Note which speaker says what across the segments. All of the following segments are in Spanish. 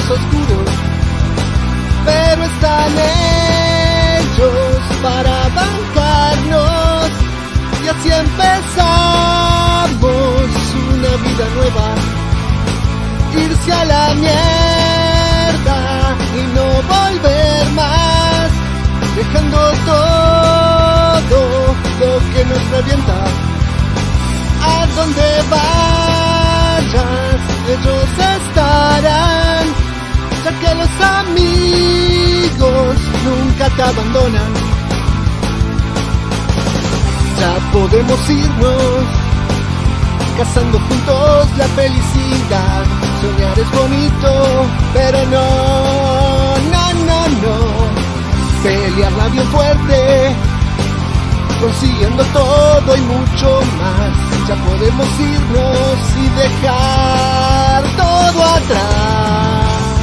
Speaker 1: oscuros, pero están hechos para bancarnos, y así empezamos una vida nueva, irse a la mierda y no volver más, dejando todo lo que nos revienta. A donde vayas, ellos estarán, ya que los amigos nunca te abandonan. Ya podemos irnos, cazando juntos la felicidad. Soñar es bonito, pero no. Pelearla bien fuerte, consiguiendo todo y mucho más. Ya podemos irnos y dejar todo atrás.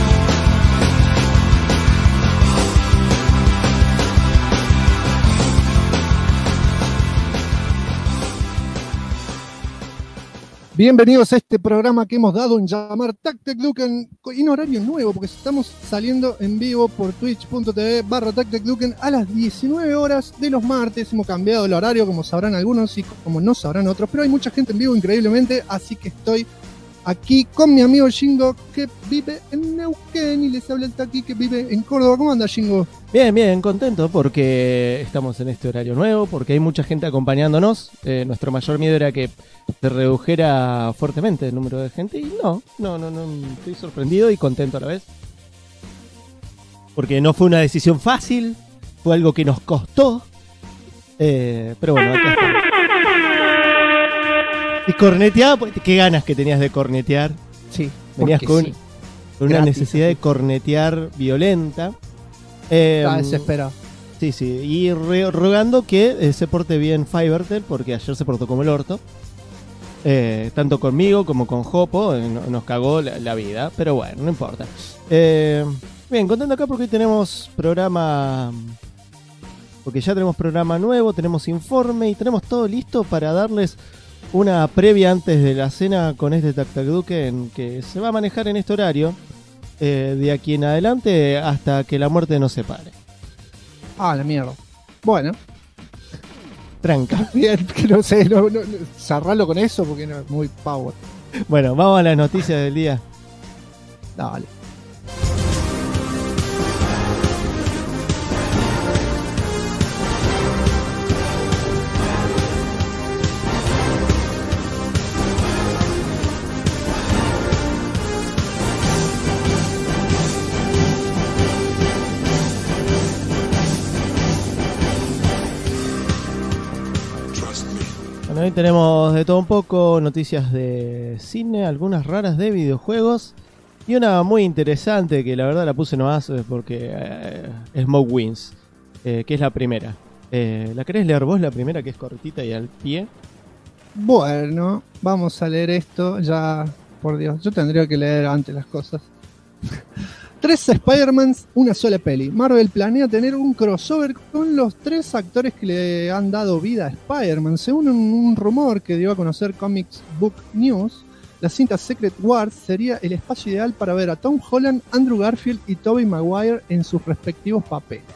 Speaker 1: Bienvenidos a este programa que hemos dado en llamar Tactecluken en horario nuevo, porque estamos saliendo en vivo por twitch.tv/Tactecluken a las 19 horas de los martes. Hemos cambiado el horario, como sabrán algunos y como no sabrán otros, pero hay mucha gente en vivo increíblemente, así que estoy aquí con mi amigo Shingo, que vive en Neuquén, y les habla el Taki, que vive en Córdoba. ¿Cómo anda, Shingo?
Speaker 2: Bien, contento porque estamos en este horario nuevo, porque hay mucha gente acompañándonos. Nuestro mayor miedo era que se redujera fuertemente el número de gente, y no, estoy sorprendido y contento a la vez. Porque no fue una decisión fácil, fue algo que nos costó, pero bueno, acá estamos. Y corneteaba, qué ganas que tenías de cornetear.
Speaker 1: Sí,
Speaker 2: venías con una
Speaker 1: gratis,
Speaker 2: necesidad de cornetear violenta.
Speaker 1: Está desesperado.
Speaker 2: Sí, y rogando que se porte bien Fivertel, porque ayer se portó como el orto. Tanto conmigo como con Jopo, nos cagó la vida, pero bueno, no importa. Bien, contento acá porque hoy tenemos programa, porque ya tenemos programa nuevo, tenemos informe y tenemos todo listo para darles una previa antes de la cena con este Tactecluken que se va a manejar en este horario, de aquí en adelante hasta que la muerte nos separe.
Speaker 1: Ah, la mierda. Bueno.
Speaker 2: Tranca.
Speaker 1: Bien, que no sé, cerralo con eso porque no es muy power.
Speaker 2: Bueno, vamos a las noticias del día.
Speaker 1: Dale.
Speaker 2: Hoy tenemos de todo un poco, noticias de cine, algunas raras de videojuegos y una muy interesante que la verdad la puse nomás porque Smoke Wins, que es la primera. ¿La querés leer vos, la primera, que es cortita y al pie?
Speaker 1: Bueno, vamos a leer esto. Ya, por Dios, yo tendría que leer antes las cosas. 3 Spider-Mans, una sola peli. Marvel planea tener un crossover con los 3 actores que le han dado vida a Spider-Man. Según un rumor que dio a conocer Comics Book News, la cinta Secret Wars sería el espacio ideal para ver a Tom Holland, Andrew Garfield y Tobey Maguire en sus respectivos papeles.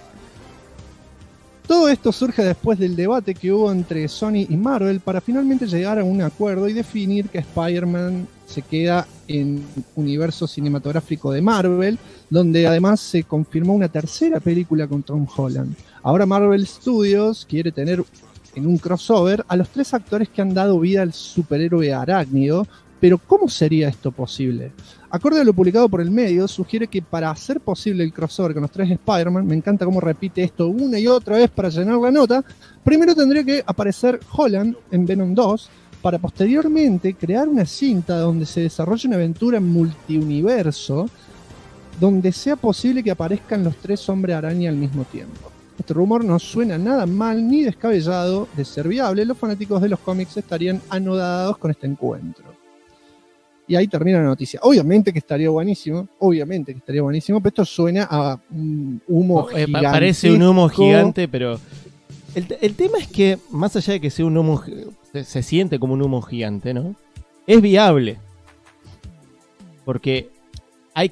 Speaker 1: Todo esto surge después del debate que hubo entre Sony y Marvel para finalmente llegar a un acuerdo y definir que Spider-Man se queda en universo cinematográfico de Marvel, donde además se confirmó una tercera película con Tom Holland. Ahora Marvel Studios quiere tener en un crossover a los 3 actores que han dado vida al superhéroe arácnido, pero ¿cómo sería esto posible? Acorde a lo publicado por el medio, sugiere que para hacer posible el crossover con los 3 Spider-Man, me encanta cómo repite esto una y otra vez para llenar la nota, primero tendría que aparecer Holland en Venom 2, para posteriormente crear una cinta donde se desarrolle una aventura multiuniverso, donde sea posible que aparezcan los 3 Hombre Araña al mismo tiempo. Este rumor no suena nada mal ni descabellado. De ser viable, los fanáticos de los cómics estarían anodados con este encuentro. Y ahí termina la noticia. Obviamente que estaría buenísimo, pero esto suena a un humo gigante.
Speaker 2: Parece un humo gigante, pero el tema es que, más allá de que sea un humo, se siente como un humo gigante, ¿no? Es viable. Porque hay que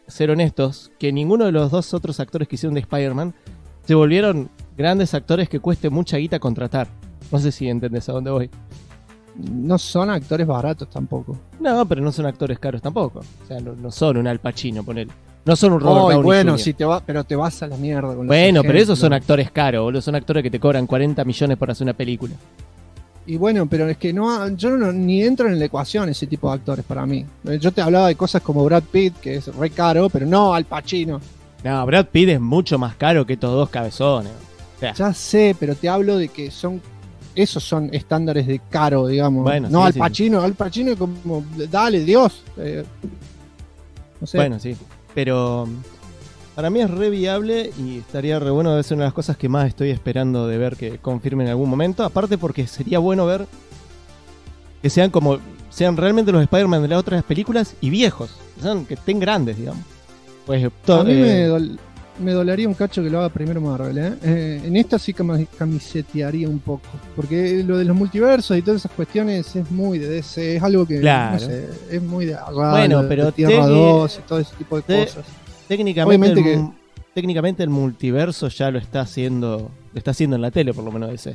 Speaker 2: ser honestos, que ninguno de los dos otros actores que hicieron de Spider-Man se volvieron grandes actores que cueste mucha guita contratar. No sé si entendés a dónde voy.
Speaker 1: No son actores baratos tampoco.
Speaker 2: No, pero no son actores caros tampoco. O sea, no son un Al Pacino, ponele. No son un Robert Downey
Speaker 1: bueno,
Speaker 2: Jr.
Speaker 1: Si pero te vas a la mierda con
Speaker 2: Bueno,
Speaker 1: los
Speaker 2: pero esos
Speaker 1: ejemplos.
Speaker 2: son actores caros, boludo. Son actores que te cobran 40 millones por hacer una película.
Speaker 1: Y bueno, pero es que yo ni entro en la ecuación ese tipo de actores para mí. Yo te hablaba de cosas como Brad Pitt, que es re caro, pero no Al Pacino.
Speaker 2: No, Brad Pitt es mucho más caro que estos dos cabezones. O sea,
Speaker 1: Ya sé, pero te hablo de que esos son estándares de caro, digamos.
Speaker 2: Bueno,
Speaker 1: no
Speaker 2: sí,
Speaker 1: Al
Speaker 2: sí.
Speaker 1: Pacino, Al Pacino es como, dale, Dios. No sé.
Speaker 2: bueno, sí. Pero para mí es re viable y estaría re bueno. Debe ser una de las cosas que más estoy esperando de ver que confirmen en algún momento. Aparte porque sería bueno ver que sean realmente los Spider-Man de las otras películas y viejos. Que estén grandes, digamos. Pues
Speaker 1: A mí me dolería un cacho que lo haga primero Marvel, en esta sí que camisetearía un poco. Porque lo de los multiversos y todas esas cuestiones es muy de DC. Es algo que,
Speaker 2: Claro.
Speaker 1: no sé, es muy de
Speaker 2: Bueno, pero
Speaker 1: de Tierra 2 y todo ese tipo de cosas.
Speaker 2: Técnicamente,
Speaker 1: Obviamente
Speaker 2: técnicamente el multiverso ya lo está haciendo en la tele, por lo menos DC.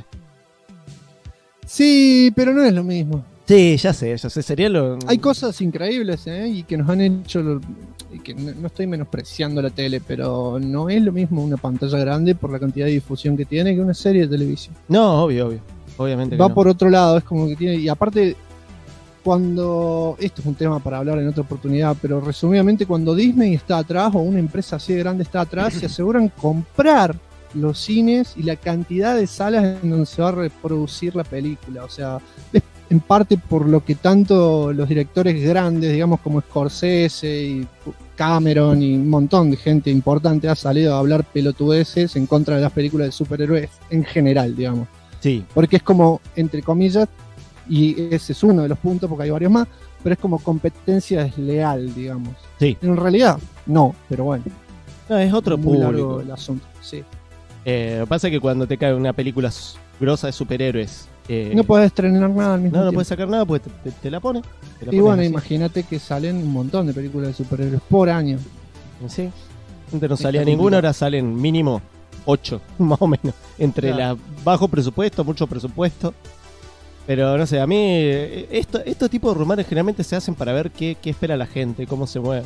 Speaker 1: Sí, pero no es lo mismo.
Speaker 2: Sí, ya sé, sería lo...
Speaker 1: Hay cosas increíbles, y que nos han hecho, y que no estoy menospreciando la tele, pero no es lo mismo una pantalla grande por la cantidad de difusión que tiene que una serie de televisión.
Speaker 2: No, obvio, obviamente que
Speaker 1: Va
Speaker 2: no.
Speaker 1: por otro lado, es como que tiene, y aparte, esto es un tema para hablar en otra oportunidad, pero resumidamente cuando Disney está atrás o una empresa así de grande está atrás, se aseguran comprar los cines y la cantidad de salas en donde se va a reproducir la película. O sea, es en parte por lo que tanto los directores grandes, digamos como Scorsese y Cameron y un montón de gente importante ha salido a hablar pelotudeces en contra de las películas de superhéroes en general, digamos.
Speaker 2: Sí,
Speaker 1: Porque es como, entre comillas, y ese es uno de los puntos porque hay varios más, pero es como competencia desleal, digamos.
Speaker 2: sí.
Speaker 1: En realidad, no, pero bueno.
Speaker 2: No, es otro
Speaker 1: muy largo
Speaker 2: público.
Speaker 1: el asunto, sí.
Speaker 2: Lo que pasa es que cuando te cae una película grosa de superhéroes...
Speaker 1: No podés estrenar nada al mismo
Speaker 2: no
Speaker 1: tiempo.
Speaker 2: puedes sacar nada porque te la pone.
Speaker 1: Y bueno, imagínate que salen un montón de películas de superhéroes por año.
Speaker 2: Sí. Antes no salía
Speaker 1: Está
Speaker 2: ninguna,
Speaker 1: complicado.
Speaker 2: ahora salen mínimo 8, más o menos. Entre
Speaker 1: Claro.
Speaker 2: la bajo presupuesto, mucho presupuesto. Pero no sé, a mí estos tipos de rumores generalmente se hacen para ver qué espera la gente, cómo se mueve.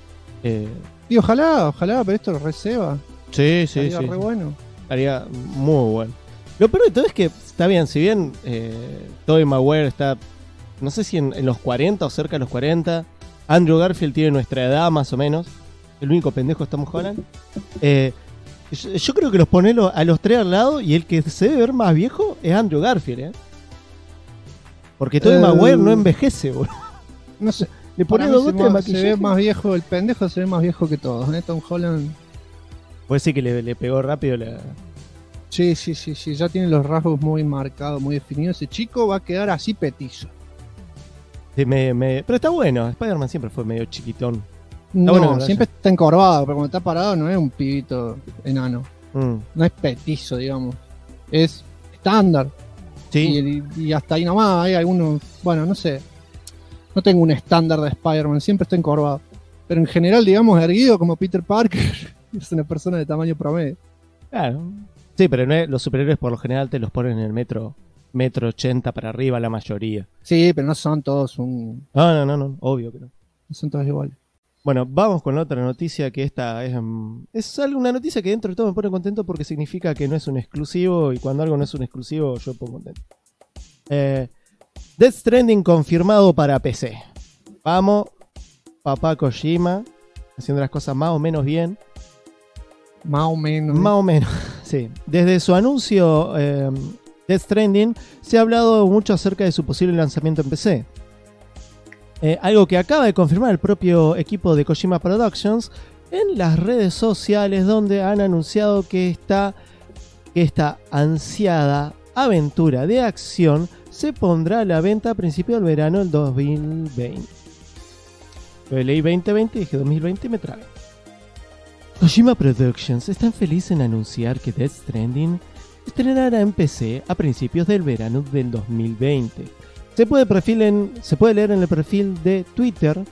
Speaker 1: Y ojalá, pero esto lo receba.
Speaker 2: Sí,
Speaker 1: Estaría re bueno.
Speaker 2: Estaría muy bueno. Lo peor de todo es que está bien, si bien Tobey Maguire está, no sé si en los 40 o cerca de los 40, Andrew Garfield tiene nuestra edad más o menos, el único pendejo es Tom Holland. Yo creo que los pone a los tres al lado y el que se debe ver más viejo es Andrew Garfield, porque Tobey Maguire no envejece, boludo.
Speaker 1: No sé.
Speaker 2: Le pone
Speaker 1: Para mí
Speaker 2: dos gotas de
Speaker 1: se
Speaker 2: maquillaje.
Speaker 1: ve más viejo, el pendejo se ve más viejo que todos, Tom Holland.
Speaker 2: Puede ser que le pegó rápido la...
Speaker 1: Sí, ya tiene los rasgos muy marcados, muy definidos. Ese chico va a quedar así petizo.
Speaker 2: Sí, pero está bueno, Spider-Man siempre fue medio chiquitón.
Speaker 1: No,
Speaker 2: bueno, ¿verdad?
Speaker 1: siempre está encorvado, pero cuando está parado no es un pibito enano.
Speaker 2: Mm.
Speaker 1: No es petizo, digamos. Es estándar.
Speaker 2: Sí,
Speaker 1: Y hasta ahí nomás hay algunos, bueno, no sé. No tengo un estándar de Spider-Man, siempre está encorvado. Pero en general, digamos, erguido como Peter Parker, es una persona de tamaño promedio.
Speaker 2: claro. Sí, pero los superhéroes por lo general te los ponen en el metro 80 para arriba la mayoría.
Speaker 1: Sí, pero no son todos
Speaker 2: No, obvio que no.
Speaker 1: no son todos iguales.
Speaker 2: Bueno, vamos con la otra noticia, que esta es una noticia que dentro de todo me pone contento porque significa que no es un exclusivo, y cuando algo no es un exclusivo yo me pongo contento. Death Stranding confirmado para PC. Vamos, papá Kojima, haciendo las cosas más o menos bien.
Speaker 1: Más o menos.
Speaker 2: Más o menos, sí. Desde su anuncio Death Stranding se ha hablado mucho acerca de su posible lanzamiento en PC. Algo que acaba de confirmar el propio equipo de Kojima Productions en las redes sociales, donde han anunciado que esta ansiada aventura de acción se pondrá a la venta a principios del verano del 2020. Lo leí 2020 y dije 2020 y me tragué. Kojima Productions están felices en anunciar que Death Stranding estrenará en PC a principios del verano del 2020. Se puede leer en el perfil de Twitter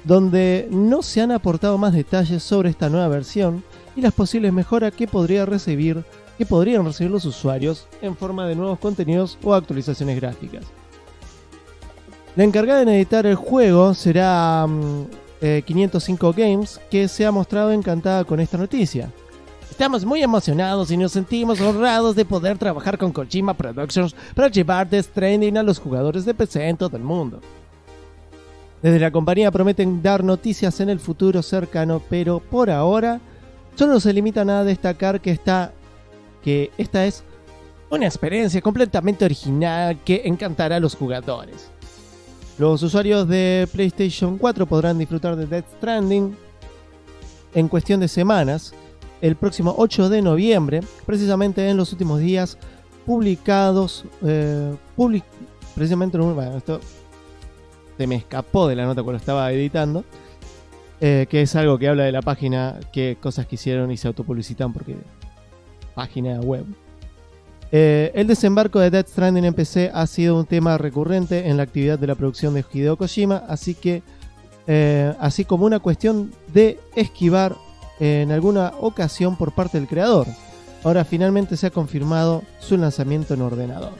Speaker 2: donde no se han aportado más detalles sobre esta nueva versión y las posibles mejoras que podrían recibir los usuarios en forma de nuevos contenidos o actualizaciones gráficas. La encargada en editar el juego será 505 Games, que se ha mostrado encantada con esta noticia. Estamos muy emocionados y nos sentimos honrados de poder trabajar con Kojima Productions para llevar Death Stranding a los jugadores de PC en todo el mundo. Desde la compañía prometen dar noticias en el futuro cercano, pero por ahora solo se limitan a destacar que esta es una experiencia completamente original que encantará a los jugadores. Los usuarios de PlayStation 4 podrán disfrutar de Death Stranding en cuestión de semanas, el próximo 8 de noviembre, precisamente en los últimos días publicados. Precisamente, bueno, esto se me escapó de la nota cuando estaba editando, que es algo que habla de la página, que cosas que hicieron y se autopublicitan porque página web. El desembarco de Death Stranding en PC ha sido un tema recurrente en la actividad de la producción de Hideo Kojima, así como una cuestión de esquivar en alguna ocasión por parte del creador. Ahora finalmente se ha confirmado su lanzamiento en ordenador.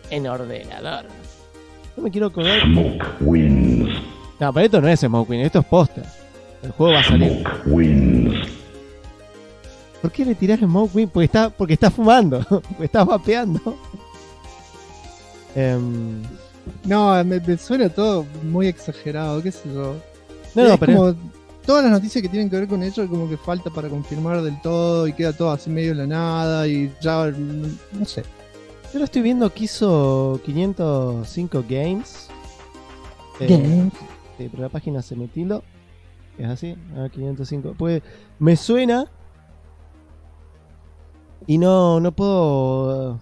Speaker 2: No me quiero acordar.
Speaker 3: Smoke wins.
Speaker 2: No, pero esto no es Smoke Wins, esto es posta. El juego va a salir.
Speaker 3: Smoke wins.
Speaker 2: ¿Por qué le tirás Smoke Wins? Porque está fumando, porque está vapeando.
Speaker 1: No, me suena todo muy exagerado, qué sé yo.
Speaker 2: No,
Speaker 1: es
Speaker 2: pero
Speaker 1: como todas las noticias que tienen que ver con ello, como que falta para confirmar del todo y queda todo así medio en la nada y ya, no sé.
Speaker 2: yo lo estoy viendo que hizo 505 Games.
Speaker 1: Games.
Speaker 2: Sí, pero la página se metilo. Es así, 505. Pues me suena y no puedo.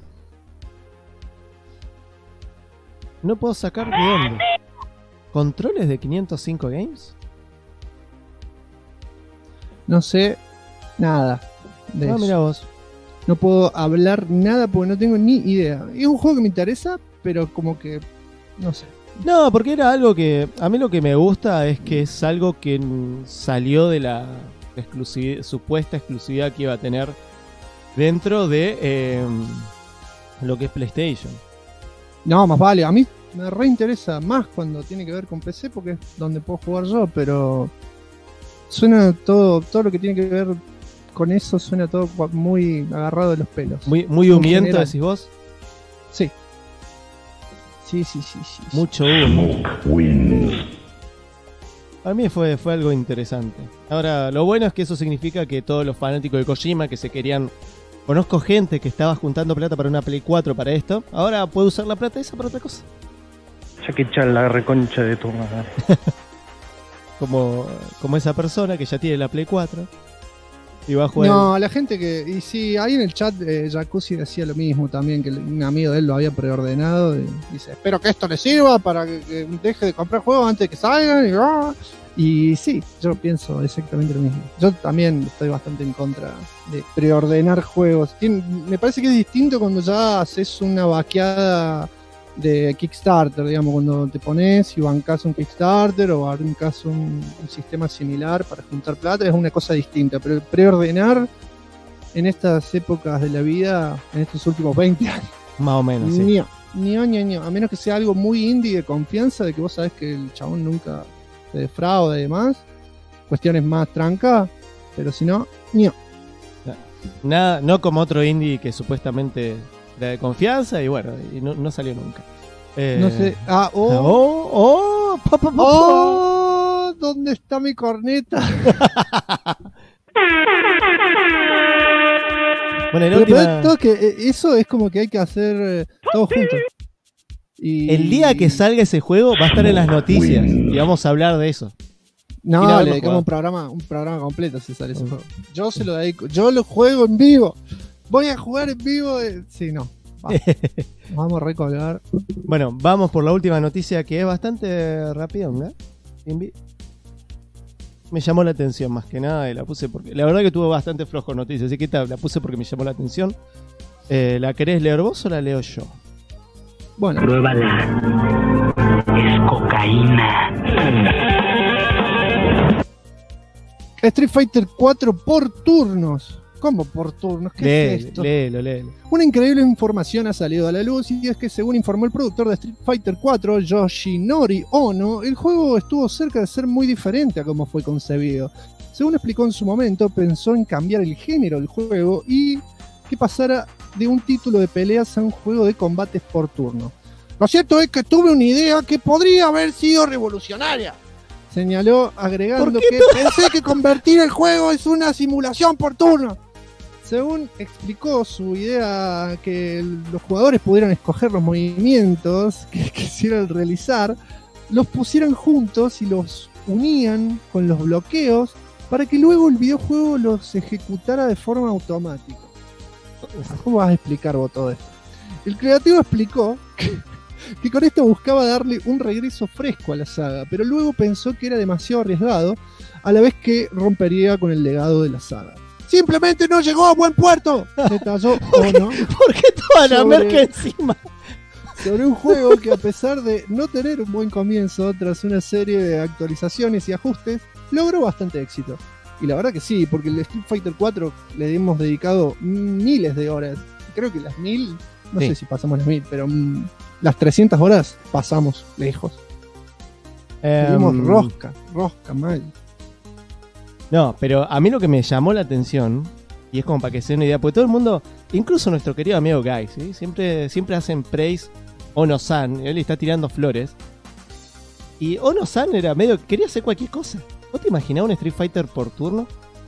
Speaker 2: No puedo sacar de dónde. ¿Controles de 505 Games?
Speaker 1: No sé nada de eso.
Speaker 2: Mira vos.
Speaker 1: No puedo hablar nada porque no tengo ni idea. Es un juego que me interesa, pero como que no sé.
Speaker 2: No, porque era algo que... A mí lo que me gusta es que es algo que salió de la supuesta exclusividad que iba a tener dentro de lo que es PlayStation.
Speaker 1: No, más vale. A mí me reinteresa más cuando tiene que ver con PC porque es donde puedo jugar yo, pero suena todo lo que tiene que ver con eso, suena todo muy agarrado de los pelos.
Speaker 2: Muy humiento,
Speaker 1: general.
Speaker 2: decís vos.
Speaker 1: Sí. Sí.
Speaker 2: Mucho humo.
Speaker 3: Smoke wins.
Speaker 2: A mí fue algo interesante. Ahora, lo bueno es que eso significa que todos los fanáticos de Kojima que se querían... Conozco gente que estaba juntando plata para una Play 4 para esto. Ahora puede usar la plata esa para otra cosa.
Speaker 4: Ya que echar la reconcha de tu madre.
Speaker 2: Como esa persona que ya tiene la Play 4 y va a jugar.
Speaker 1: No, la gente que... Y sí, ahí en el chat Jacuzzi decía lo mismo también, que un amigo de él lo había preordenado y dice, espero que esto le sirva para que deje de comprar juegos antes de que salgan. Y sí, yo pienso exactamente lo mismo. Yo también estoy bastante en contra de preordenar juegos. Me parece que es distinto cuando ya haces una vaqueada de Kickstarter, digamos, cuando te pones y bancas un Kickstarter o bancas un sistema similar para juntar plata, es una cosa distinta. Pero preordenar en estas épocas de la vida, en estos últimos 20 años,
Speaker 2: Más o menos, sí.
Speaker 1: ni, a menos que sea algo muy indie de confianza, de que vos sabés que el chabón nunca te defrauda y demás, cuestiones más tranca, pero si no, ni.
Speaker 2: Nada, no como otro indie que supuestamente era de confianza y bueno, y no salió nunca.
Speaker 1: No sé. ¿Dónde está mi corneta?
Speaker 2: Bueno,
Speaker 1: Pero peor de todo es que eso es como que hay que hacer todos juntos. Y...
Speaker 2: El día que salga ese juego va a estar en las noticias y vamos a hablar de eso.
Speaker 1: No,
Speaker 2: Y no
Speaker 1: le
Speaker 2: hemos
Speaker 1: dedicamos
Speaker 2: jugado.
Speaker 1: un programa completo si sale ese juego. Yo se lo dedico, yo lo juego en vivo. Voy a jugar en vivo. Sí, no. Vamos a recolgar.
Speaker 2: Bueno, vamos por la última noticia que es bastante rápida, ¿no? Me llamó la atención más que nada y la puse porque la verdad que tuvo bastante flojo noticias, así que la puse porque me llamó la atención. ¿La querés leer vos o la leo yo?
Speaker 1: Bueno,
Speaker 5: Pruébala. Es cocaína.
Speaker 1: Street Fighter 4 por turnos. ¿Cómo por turnos? ¿Qué es esto?
Speaker 2: Léelo.
Speaker 1: Una increíble información ha salido a la luz y es que según informó el productor de Street Fighter 4, Yoshinori Ono, el juego estuvo cerca de ser muy diferente a como fue concebido. Según explicó en su momento, pensó en cambiar el género del juego y que pasara de un título de peleas a un juego de combates por turno. Lo cierto es que tuve una idea que podría haber sido revolucionaria, señaló, agregando que pensé que convertir el juego es una simulación por turno. Según explicó, su idea que los jugadores pudieran escoger los movimientos que quisieran realizar, los pusieran juntos y los unían con los bloqueos para que luego el videojuego los ejecutara de forma automática. ¿Cómo vas a explicar vos todo esto? El creativo explicó que con esto buscaba darle un regreso fresco a la saga, pero luego pensó que era demasiado arriesgado, a la vez que rompería con el legado de la saga. Simplemente no llegó a buen puerto, se talló Ono.
Speaker 2: ¿Por qué toda la merca encima?
Speaker 1: Sobre un juego que, a pesar de no tener un buen comienzo, tras una serie de actualizaciones y ajustes, logró bastante éxito. Y la verdad que sí, porque el Street Fighter 4 le hemos dedicado miles de horas. Creo que las 1000, no sé si pasamos las 1000, pero las 300 horas pasamos lejos. Tuvimos rosca mal.
Speaker 2: No, pero a mí lo que me llamó la atención, y es como para que se den una idea, porque todo el mundo, incluso nuestro querido amigo Guy, ¿sí? siempre hacen praise Ono-san, él está tirando flores. Y Ono-san era quería hacer cualquier cosa. ¿Vos te imaginabas un Street Fighter por turno?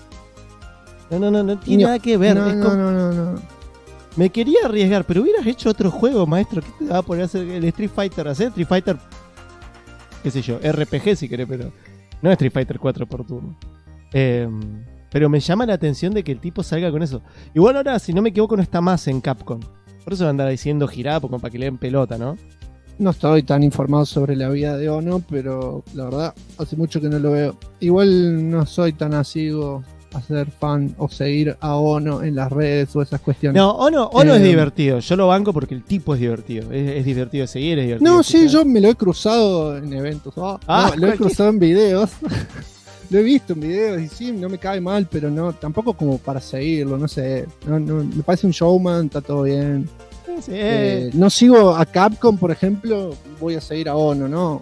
Speaker 2: No tiene nada que ver.
Speaker 1: No.
Speaker 2: Me quería arriesgar, pero hubieras hecho otro juego, maestro. ¿Qué te va a poner a hacer el Street Fighter? Hacer Street Fighter, qué sé yo, RPG si querés, pero no Street Fighter 4 por turno. Pero me llama la atención de que el tipo salga con eso. Igual ahora, si no me equivoco, no está más en Capcom. Por eso andaba diciendo Jirapo, como para que le den pelota, ¿no?
Speaker 1: No estoy tan informado sobre la vida de Ono, pero la verdad, hace mucho que no lo veo. Igual no soy tan asiduo a ser fan o seguir a Ono en las redes o esas cuestiones.
Speaker 2: No, Ono es divertido. Yo lo banco porque el tipo es divertido. Es divertido de seguir, es divertido.
Speaker 1: No, sí, yo me lo he cruzado en eventos. Lo he cruzado en videos. Lo he visto en videos y sí, no me cae mal, pero no, tampoco como para seguirlo, no sé. No, me parece un showman, está todo bien.
Speaker 2: Sí.
Speaker 1: No sigo a Capcom, por ejemplo, voy a seguir a Ono, no.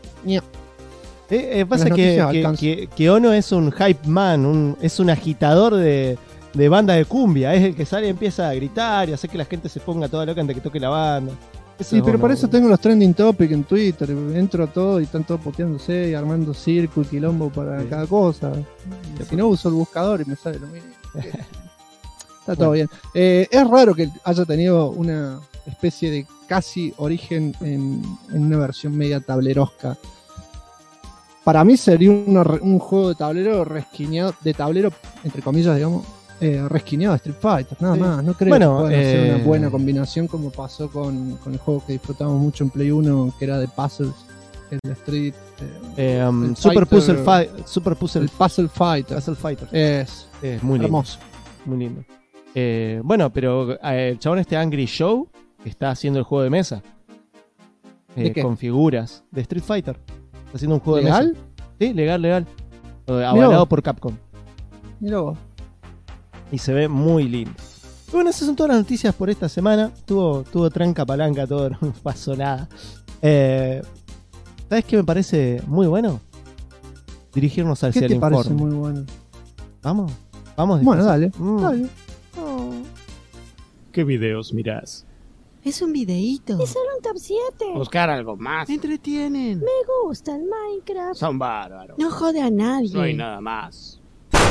Speaker 2: Pasa que Ono es un hype man, es un agitador de banda de cumbia, es el que sale y empieza a gritar y hace que la gente se ponga toda loca antes que toque la banda.
Speaker 1: Sí, pero por eso tengo los trending topics en Twitter, entro a todo y están todos puteándose y armando circo y quilombo para cada cosa. Si no, uso el buscador y me sale lo mismo. Está todo bien. Es raro que haya tenido una especie de casi origen en una versión media tablerosca. Para mí sería un juego de tablero resquiñado, de tablero, entre comillas, digamos, resquiñado de Street Fighter, nada más. No creo que puedan hacer una buena combinación como pasó con el juego que disfrutamos mucho en Play 1, que era de puzzles, el Street
Speaker 2: Super Puzzle
Speaker 1: Fighter. Es
Speaker 2: muy
Speaker 1: hermoso.
Speaker 2: Muy lindo. Bueno, pero el chabón Angry Joe está haciendo el juego de mesa. Con figuras de Street Fighter. Está haciendo un juego
Speaker 1: ¿legal?
Speaker 2: de mesa. Sí, legal. Avalado por Capcom.
Speaker 1: Mirá vos.
Speaker 2: Y se ve muy lindo. Y bueno, esas son todas las noticias por esta semana. Tuvo tranca palanca, todo, no pasó nada. ¿Sabes qué me parece muy bueno? Dirigirnos hacia el informe. ¿Qué te parece
Speaker 1: muy bueno?
Speaker 2: Vamos.
Speaker 1: Bueno, dale.
Speaker 2: Dale. Oh. ¿Qué videos mirás?
Speaker 5: Es un videíto.
Speaker 6: Es solo un top 7.
Speaker 7: Buscar algo más.
Speaker 5: Me entretienen.
Speaker 6: Me gusta el Minecraft.
Speaker 7: Son bárbaros.
Speaker 5: No jode a nadie.
Speaker 7: No hay nada más.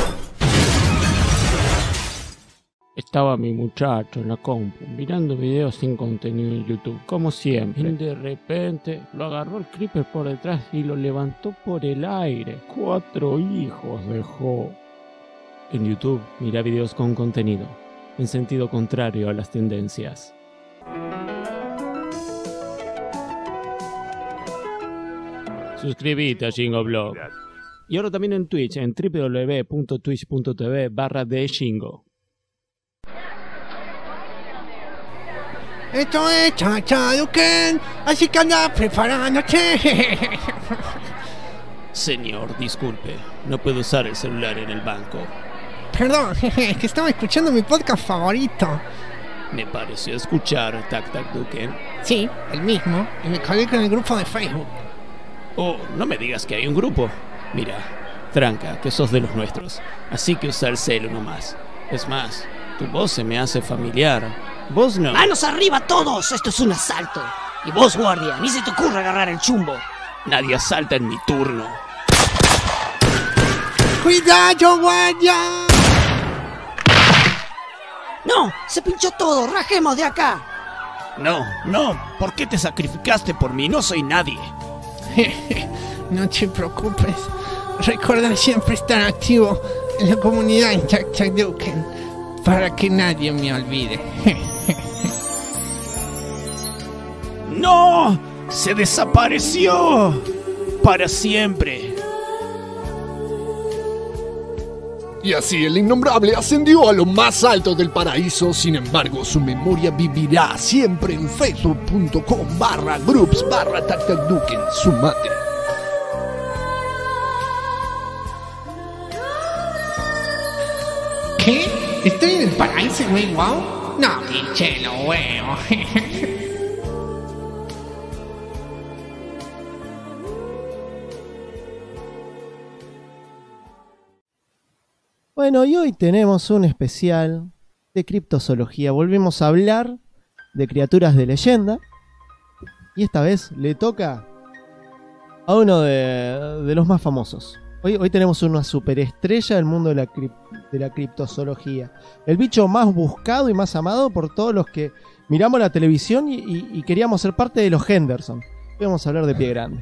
Speaker 7: Estaba mi muchacho en la compu mirando videos sin contenido en YouTube, como siempre. Y de repente lo agarró el creeper por detrás y lo levantó por el aire. 4 hijos dejó. En YouTube, mira videos con contenido, en sentido contrario a las tendencias. Suscríbete a Shingo Y ahora también en Twitch, en www.twitch.tv/deshingo.
Speaker 1: Esto es Chachaduken, así que anda preparándote.
Speaker 7: Señor, disculpe, no puedo usar el celular en el banco.
Speaker 1: Perdón, es que estaba escuchando mi podcast favorito.
Speaker 7: Me pareció escuchar Tac Tac Duken.
Speaker 1: Sí, el mismo. Y me colgué con el grupo de Facebook.
Speaker 7: Oh, no me digas que hay un grupo. Mira, tranca, que sos de los nuestros. Así que usa el celu nomás. Es más, tu voz se me hace familiar. Vos no.
Speaker 5: ¡Manos arriba todos! ¡Esto es un asalto! Y vos, guardia, ni se te ocurra agarrar el chumbo.
Speaker 7: Nadie asalta en mi turno.
Speaker 1: ¡Cuidado, guardia!
Speaker 5: ¡No! ¡Se pinchó todo! ¡Rajemos de acá!
Speaker 7: No, no, ¿por qué te sacrificaste por mí? No soy nadie.
Speaker 1: No te preocupes. Recuerda siempre estar activo en la comunidad en Tac Tac Duken para que nadie me olvide.
Speaker 7: ¡No! ¡Se desapareció! Para siempre.
Speaker 8: Y así el innombrable ascendió a lo más alto del paraíso. Sin embargo, su memoria vivirá siempre en facebook.com/groups/TacTacDuken. Sumate.
Speaker 1: ¿Qué? ¿Estoy en el paraíso, güey? ¿Wow? No, pinche lo huevo.
Speaker 2: Bueno, y hoy tenemos un especial de criptozoología. Volvemos a hablar de criaturas de leyenda. Y esta vez le toca a uno de los más famosos. Hoy tenemos una superestrella del mundo de la criptozoología. El bicho más buscado y más amado por todos los que miramos la televisión y queríamos ser parte de los Henderson. Hoy vamos a hablar de Pie Grande.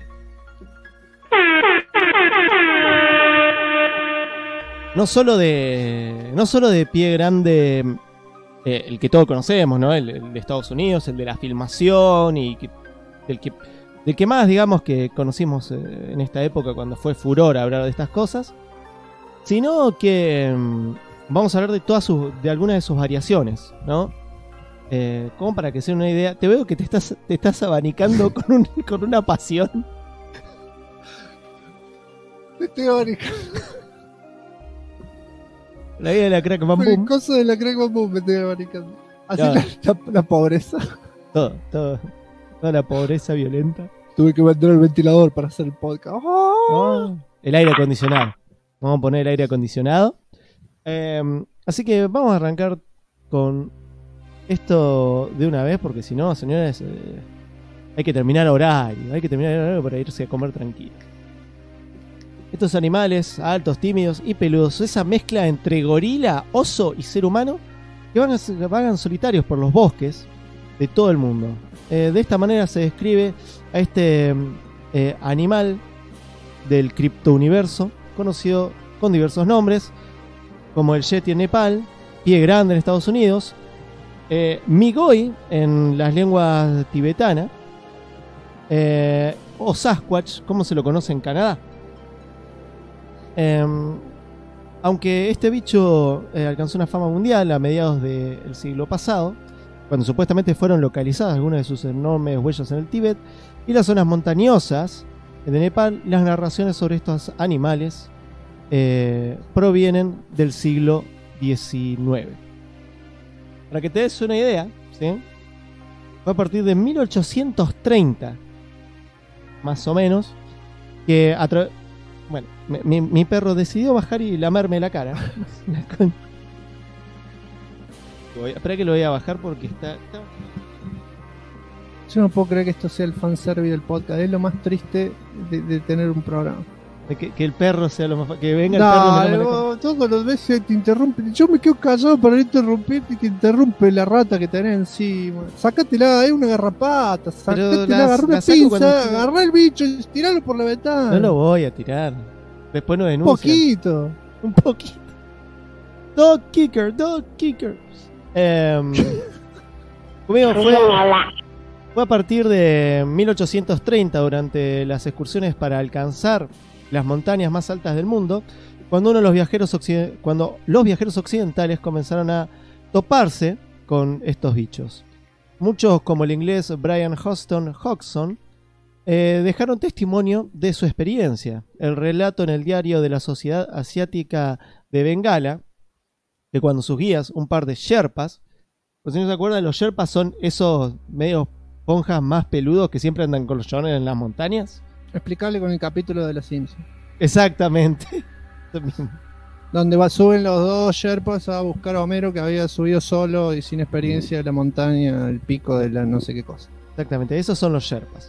Speaker 2: No solo de Pie Grande, el que todos conocemos, ¿no? El de Estados Unidos, el de la filmación y del que más, digamos, que conocimos en esta época cuando fue furor hablar de estas cosas, sino que vamos a hablar de algunas de sus variaciones, ¿no? Como para que se den una idea. Te veo que te estás abanicando con una pasión.
Speaker 1: Me estoy abanicando.
Speaker 2: La vida de la Crack Bam
Speaker 1: El
Speaker 2: Boom.
Speaker 1: coso de la Crack Bam Boom me estoy abanicando. Así
Speaker 2: Ya.
Speaker 1: la pobreza.
Speaker 2: Toda la pobreza violenta.
Speaker 1: Tuve que vender el ventilador para hacer el podcast. ¡Oh!
Speaker 2: El aire acondicionado. Vamos a poner el aire acondicionado. Así que vamos a arrancar con esto de una vez, porque si no, señores, hay que terminar horario. Hay que terminar horario para irse a comer tranquilo. Estos animales altos, tímidos y peludos, esa mezcla entre gorila, oso y ser humano, que vagan solitarios por los bosques de todo el mundo. De esta manera se describe a este animal del criptouniverso, conocido con diversos nombres, como el Yeti en Nepal, Pie Grande en Estados Unidos, Migoi en las lenguas tibetanas, o Sasquatch, como se lo conoce en Canadá. Aunque este bicho alcanzó una fama mundial a mediados del siglo pasado, cuando supuestamente fueron localizadas algunas de sus enormes huellas en el Tíbet y las zonas montañosas de Nepal, las narraciones sobre estos animales provienen del siglo XIX. Para que te des una idea, ¿sí? Fue a partir de 1830, más o menos, que bueno, mi perro decidió bajar y lamerme la cara. Espera que lo voy a bajar porque está...
Speaker 1: Yo no puedo creer que esto sea el fanservice del podcast. Es lo más triste de tener un programa.
Speaker 2: Que el perro sea lo más... Que venga el perro y me lame la cara.
Speaker 1: No, todas las veces te interrumpen. Yo me quedo callado para no interrumpirte y te interrumpe la rata que tenés encima. Sácatela, es una garrapata. Sácatela, agarrá una pinza, agarrá el bicho y tiralo por la ventana.
Speaker 2: No lo voy a tirar. Después no denuncian. Un poquito. Dog kicker. Conmigo fue a partir de 1830, durante las excursiones para alcanzar las montañas más altas del mundo, cuando los viajeros occidentales comenzaron a toparse con estos bichos. Muchos, como el inglés Brian Hodgson, dejaron testimonio de su experiencia. El relato en el diario de la Sociedad Asiática de Bengala, de cuando sus guías, un par de sherpas, pues si no se acuerdan, los sherpas son esos medios ponjas más peludos que siempre andan con los chabones en las montañas.
Speaker 1: Explicable con el capítulo de los Simpsons.
Speaker 2: Exactamente. Eso mismo.
Speaker 1: Donde suben los dos Sherpas a buscar a Homero, que había subido solo y sin experiencia de la montaña, el pico de la no sé qué cosa.
Speaker 2: Exactamente, esos son los Sherpas.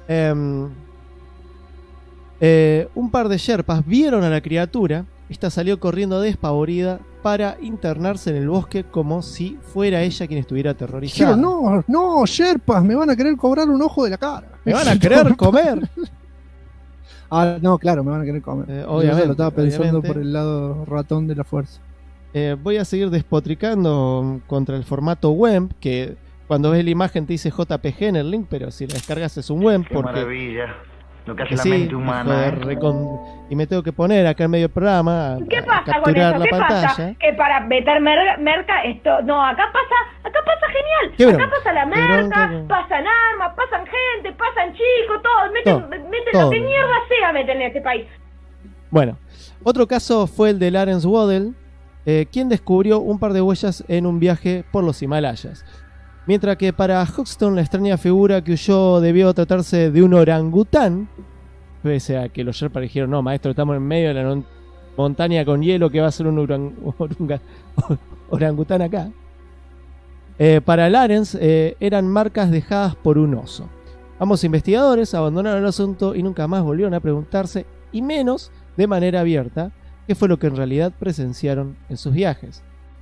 Speaker 2: Un par de Sherpas vieron a la criatura. Esta salió corriendo despavorida para internarse en el bosque como si fuera ella quien estuviera aterrorizada.
Speaker 1: Dijeron, no, Sherpas, me van a querer cobrar un ojo de la cara.
Speaker 2: ¿Me van a querer comer?
Speaker 1: No, claro, me van a querer comer.
Speaker 2: Obviamente.
Speaker 1: Yo lo estaba pensando
Speaker 2: obviamente.
Speaker 1: por el lado ratón de la fuerza.
Speaker 2: Voy a seguir despotricando contra el formato WEMP, que cuando ves la imagen te dice JPG en el link, pero si la descargas es un WEMP.
Speaker 9: Qué
Speaker 2: porque
Speaker 9: maravilla. Lo que hace
Speaker 2: que
Speaker 9: la
Speaker 2: sí,
Speaker 9: mente humana.
Speaker 2: y me tengo que poner acá en medio del programa a
Speaker 10: ¿Qué pasa con
Speaker 2: capturar
Speaker 10: eso?
Speaker 2: la
Speaker 10: ¿Qué
Speaker 2: pantalla.
Speaker 10: pasa? Que para meter merca esto... No, acá pasa genial.
Speaker 2: ¿Qué
Speaker 10: Acá
Speaker 2: bronca?
Speaker 10: pasa la
Speaker 2: ¿Qué
Speaker 10: merca,
Speaker 2: bronca?
Speaker 10: pasan armas, pasan gente, pasan chicos, todo. Meten
Speaker 2: todo.
Speaker 10: lo que mierda sea meten en este país.
Speaker 2: Bueno, otro caso fue el de Lawrence Waddell, quien descubrió un par de huellas en un viaje por los Himalayas. Mientras que para Hoxton la extraña figura que huyó debió tratarse de un orangután, pese a que los Sherpas dijeron, no maestro, estamos en medio de la montaña con hielo, que va a ser un orangután acá. Para Lawrence eran marcas dejadas por un oso. Ambos investigadores abandonaron el asunto y nunca más volvieron a preguntarse, y menos de manera abierta, qué fue lo que en realidad presenciaron en sus viajes.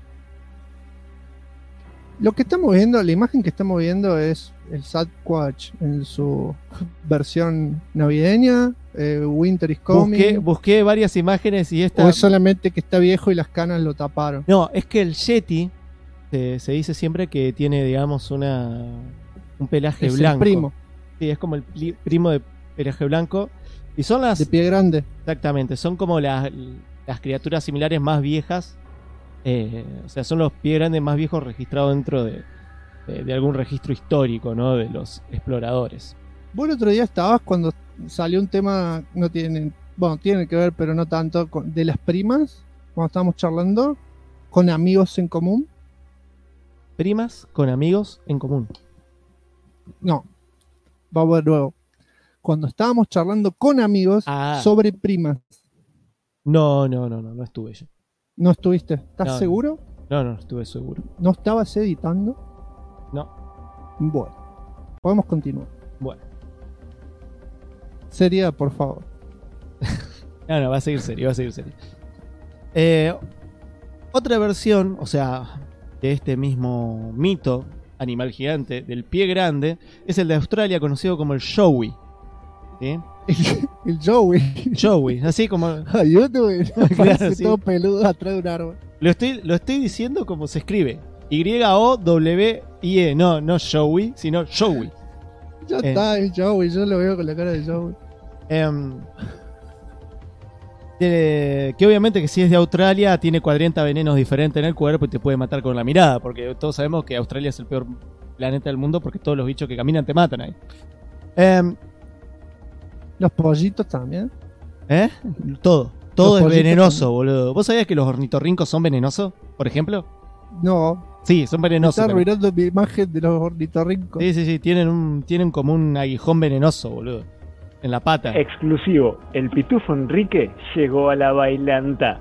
Speaker 1: Lo que estamos viendo, la imagen que estamos viendo es el Sasquatch en su versión navideña, Winter is Coming.
Speaker 2: Busqué varias imágenes y esta...
Speaker 1: O es solamente que está viejo y las canas lo taparon.
Speaker 2: No, es que el Yeti se dice siempre que tiene, digamos, un pelaje
Speaker 1: Es
Speaker 2: blanco.
Speaker 1: el primo.
Speaker 2: Sí, es como el primo de pelaje blanco. Y son las...
Speaker 1: De pie grande.
Speaker 2: Exactamente, son como las criaturas similares más viejas. O sea, son los pie grandes más viejos registrados dentro de algún registro histórico, ¿no? De los exploradores.
Speaker 1: Vos el otro día estabas cuando salió un tema, tiene que ver, pero no tanto, de las primas, cuando estábamos charlando, con amigos en común.
Speaker 2: Primas con amigos en común.
Speaker 1: No, vamos de nuevo. Cuando estábamos charlando con amigos sobre primas.
Speaker 2: No estuve yo.
Speaker 1: ¿No estuviste? ¿Estás
Speaker 2: No,
Speaker 1: seguro?
Speaker 2: No estuve seguro.
Speaker 1: ¿No estabas editando?
Speaker 2: No.
Speaker 1: Bueno, podemos continuar.
Speaker 2: Bueno.
Speaker 1: Seriedad, por favor.
Speaker 2: No, va a seguir serio, Otra versión, o sea, de este mismo mito animal gigante del pie grande, es el de Australia conocido como el Yowie. ¿Sí?
Speaker 1: El Joey,
Speaker 2: así como...
Speaker 1: Yo tuve
Speaker 2: Claro, sí.
Speaker 1: todo peludo atrás de un árbol.
Speaker 2: Lo estoy diciendo como se escribe. Y-O-W-I-E. No Joey, sino Yowie.
Speaker 1: Ya está, el Joey, yo lo veo con la cara de Joey.
Speaker 2: Que obviamente que si es de Australia tiene 40 venenos diferentes en el cuerpo y te puede matar con la mirada, porque todos sabemos que Australia es el peor planeta del mundo porque todos los bichos que caminan te matan ahí.
Speaker 1: Los pollitos también.
Speaker 2: Todo
Speaker 1: Los
Speaker 2: es
Speaker 1: pollitos
Speaker 2: venenoso,
Speaker 1: también.
Speaker 2: boludo. ¿Vos sabías que los ornitorrincos son venenosos, por ejemplo?
Speaker 1: No.
Speaker 2: Sí, son venenosos.
Speaker 1: Está arruinando mi imagen de los ornitorrincos.
Speaker 2: Sí, tienen como un aguijón venenoso, boludo. En la pata.
Speaker 11: Exclusivo, el pitufo Enrique llegó a la bailanta.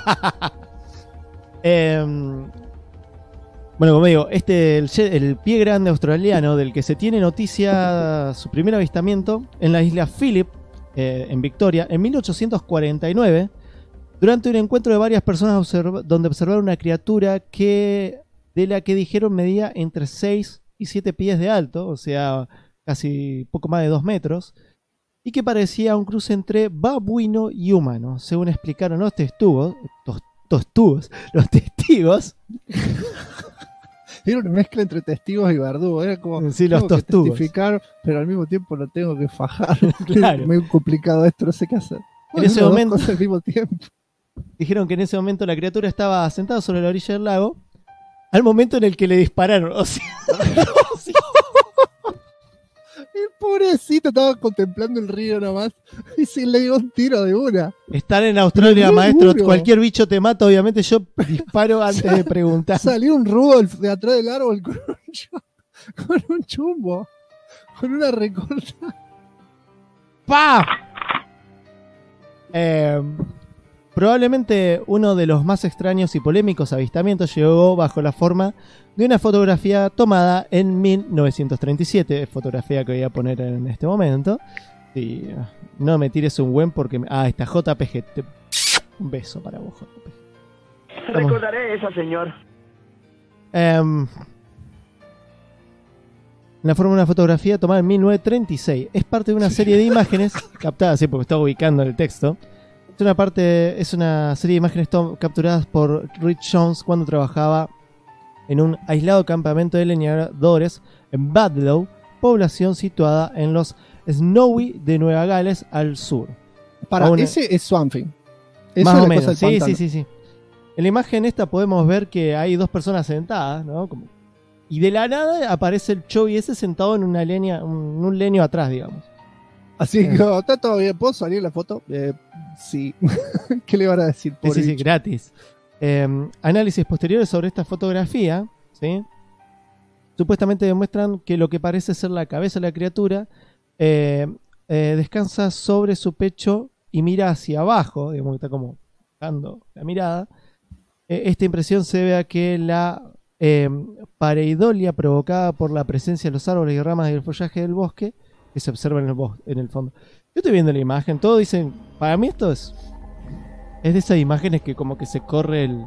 Speaker 2: Bueno, como digo, el pie grande australiano del que se tiene noticia su primer avistamiento en la isla Phillip, en Victoria, en 1849, durante un encuentro de varias personas donde observaron una criatura de la que dijeron medía entre 6 y 7 pies de alto, o sea, casi poco más de 2 metros, y que parecía un cruce entre babuino y humano, según explicaron los testigos.
Speaker 1: Era una mezcla entre testigos y verdugos. Era como
Speaker 2: sí, los
Speaker 1: tengo que
Speaker 2: tostugos.
Speaker 1: testificar, pero al mismo tiempo lo tengo que fajar.
Speaker 2: Claro.
Speaker 1: Es muy complicado esto, no sé qué hacer.
Speaker 2: En ese
Speaker 1: las dos
Speaker 2: momento
Speaker 1: cosas al mismo tiempo.
Speaker 2: dijeron que en ese momento la criatura estaba sentada sobre la orilla del lago al momento en el que le dispararon. O sea,
Speaker 1: El Pobrecito, estaba contemplando el río nomás y se le dio un tiro de una.
Speaker 2: Estar en Australia,
Speaker 1: Pero
Speaker 2: maestro,
Speaker 1: duro.
Speaker 2: cualquier bicho te mata, obviamente yo disparo antes de preguntar.
Speaker 1: Salió un Rudolf de atrás del árbol con un chumbo, con una recorta.
Speaker 2: ¡Pah! Probablemente uno de los más extraños y polémicos avistamientos llegó bajo la forma de una fotografía tomada en 1937, fotografía que voy a poner en este momento. Y no me tires un buen porque... está JPG. Un beso para vos, JPG.
Speaker 9: Recordaré esa, señor.
Speaker 2: La forma de una fotografía tomada en 1936. Es parte de una serie de imágenes captadas, sí, porque estaba ubicando el texto. Es una serie de imágenes capturadas por Rich Jones cuando trabajaba en un aislado campamento de leñadores en Badlow, población situada en los Snowy de Nueva Gales al sur.
Speaker 1: Ese es Swamp Thing.
Speaker 2: Más o menos, sí. En la imagen esta podemos ver que hay dos personas sentadas, ¿no? Y de la nada aparece el Chovy ese sentado en una leña, un leño atrás, digamos.
Speaker 1: Así que está todo bien. ¿Puedo salir la foto? Sí. ¿Qué le van a decir?
Speaker 2: Sí, gratis. Análisis posteriores sobre esta fotografía, ¿sí? Supuestamente demuestran que lo que parece ser la cabeza de la criatura descansa sobre su pecho y mira hacia abajo, digamos que está como bajando la mirada. Esta impresión se debe a que la pareidolia provocada por la presencia de los árboles y ramas del follaje del bosque que se observa en el fondo. Yo estoy viendo la imagen, todos dicen, para mí esto es de esas imágenes que como que se corre el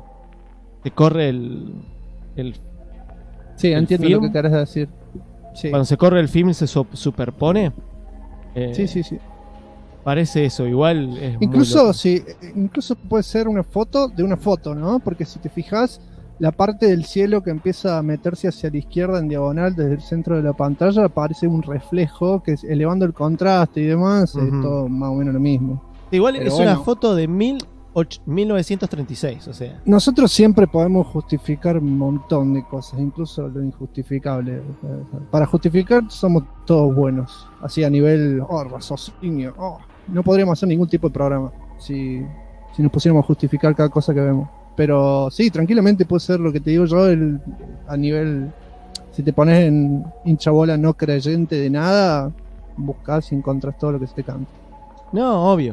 Speaker 1: sí, entiendo
Speaker 2: film.
Speaker 1: lo que querés decir. Sí.
Speaker 2: Cuando se corre el film se superpone.
Speaker 1: Sí.
Speaker 2: Parece eso, igual es
Speaker 1: incluso incluso puede ser una foto de una foto, ¿no? Porque si te fijas, la parte del cielo que empieza a meterse hacia la izquierda en diagonal desde el centro de la pantalla parece un reflejo que elevando el contraste y demás, es todo más o menos lo mismo.
Speaker 2: Igual
Speaker 1: pero
Speaker 2: es una foto de 1936, o sea.
Speaker 1: Nosotros siempre podemos justificar un montón de cosas, incluso lo injustificable. Para justificar somos todos buenos, así a nivel raciocinio. No podríamos hacer ningún tipo de programa si nos pusiéramos a justificar cada cosa que vemos. Pero sí, tranquilamente puede ser lo que te digo yo, a nivel, si te pones en hinchabola no creyente de nada, buscas y encontrás todo lo que se te canta.
Speaker 2: No, obvio.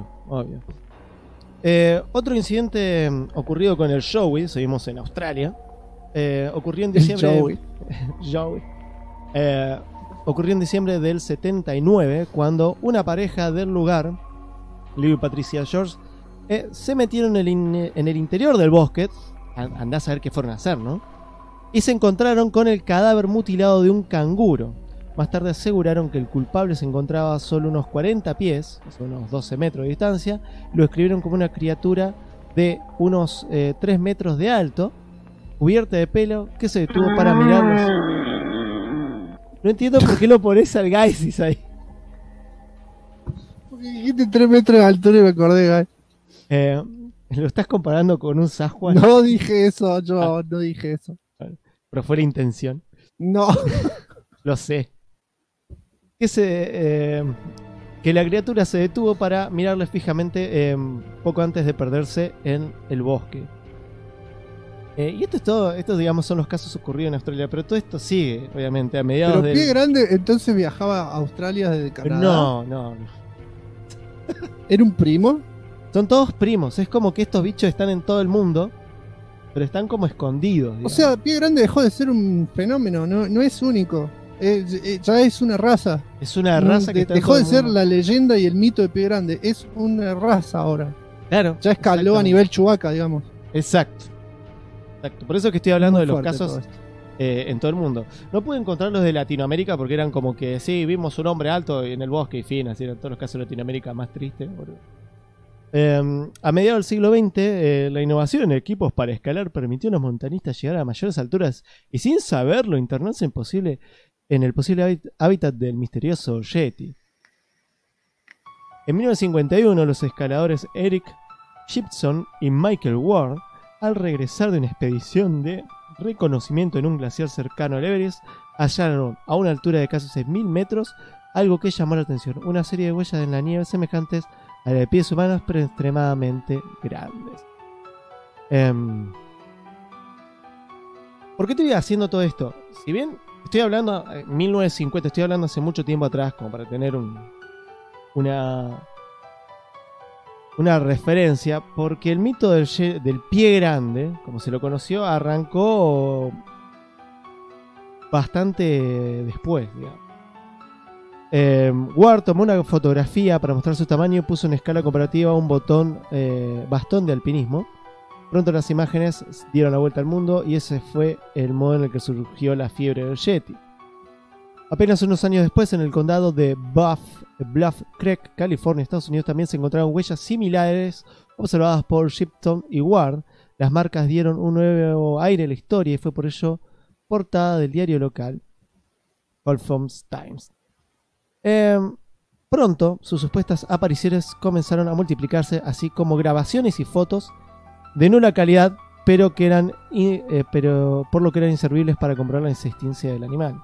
Speaker 2: Otro incidente ocurrido con el Joey, seguimos en Australia, ocurrió en diciembre. Ocurrió en diciembre del 79, cuando una pareja del lugar, Leo y Patricia George, se metieron en el interior del bosque, andá a saber qué fueron a hacer, ¿no? Y se encontraron con el cadáver mutilado de un canguro. Más tarde aseguraron que el culpable se encontraba a solo unos 40 pies, o sea, unos 12 metros de distancia, y lo describieron como una criatura de unos 3 metros de alto, cubierta de pelo, que se detuvo para mirarlos. No entiendo por qué lo pones al Gaisis ahí.
Speaker 1: Porque dijiste 3 metros de altura y me acordé, Guy.
Speaker 2: ¿Lo estás comparando con un Sasquatch?
Speaker 1: No dije eso, yo no dije eso.
Speaker 2: Pero fue la intención.
Speaker 1: No.
Speaker 2: Lo sé. Que la criatura se detuvo para mirarle fijamente poco antes de perderse en el bosque. Y esto es todo, estos digamos son los casos ocurridos en Australia, pero todo esto sigue, obviamente, a mediados
Speaker 1: Pero Pie Grande entonces viajaba a Australia desde Canadá.
Speaker 2: No.
Speaker 1: ¿Era un primo?
Speaker 2: Son todos primos, es como que estos bichos están en todo el mundo, pero están como escondidos. Digamos.
Speaker 1: O sea, Pie Grande dejó de ser un fenómeno, no es único. Ya es una raza.
Speaker 2: Es una raza que está en
Speaker 1: dejó
Speaker 2: todo
Speaker 1: de
Speaker 2: el
Speaker 1: ser
Speaker 2: mundo.
Speaker 1: La leyenda y el mito de Pie Grande. Es una raza ahora.
Speaker 2: Claro.
Speaker 1: Ya escaló a nivel Chewbacca, digamos.
Speaker 2: Exacto. Por eso que estoy hablando
Speaker 1: Muy
Speaker 2: de los
Speaker 1: fuerte
Speaker 2: casos
Speaker 1: todo esto.
Speaker 2: en todo el mundo. No pude encontrar los de Latinoamérica porque eran como que sí, vimos un hombre alto en el bosque y fin, así eran todos los casos de Latinoamérica más tristes. A mediados del siglo XX, la innovación en equipos para escalar permitió a los montañistas llegar a mayores alturas y sin saberlo internarse en el posible hábitat del misterioso Yeti. En 1951, los escaladores Eric Shipson y Michael Ward, al regresar de una expedición de reconocimiento en un glaciar cercano al Everest, hallaron a una altura de casi 6.000 metros algo que llamó la atención. Una serie de huellas en la nieve semejantes a la de pies humanos, pero extremadamente grandes. ¿Por qué estoy haciendo todo esto? Si bien estoy hablando 1950, estoy hablando hace mucho tiempo atrás, como para tener una referencia, porque el mito del pie grande, como se lo conoció, arrancó bastante después, digamos. Ward tomó una fotografía para mostrar su tamaño y puso en escala comparativa un bastón de alpinismo. Pronto las imágenes dieron la vuelta al mundo y ese fue el modo en el que surgió la fiebre del Yeti. Apenas unos años después, en el condado de Bluff Creek, California, Estados Unidos, también se encontraron huellas similares observadas por Shipton y Ward. Las marcas dieron un nuevo aire a la historia y fue por ello portada del diario local Colfax Times. Pronto, sus supuestas apariciones comenzaron a multiplicarse, así como grabaciones y fotos de nula calidad, pero por lo que eran inservibles para comprobar la existencia del animal.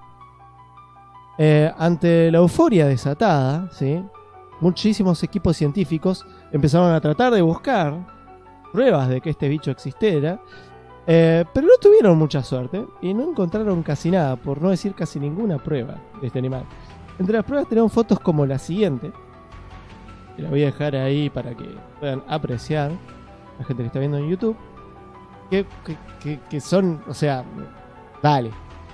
Speaker 2: Ante la euforia desatada, ¿sí?, muchísimos equipos científicos empezaron a tratar de buscar pruebas de que este bicho existiera, pero no tuvieron mucha suerte y no encontraron casi nada, por no decir casi ninguna prueba de este animal. Entre las pruebas tenemos fotos como la siguiente, que la voy a dejar ahí para que puedan apreciar la gente que está viendo en YouTube, que son, o sea, dale,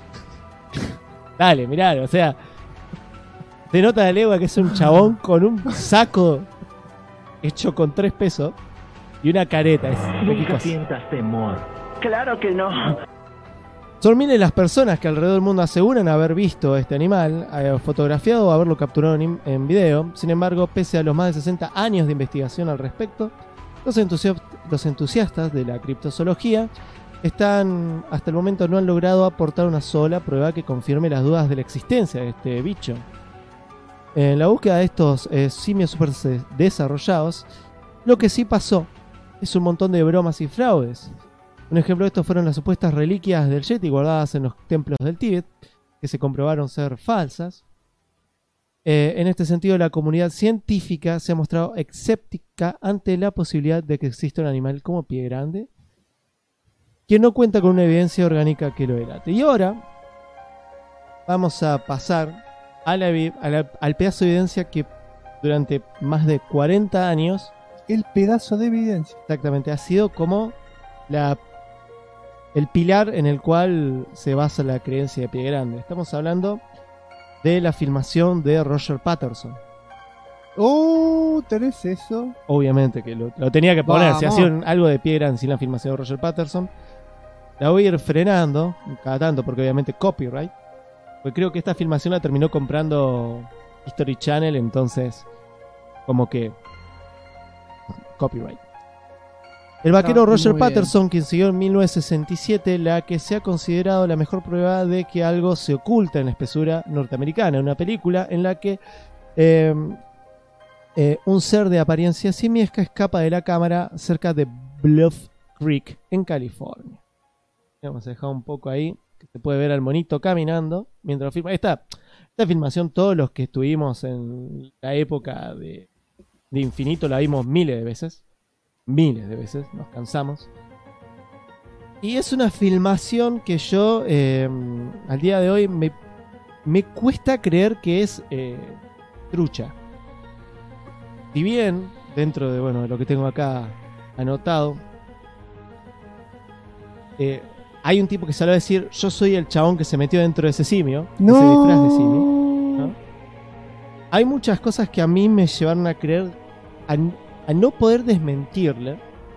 Speaker 2: mirá, o sea, se nota de legua que es un chabón con un saco hecho con 3 pesos y una careta.
Speaker 9: Nunca sientas temor. Claro que no.
Speaker 2: Son miles las personas que alrededor del mundo aseguran haber visto este animal, fotografiado o haberlo capturado en video. Sin embargo, pese a los más de 60 años de investigación al respecto, los entusiastas de la criptozoología hasta el momento no han logrado aportar una sola prueba que confirme las dudas de la existencia de este bicho. En la búsqueda de estos simios super desarrollados, lo que sí pasó es un montón de bromas y fraudes. Un ejemplo de esto fueron las supuestas reliquias del Yeti guardadas en los templos del Tíbet, que se comprobaron ser falsas. En este sentido, la comunidad científica se ha mostrado escéptica ante la posibilidad de que exista un animal como pie grande, que no cuenta con una evidencia orgánica que lo delate. Y ahora vamos a pasar al pedazo de evidencia que durante más de 40 años...
Speaker 1: El pedazo de evidencia.
Speaker 2: Exactamente, ha sido como el pilar en el cual se basa la creencia de pie grande. Estamos hablando de la filmación de Roger Patterson.
Speaker 1: Oh, ¿tenés eso?
Speaker 2: Obviamente que lo tenía que poner.
Speaker 1: Vamos.
Speaker 2: Si hacía algo de pie grande sin la filmación de Roger Patterson, la voy a ir frenando cada tanto porque obviamente copyright. Pues creo que esta filmación la terminó comprando History Channel, entonces como que copyright. El vaquero Roger Patterson, quien siguió en 1967 la que se ha considerado la mejor prueba de que algo se oculta en la espesura norteamericana, una película en la que un ser de apariencia simiesca escapa de la cámara cerca de Bluff Creek, en California. Vamos a dejar un poco ahí, que se puede ver al monito caminando mientras lo filma. Esta filmación, todos los que estuvimos en la época de Infinito la vimos miles de veces, nos cansamos. Y es una filmación que yo al día de hoy me cuesta creer que es trucha. Si bien dentro de lo que tengo acá anotado, hay un tipo que salió a decir: yo soy el chabón que se metió dentro de ese simio,
Speaker 1: no.
Speaker 2: ese disfraz de simio, ¿no? Hay muchas cosas que a mí me llevaron a creer, a no poder desmentirle,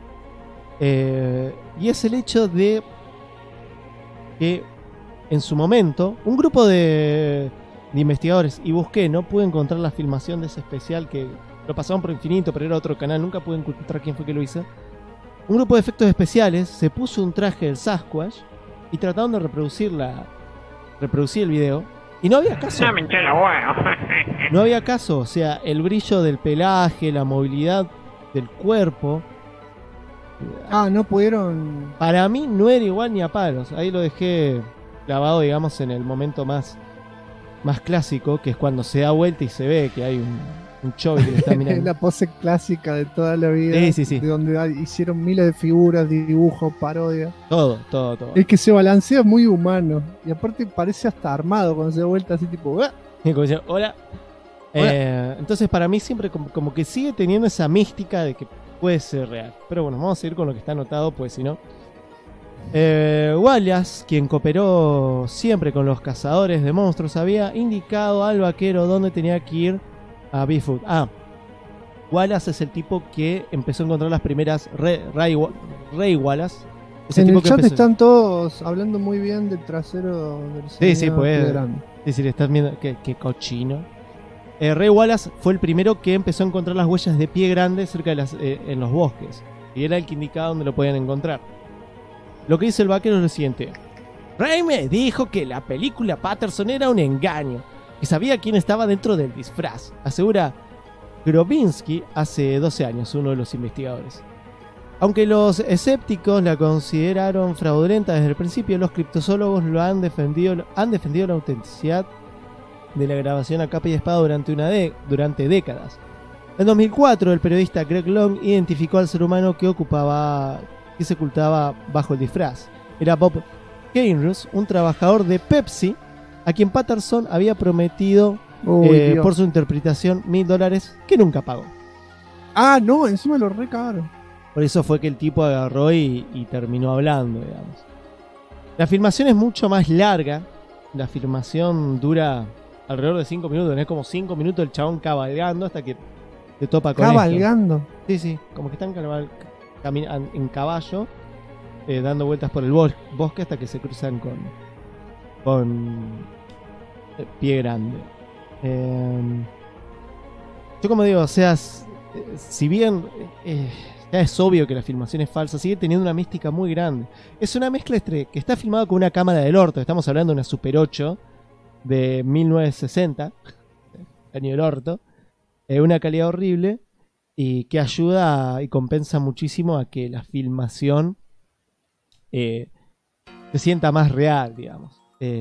Speaker 2: y es el hecho de que en su momento un grupo de investigadores, y busqué, no pude encontrar la filmación de ese especial, que lo pasaban por Infinito, pero era otro canal, nunca pude encontrar quién fue que lo hizo. Un grupo de efectos especiales se puso un traje del Sasquatch y trataron de reproducir el video, y no había caso. No había caso, o sea, el brillo del pelaje, la movilidad del cuerpo.
Speaker 1: No pudieron.
Speaker 2: Para mí no era igual ni a palos. Ahí lo dejé clavado, digamos, en el momento más más clásico, que es cuando se da vuelta y se ve que hay un Chubby que le está mirando.
Speaker 1: La pose clásica de toda la vida.
Speaker 2: Sí.
Speaker 1: De donde hicieron miles de figuras, dibujos, parodias.
Speaker 2: Todo.
Speaker 1: El que se balancea muy humano. Y aparte parece hasta armado cuando se da vuelta así tipo... ¡ah!
Speaker 2: Y como decía, hola. Entonces para mí siempre como que sigue teniendo esa mística de que puede ser real. Pero bueno, vamos a seguir con lo que está anotado, pues si no... Wallace, quien cooperó siempre con los cazadores de monstruos, había indicado al vaquero dónde tenía que ir a Bigfoot. Wallace es el tipo que empezó a encontrar las primeras Ray Wallace.
Speaker 1: En el chat están todos hablando muy bien del trasero del señor.
Speaker 2: Sí, pues. Sí, le estás viendo. Qué cochino. Ray Wallace fue el primero que empezó a encontrar las huellas de pie grande cerca de en los bosques. Y era el que indicaba dónde lo podían encontrar. Lo que dice el vaquero es lo siguiente. Ray me dijo que la película Patterson era un engaño y sabía quién estaba dentro del disfraz, asegura Grobinski hace 12 años, uno de los investigadores. Aunque los escépticos la consideraron fraudulenta desde el principio, los criptozoólogos han defendido la autenticidad de la grabación a capa y espada durante décadas. En 2004, el periodista Greg Long identificó al ser humano que se ocultaba bajo el disfraz. Era Bob Heinrus, un trabajador de Pepsi, a quien Patterson había prometido por su interpretación $1,000 que nunca pagó.
Speaker 1: No, encima lo recagaron.
Speaker 2: Por eso fue que el tipo agarró y terminó hablando, digamos. La filmación es mucho más larga. La filmación dura alrededor de 5 minutos. Es como 5 minutos el chabón cabalgando hasta que se topa con
Speaker 1: ¿Cabalgando?
Speaker 2: Esto. Sí, como que están en caballo, dando vueltas por el bosque hasta que se cruzan con Pie Grande. Yo como digo, o sea, si bien ya es obvio que la filmación es falsa, sigue teniendo una mística muy grande. Es una mezcla que está filmada con una cámara del orto. Estamos hablando de una Super 8 de 1960, año del orto, una calidad horrible, y que ayuda y compensa muchísimo a que la filmación se sienta más real, digamos.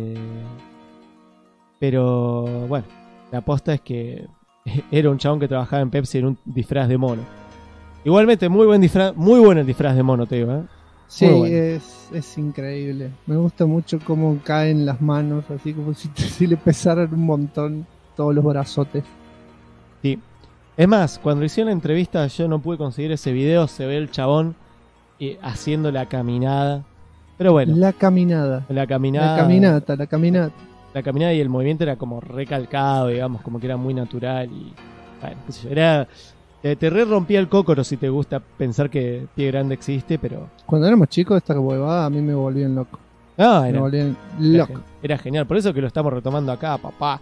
Speaker 2: Pero bueno, la aposta es que era un chabón que trabajaba en Pepsi en un disfraz de mono. Igualmente, muy bueno el disfraz de mono, te digo, ¿eh?
Speaker 1: Sí,
Speaker 2: bueno.
Speaker 1: es increíble. Me gusta mucho cómo caen las manos, así como si le pesaran un montón todos los brazotes.
Speaker 2: Sí. Es más, cuando hicieron la entrevista yo no pude conseguir ese video, se ve el chabón haciendo la caminada. Pero bueno.
Speaker 1: La caminata.
Speaker 2: La caminada y el movimiento era como recalcado, digamos, como que era muy natural y bueno, qué sé yo, te rompía el cócoro si te gusta pensar que Pie Grande existe, pero... Cuando
Speaker 1: éramos chicos esta huevada a mí me volvían loco.
Speaker 2: Era genial, por eso que lo estamos retomando acá, papá.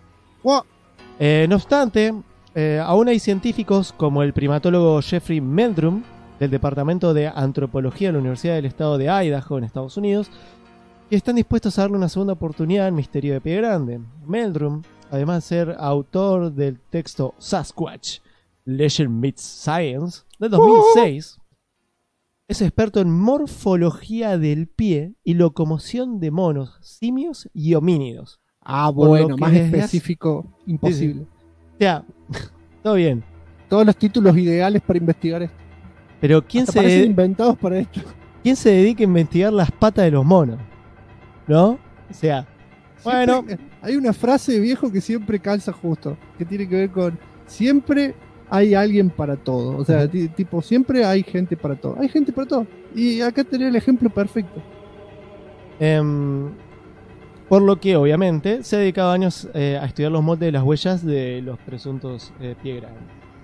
Speaker 2: No obstante, aún hay científicos como el primatólogo Jeffrey Meldrum del Departamento de Antropología de la Universidad del Estado de Idaho en Estados Unidos, que están dispuestos a darle una segunda oportunidad al misterio de Pie Grande. Meldrum, además de ser autor del texto Sasquatch, Legend Meets Science, del 2006, es experto en morfología del pie y locomoción de monos, simios y homínidos.
Speaker 1: Bueno, más específico, imposible.
Speaker 2: O sea, todo bien.
Speaker 1: Todos los títulos ideales para investigar esto.
Speaker 2: Pero
Speaker 1: parecen inventados para esto.
Speaker 2: ¿Quién se dedica a investigar las patas de los monos? ¿No? O sea, bueno.
Speaker 1: Hay una frase de viejo que siempre calza justo, que tiene que ver con siempre hay alguien para todo. O sea, tipo, siempre hay gente para todo. Hay gente para todo. Y acá tenés el ejemplo perfecto.
Speaker 2: Por lo que, obviamente, se ha dedicado años a estudiar los moldes de las huellas de los presuntos Pie Grande.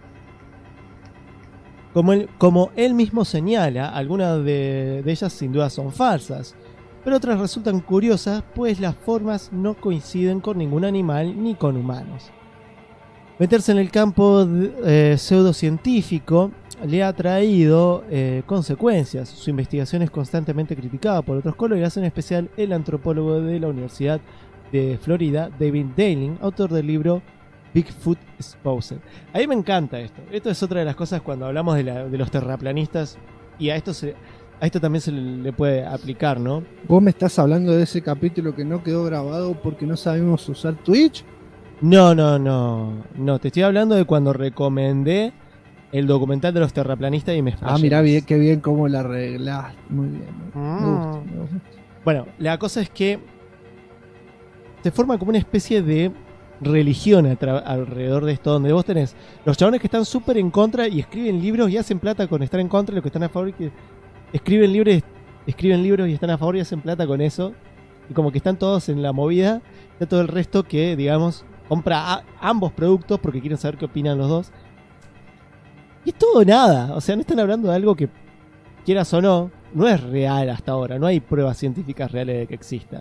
Speaker 2: Como él mismo señala, algunas de ellas sin duda son falsas, pero otras resultan curiosas, pues las formas no coinciden con ningún animal ni con humanos. Meterse en el campo pseudocientífico le ha traído consecuencias. Su investigación es constantemente criticada por otros colegas, en especial el antropólogo de la Universidad de Florida, David Dayling, autor del libro Bigfoot Exposed. A mí me encanta esto. Esto es otra de las cosas cuando hablamos de los terraplanistas, y a esto a esto también se le puede aplicar, ¿no?
Speaker 1: ¿Vos me estás hablando de ese capítulo que no quedó grabado porque no sabemos usar Twitch?
Speaker 2: No, te estoy hablando de cuando recomendé el documental de los terraplanistas y me explayé.
Speaker 1: Mirá bien, qué bien cómo la arreglaste. Muy bien. Me gusta.
Speaker 2: Bueno, la cosa es que se forma como una especie de religión alrededor de esto, donde vos tenés los chabones que están súper en contra y escriben libros y hacen plata con estar en contra, y los que están a favor y que escriben libros y están a favor y hacen plata con eso, y como que están todos en la movida, y todo el resto que, digamos, compra ambos productos porque quieren saber qué opinan los dos. Y es todo nada, o sea, no están hablando de algo que, quieras o no, no es real hasta ahora, no hay pruebas científicas reales de que exista.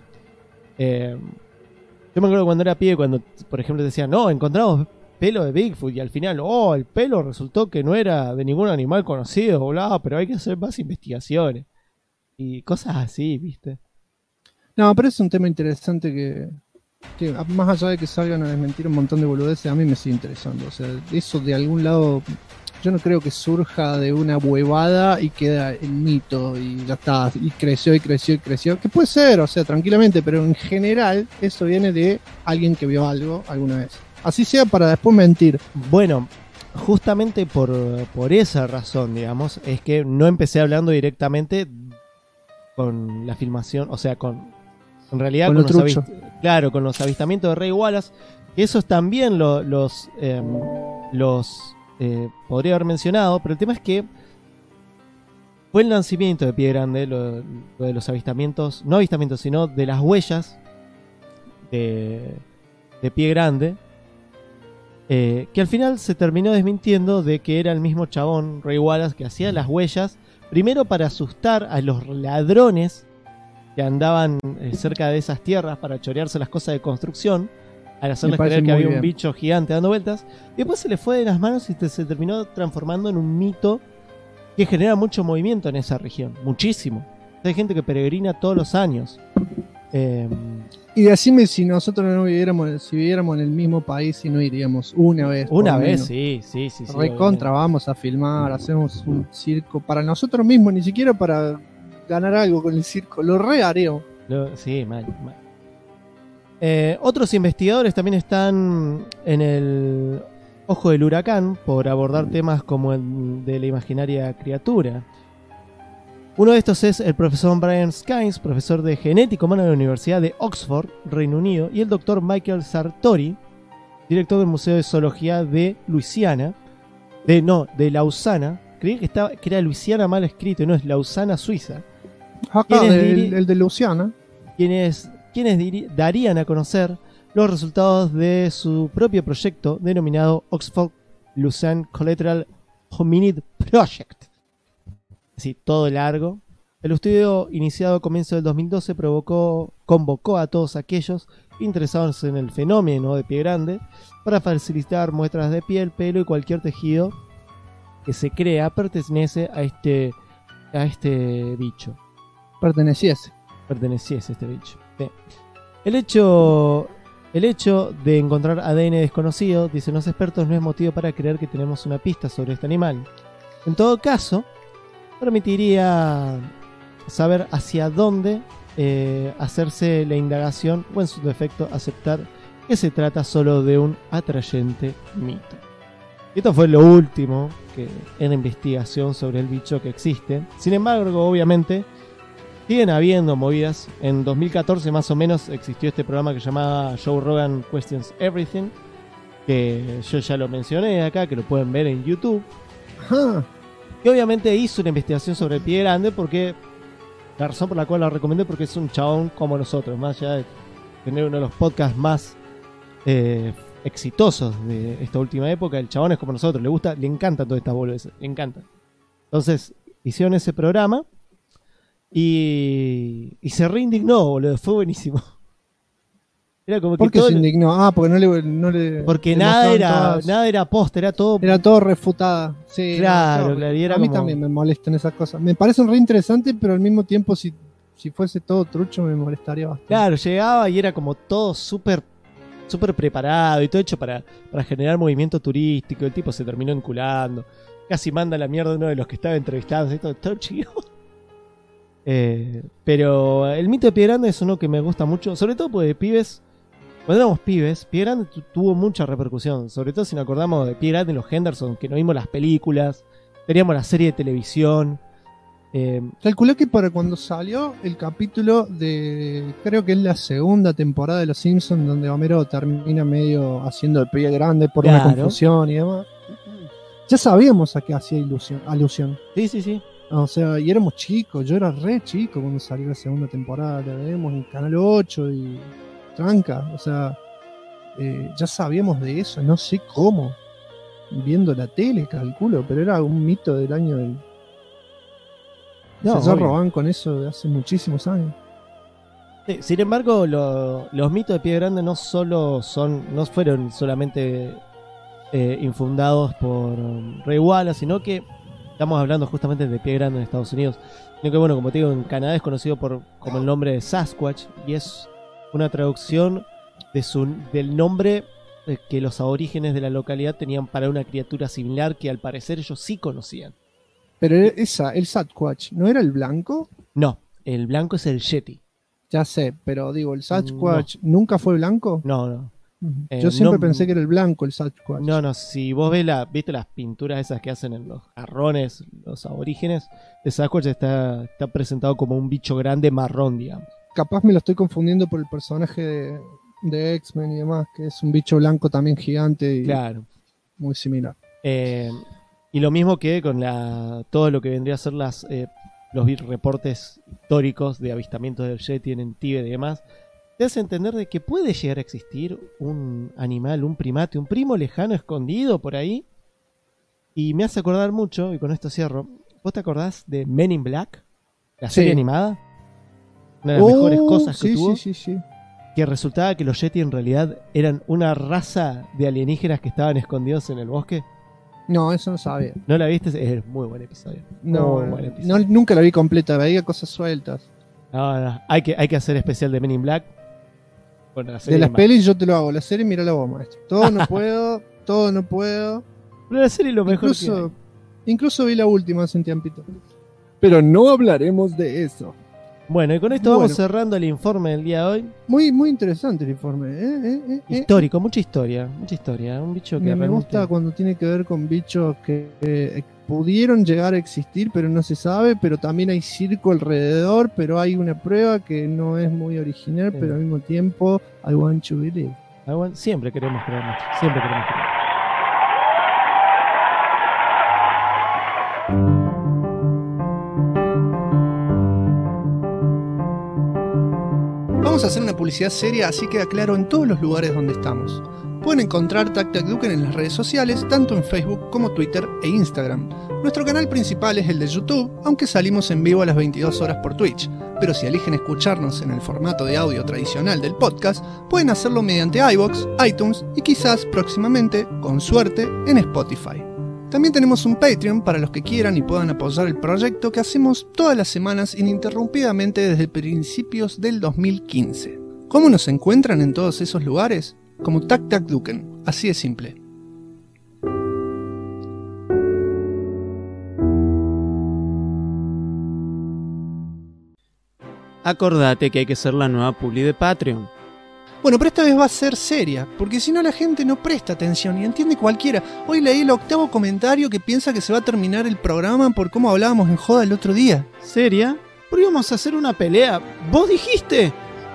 Speaker 2: Yo me acuerdo cuando era pibe, cuando, por ejemplo, decían, no, encontramos pelo de Bigfoot, y al final, el pelo resultó que no era de ningún animal conocido, bla, pero hay que hacer más investigaciones. Y cosas así, ¿viste?
Speaker 1: No, pero es un tema interesante que más allá de que salgan a desmentir un montón de boludeces, a mí me sigue interesando. O sea, eso de algún lado, yo no creo que surja de una huevada y queda en mito y ya está, y creció, que puede ser, o sea, tranquilamente, pero en general eso viene de alguien que vio algo alguna vez. Así sea para después mentir.
Speaker 2: Bueno, justamente por esa razón, digamos, es que no empecé hablando directamente con la filmación, o sea, en realidad con los avistamientos de Ray Wallace, que esos también los podría haber mencionado, pero el tema es que fue el nacimiento de Pie Grande, lo de los avistamientos, no avistamientos, sino de las huellas de Pie Grande, que al final se terminó desmintiendo de que era el mismo chabón, Ray Wallace, que hacía las huellas, primero para asustar a los ladrones que andaban cerca de esas tierras para chorearse las cosas de construcción, al hacerles creer que había un bicho gigante dando vueltas. Y después se le fue de las manos y se terminó transformando en un mito que genera mucho movimiento en esa región, muchísimo. Hay gente que peregrina todos los años.
Speaker 1: Y decime si nosotros no viviéramos, si viviéramos en el mismo país y no iríamos una vez.
Speaker 2: Una vez, sí.
Speaker 1: Recontra, vamos a filmar, hacemos un circo para nosotros mismos, ni siquiera para ganar algo con el circo, lo reareo.
Speaker 2: Sí, mal. Otros investigadores también están en el ojo del huracán por abordar temas como el de la imaginaria criatura. Uno de estos es el profesor Brian Skynes, profesor de genética humana de la Universidad de Oxford, Reino Unido, y el doctor Michael Sartori, director del Museo de Zoología de Luisiana, de Lausana. Creí que era Luisiana mal escrito, y no, es Lausana, Suiza.
Speaker 1: El de Luisiana.
Speaker 2: Quienes darían a conocer los resultados de su propio proyecto denominado Oxford Lucerne Collateral Hominid Project. Así, todo largo. El estudio, iniciado a comienzos del 2012, convocó a todos aquellos interesados en el fenómeno de Pie Grande para facilitar muestras de piel, pelo y cualquier tejido que se crea pertenece a este bicho. Perteneciese este bicho. Sí. El hecho de encontrar ADN desconocido, dicen los expertos, no es motivo para creer que tenemos una pista sobre este animal. En todo caso, permitiría saber hacia dónde hacerse la indagación, o en su defecto aceptar que se trata solo de un atrayente mito. Y esto fue lo último en la investigación sobre el bicho que existe. Sin embargo, obviamente, siguen habiendo movidas. En 2014 más o menos existió este programa que se llamaba Joe Rogan Questions Everything, que yo ya lo mencioné acá, que lo pueden ver en YouTube.
Speaker 1: Ajá.
Speaker 2: Y obviamente hizo una investigación sobre el Pie Grande, porque la razón por la cual la recomendé, porque es un chabón como nosotros, más allá de tener uno de los podcasts más exitosos de esta última época. El chabón es como nosotros, le encantan todas estas boludeces, le encantan. Entonces hicieron ese programa y se reindignó, boludo, fue buenísimo. Era como
Speaker 1: ¿por
Speaker 2: que
Speaker 1: qué se indignó? Porque no le
Speaker 2: porque nada era posta, era todo
Speaker 1: refutada. Sí,
Speaker 2: claro, y era
Speaker 1: a mí también me molestan esas cosas. Me parecen re interesantes, pero al mismo tiempo si fuese todo trucho me molestaría bastante.
Speaker 2: Claro, llegaba y era como todo súper preparado y todo hecho para generar movimiento turístico. El tipo se terminó enculando, casi manda a la mierda uno de los que estaba entrevistando, todo chido. Pero el mito de Pie Grande es uno que me gusta mucho, sobre todo porque de pibes, cuando éramos pibes, Pie Grande tuvo mucha repercusión, sobre todo si nos acordamos de Pie Grande y los Henderson, que no vimos las películas, teníamos la serie de televisión.
Speaker 1: Calculé que para cuando salió el capítulo de, creo que es la segunda temporada de Los Simpsons, donde Homero termina medio haciendo de Pie Grande por una confusión y demás, ya sabíamos a qué hacía alusión.
Speaker 2: Sí.
Speaker 1: O sea, y éramos chicos, yo era re chico cuando salió la segunda temporada, la vemos en Canal 8 y tranca, o sea, ya sabíamos de eso, no sé cómo, viendo la tele, calculo, pero era un mito del año del...
Speaker 2: No,
Speaker 1: ya roban con eso de hace muchísimos años.
Speaker 2: Sí, sin embargo, los mitos de Pie Grande no fueron solamente infundados por Ray Wallace, sino que estamos hablando justamente de Pie Grande en Estados Unidos. Sino que, bueno, como te digo, en Canadá es conocido como el nombre de Sasquatch, y es una traducción del nombre que los aborígenes de la localidad tenían para una criatura similar que al parecer ellos sí conocían.
Speaker 1: Pero el Sasquatch, ¿no era el blanco?
Speaker 2: No, el blanco es el Yeti.
Speaker 1: Ya sé, pero digo, ¿el Sasquatch nunca fue blanco?
Speaker 2: No.
Speaker 1: Yo siempre pensé que era el blanco el Sasquatch.
Speaker 2: No, si vos viste las pinturas esas que hacen en los jarrones, los aborígenes, el Sasquatch está presentado como un bicho grande marrón, digamos.
Speaker 1: Capaz me lo estoy confundiendo por el personaje de X-Men y demás, que es un bicho blanco también gigante y
Speaker 2: claro,
Speaker 1: muy similar.
Speaker 2: Y lo mismo que con todo lo que vendría a ser los reportes históricos de avistamientos del Yeti en Tíbet y demás, te hace entender de que puede llegar a existir un animal, un primate, un primo lejano escondido por ahí. Y me hace acordar mucho, y con esto cierro, ¿vos te acordás de Men in Black? La serie animada. Una de las mejores cosas que tuvo.
Speaker 1: Sí.
Speaker 2: Que resultaba que los Yeti en realidad eran una raza de alienígenas que estaban escondidos en el bosque.
Speaker 1: No, eso no sabía.
Speaker 2: ¿No la viste? Es muy buen episodio.
Speaker 1: No, nunca la vi completa, veía cosas sueltas.
Speaker 2: No. Hay que hacer especial de Men in Black. Bueno,
Speaker 1: de las pelis yo te lo hago, la serie mira la vos, maestro. Todo no puedo.
Speaker 2: Pero la serie es lo mejor
Speaker 1: incluso vi la última hace un tiempito. Pero no hablaremos de eso.
Speaker 2: Bueno, y con esto vamos cerrando el informe del día de hoy.
Speaker 1: Muy, muy interesante el informe.
Speaker 2: Histórico, mucha historia. Un bicho que
Speaker 1: me gusta cuando tiene que ver con bichos que pudieron llegar a existir, pero no se sabe, pero también hay circo alrededor, pero hay una prueba que no es muy original, pero al mismo tiempo, I want to believe.
Speaker 2: Siempre queremos creer mucho, siempre queremos creer.
Speaker 1: Vamos a hacer una publicidad seria, así queda claro en todos los lugares donde estamos. Pueden encontrar Tac Tac Duken en las redes sociales, tanto en Facebook como Twitter e Instagram. Nuestro canal principal es el de YouTube, aunque salimos en vivo a las 22 horas por Twitch. Pero si eligen escucharnos en el formato de audio tradicional del podcast, pueden hacerlo mediante iVoox, iTunes y quizás próximamente, con suerte, en Spotify. También tenemos un Patreon para los que quieran y puedan apoyar el proyecto que hacemos todas las semanas ininterrumpidamente desde principios del 2015. ¿Cómo nos encuentran en todos esos lugares? Como Tac Tac Duken, así de simple.
Speaker 7: Acordate que hay que ser la nueva publi de Patreon.
Speaker 1: Bueno, pero esta vez va a ser seria, porque si no la gente no presta atención y entiende cualquiera. Hoy leí el 8º comentario que piensa que se va a terminar el programa por cómo hablábamos en joda el otro día.
Speaker 7: ¿Seria? ¿Por qué íbamos a hacer una pelea? ¿Vos dijiste?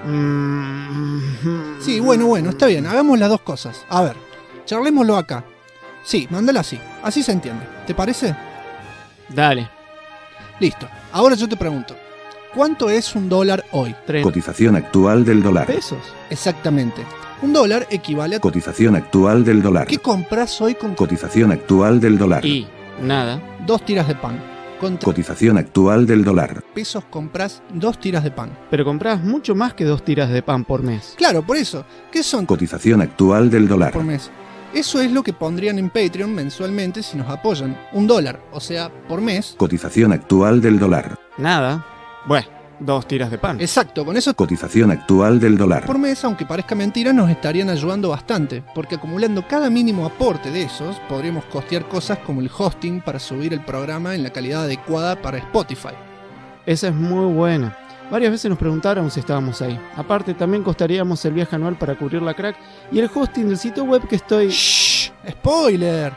Speaker 1: Sí, bueno, está bien, hagamos las dos cosas. A ver, charlémoslo acá. Sí, mándala así se entiende. ¿Te parece?
Speaker 7: Dale.
Speaker 1: Listo, ahora yo te pregunto. ¿Cuánto es $1 hoy?
Speaker 12: Cotización actual del dólar.
Speaker 1: ¿Pesos? Exactamente. $1 equivale a...
Speaker 12: Cotización actual del dólar.
Speaker 1: ¿Qué compras hoy con...
Speaker 12: Cotización actual del dólar.
Speaker 7: Y nada.
Speaker 1: 2 tiras de pan.
Speaker 12: Cotización actual del dólar.
Speaker 1: Pesos compras 2 tiras de pan.
Speaker 7: Pero compras mucho más que 2 tiras de pan por mes.
Speaker 1: Claro, por eso. ¿Qué son?
Speaker 12: Cotización actual del dólar.
Speaker 1: Por mes. Eso es lo que pondrían en Patreon mensualmente si nos apoyan. $1, o sea, por mes.
Speaker 12: Cotización actual del dólar.
Speaker 7: Nada. Bueno, 2 tiras de pan.
Speaker 1: Exacto, con eso...
Speaker 12: Cotización actual del dólar.
Speaker 1: Por mes, aunque parezca mentira, nos estarían ayudando bastante, porque acumulando cada mínimo aporte de esos, podríamos costear cosas como el hosting para subir el programa en la calidad adecuada para Spotify.
Speaker 7: esa es muy buena. Varias veces nos preguntaron si estábamos ahí. Aparte, también costaríamos el viaje anual para cubrir la crack y el hosting del sitio web que estoy...
Speaker 1: ¡Shh! ¡Spoiler!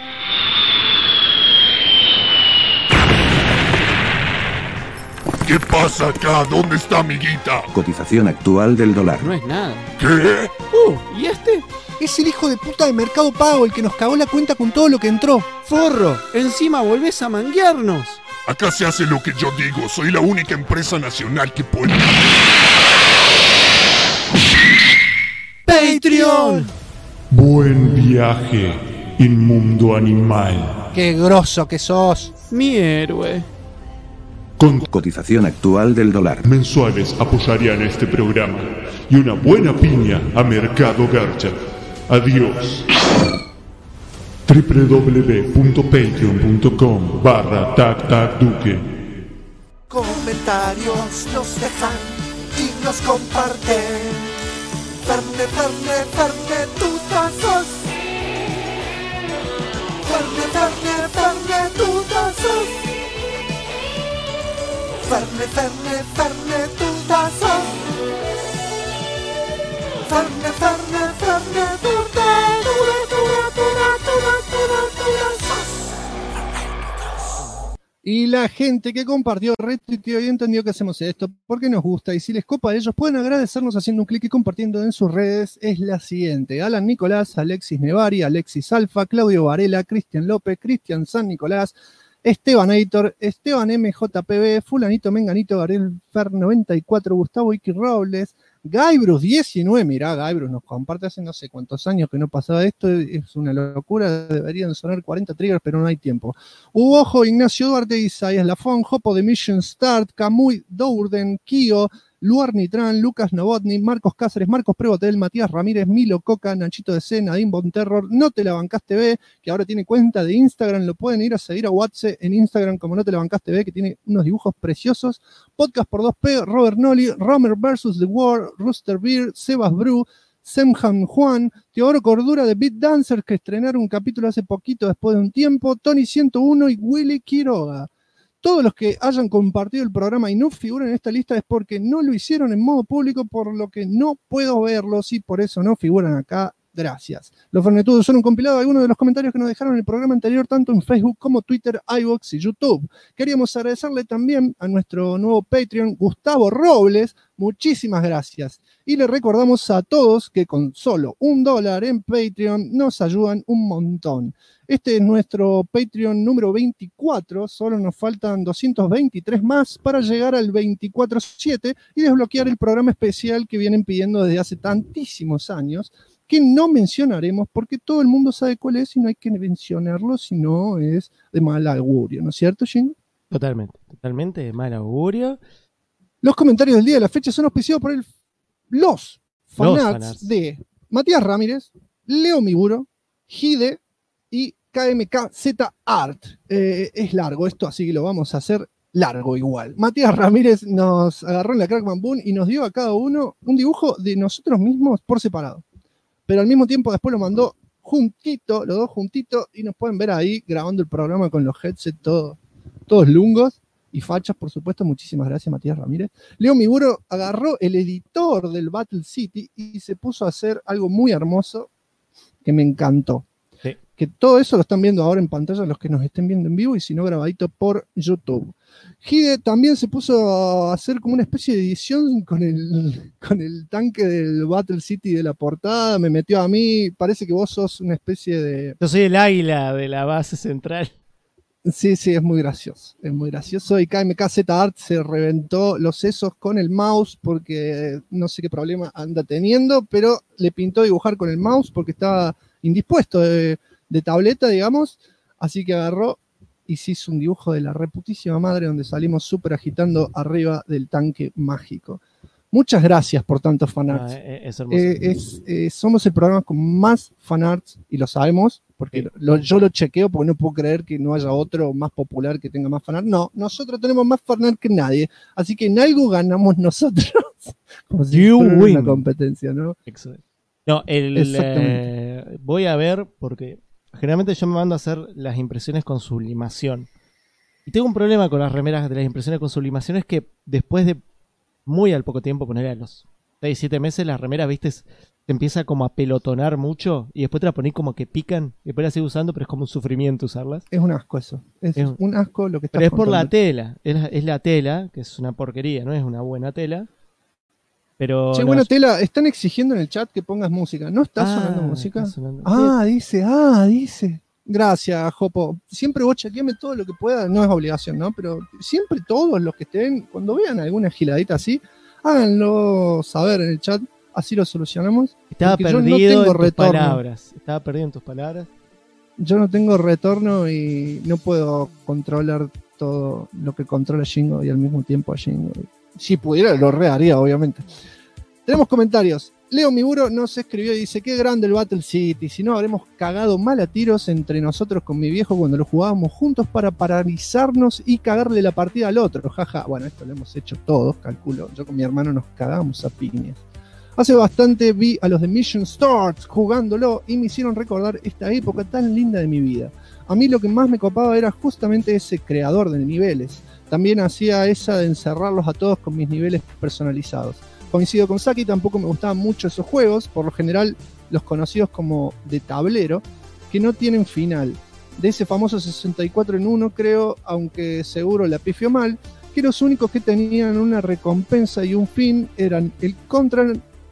Speaker 8: ¿Qué pasa acá? ¿Dónde está mi guita?
Speaker 12: Cotización actual del dólar.
Speaker 7: No es nada.
Speaker 8: ¿Qué?
Speaker 7: ¿Y este?
Speaker 1: Es el hijo de puta de Mercado Pago, el que nos cagó la cuenta con todo lo que entró.
Speaker 7: ¡Forro! ¡Encima volvés a manguearnos!
Speaker 8: Acá se hace lo que yo digo. Soy la única empresa nacional que puede...
Speaker 7: ¡Patreon!
Speaker 13: Buen viaje, inmundo animal.
Speaker 1: ¡Qué grosso que sos!
Speaker 7: Mi héroe.
Speaker 12: Con cotización actual del dólar.
Speaker 13: Mensuales apoyarían este programa y una buena piña a Mercado Garcha. Adiós. www.patreon.com/tactacduque.
Speaker 14: Comentarios nos dejan y nos comparten. Ferne, Ferne, Ferne, tú sos. Ferne, Ferne, Ferne, tú sos. Ferne, Ferne, Ferne, tú sos. Ferne, Ferne, Ferne, tú
Speaker 1: Y la gente que compartió, retuiteó y entendió que hacemos esto porque nos gusta. Y si les copa a ellos, pueden agradecernos haciendo un clic y compartiendo en sus redes. Es la siguiente: Alan Nicolás, Alexis Nevari, Alexis Alfa, Claudio Varela, Cristian López, Cristian San Nicolás, Esteban Aitor, Esteban MJPB, Fulanito Menganito, Gabriel Fer 94, Gustavo Iki Robles, Gaibrus 19, mirá, Gaibrus nos comparte hace no sé cuántos años que no pasaba esto, es una locura, deberían sonar 40 triggers, pero no hay tiempo. Ojo, Ignacio Duarte, Isaías Lafón, Jopo de Mission Start, Camuy Dourden, Kio, Luar Nitran, Lucas Novotny, Marcos Cáceres, Marcos Prevotel, Matías Ramírez, Milo Coca, Nachito de C, Nadine Bonterror, No Te La Bancás TV, que ahora tiene cuenta de Instagram, lo pueden ir a seguir a WhatsApp en Instagram como No Te La Bancás TV, que tiene unos dibujos preciosos. Podcast por 2P, Robert Nolly, Romer vs. The War, Rooster Beer, Sebas Bru, Semhan Juan, Teodoro Cordura de Beat Dancers, que estrenaron un capítulo hace poquito después de un tiempo, Tony 101 y Willy Quiroga. Todos los que hayan compartido el programa y no figuran en esta lista es porque no lo hicieron en modo público, por lo que no puedo verlos y por eso no figuran acá. Gracias. Los Fernetudos son un compilado de algunos de los comentarios que nos dejaron en el programa anterior, tanto en Facebook como Twitter, iVoox y YouTube. Queríamos agradecerle también a nuestro nuevo Patreon, Gustavo Robles. Muchísimas gracias. Y le recordamos a todos que con solo $1 en Patreon nos ayudan un montón. Este es nuestro Patreon número 24, solo nos faltan 223 más para llegar al 24/7 y desbloquear el programa especial que vienen pidiendo desde hace tantísimos años, que no mencionaremos porque todo el mundo sabe cuál es y no hay que mencionarlo, si no es de mal augurio, ¿no es cierto, Jim?
Speaker 2: Totalmente de mal augurio.
Speaker 1: Los comentarios del día de la fecha son auspiciados por los fanarts de Matías Ramírez, Leo Miguro, Hide y KMKZ Art. Es largo esto, así que lo vamos a hacer largo igual. Matías Ramírez nos agarró en la Crackman Boom y nos dio a cada uno un dibujo de nosotros mismos por separado. Pero al mismo tiempo después lo mandó juntito, los dos juntitos, y nos pueden ver ahí grabando el programa con los headsets todos lungos y fachas, por supuesto. Muchísimas gracias, Matías Ramírez. Leo Miguro agarró el editor del Battle City y se puso a hacer algo muy hermoso que me encantó.
Speaker 2: Sí.
Speaker 1: Que todo eso lo están viendo ahora en pantalla los que nos estén viendo en vivo y si no grabadito por YouTube. Hide también se puso a hacer como una especie de edición con el tanque del Battle City de la portada, me metió a mí, parece que vos sos una especie de...
Speaker 2: Yo soy el águila de la base central.
Speaker 1: Sí, es muy gracioso, y KMKZ Art se reventó los sesos con el mouse porque no sé qué problema anda teniendo, pero le pintó dibujar con el mouse porque estaba indispuesto de tableta, digamos, así que agarró y se hizo un dibujo de la reputísima madre donde salimos súper agitando arriba del tanque mágico. Muchas gracias por tantos fanarts.
Speaker 2: Es hermoso.
Speaker 1: Somos el programa con más fanarts y lo sabemos, porque yo lo chequeo porque no puedo creer que no haya otro más popular que tenga más fanarts. No, nosotros tenemos más fanarts que nadie, así que en algo ganamos nosotros. Como si fuera una competencia, ¿no?
Speaker 2: Excelente. No, voy a ver, porque generalmente yo me mando a hacer las impresiones con sublimación. Y tengo un problema con las remeras de las impresiones con sublimación, es que después de muy al poco tiempo, ponerle a los 6, 7 meses, las remeras, viste, te empieza como a pelotonar mucho y después te la ponés como que pican y después las sigues usando, pero es como un sufrimiento usarlas.
Speaker 1: Es un asco eso. Es un asco lo que estás
Speaker 2: Pero es por
Speaker 1: contando.
Speaker 2: la tela. Es la tela, que es una porquería, no es una buena tela. Pero
Speaker 1: Che,
Speaker 2: no,
Speaker 1: buena tela. Están exigiendo en el chat que pongas música. ¿No está sonando música? Dice. Gracias, Jopo. Siempre vos chequeame todo lo que pueda. No es obligación, ¿no? Pero siempre todos los que estén, cuando vean alguna giladita así, háganlo saber en el chat. Así lo solucionamos.
Speaker 2: Estaba perdido
Speaker 1: yo no tengo
Speaker 2: en tus palabras. Estaba perdido en tus palabras.
Speaker 1: Yo no tengo retorno y no puedo controlar todo lo que controla Shingo y al mismo tiempo a Shingo. Si pudiera, lo reharía, obviamente. Tenemos comentarios. Leo Miburo nos escribió y dice: qué grande el Battle City. Si no, habremos cagado mal a tiros entre nosotros con mi viejo cuando lo jugábamos juntos para paralizarnos y cagarle la partida al otro. Jaja. Bueno, esto lo hemos hecho todos, calculo. Yo con mi hermano nos cagábamos a piñas. Hace bastante vi a los de Mission Start jugándolo y me hicieron recordar esta época tan linda de mi vida. A mí lo que más me copaba era justamente ese creador de niveles. También hacía esa de encerrarlos a todos con mis niveles personalizados. Coincido con Saki, tampoco me gustaban mucho esos juegos, por lo general los conocidos como de tablero, que no tienen final. De ese famoso 64 en 1 creo, aunque seguro la pifió mal, que los únicos que tenían una recompensa y un fin eran el Contra,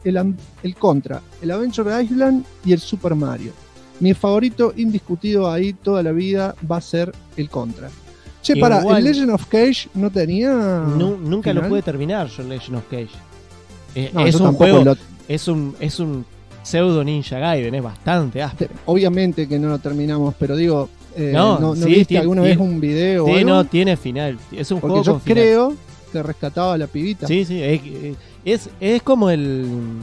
Speaker 1: el Adventure Island y el Super Mario. Mi favorito indiscutido ahí toda la vida va a ser el Contra. Che,
Speaker 2: Igual,
Speaker 1: el Legend of Cage no tenía...
Speaker 2: nunca
Speaker 1: final.
Speaker 2: lo pude terminar yo, Legend of Cage.
Speaker 1: No,
Speaker 2: es
Speaker 1: yo
Speaker 2: un
Speaker 1: tampoco
Speaker 2: juego, es un pseudo Ninja Gaiden, es bastante áspero.
Speaker 1: Obviamente que no lo terminamos, pero digo, ¿no
Speaker 2: sí,
Speaker 1: viste alguna vez un video o
Speaker 2: sí,
Speaker 1: algo?
Speaker 2: no, tiene final. Es un
Speaker 1: Porque
Speaker 2: juego
Speaker 1: yo
Speaker 2: con final.
Speaker 1: creo que rescataba a la pibita.
Speaker 2: Sí, es como el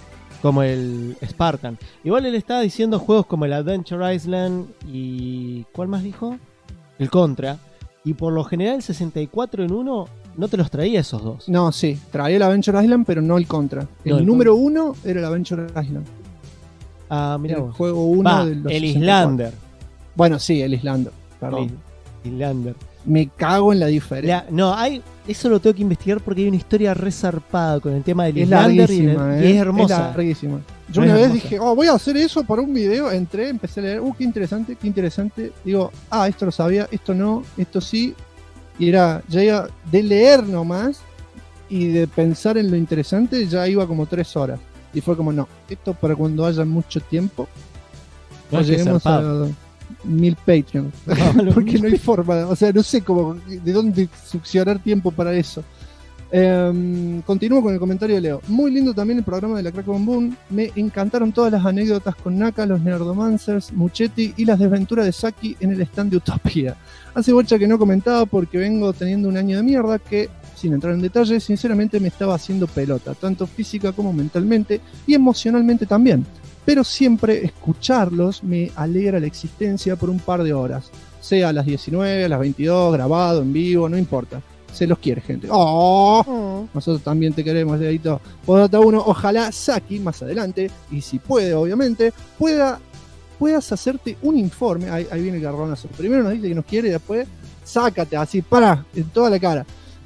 Speaker 2: Spartan. Igual él estaba diciendo juegos como el Adventure Island y... ¿cuál más dijo? El Contra. Y por lo general el 64 en 1 no te los traía esos dos.
Speaker 1: No, sí, traía el Adventure Island, pero no el Contra. El número 1 era el Adventure Island.
Speaker 2: Ah, mira
Speaker 1: el
Speaker 2: vos.
Speaker 1: juego 1 de los
Speaker 2: el
Speaker 1: 64.
Speaker 2: Islander.
Speaker 1: Bueno, sí, el Islander. Perdón.
Speaker 2: Islander.
Speaker 1: Me cago en la diferencia.
Speaker 2: Eso lo tengo que investigar porque hay una historia resarpada con el tema del
Speaker 1: Es
Speaker 2: Islander y
Speaker 1: larguísima,
Speaker 2: es hermosa.
Speaker 1: Es larguísima. Yo una vez dije, voy a hacer eso para un video. Entré, empecé a leer, qué interesante, qué interesante. Digo, esto lo sabía, esto no, esto sí. Y ya iba de leer nomás y de pensar en lo interesante, ya iba como 3 horas. Y fue como, no, esto para cuando haya mucho tiempo,
Speaker 2: No,
Speaker 1: lleguemos a 1000 Patreons. Porque no hay forma, o sea, no sé cómo, de dónde succionar tiempo para eso. Continúo con el comentario de Leo. Muy lindo también el programa de la Crack Boom Boom. Me encantaron todas las anécdotas con Naka, los Nerdomancers, Muchetti y las desventuras de Saki en el stand de Utopía. Hace bocha que no comentaba porque vengo teniendo un año de mierda que, sin entrar en detalle, sinceramente me estaba haciendo pelota, tanto física como mentalmente y emocionalmente también. Pero siempre escucharlos me alegra la existencia por un par de horas, sea a las 19, a las 22, grabado, en vivo, no importa. Se los quiere, gente. Nosotros también te queremos, Leito. Postdata 1, ojalá Saki más adelante, y si puede, obviamente, puedas hacerte un informe. Ahí viene el garronazo. Primero nos dice que nos quiere y después sácate así, en toda la cara.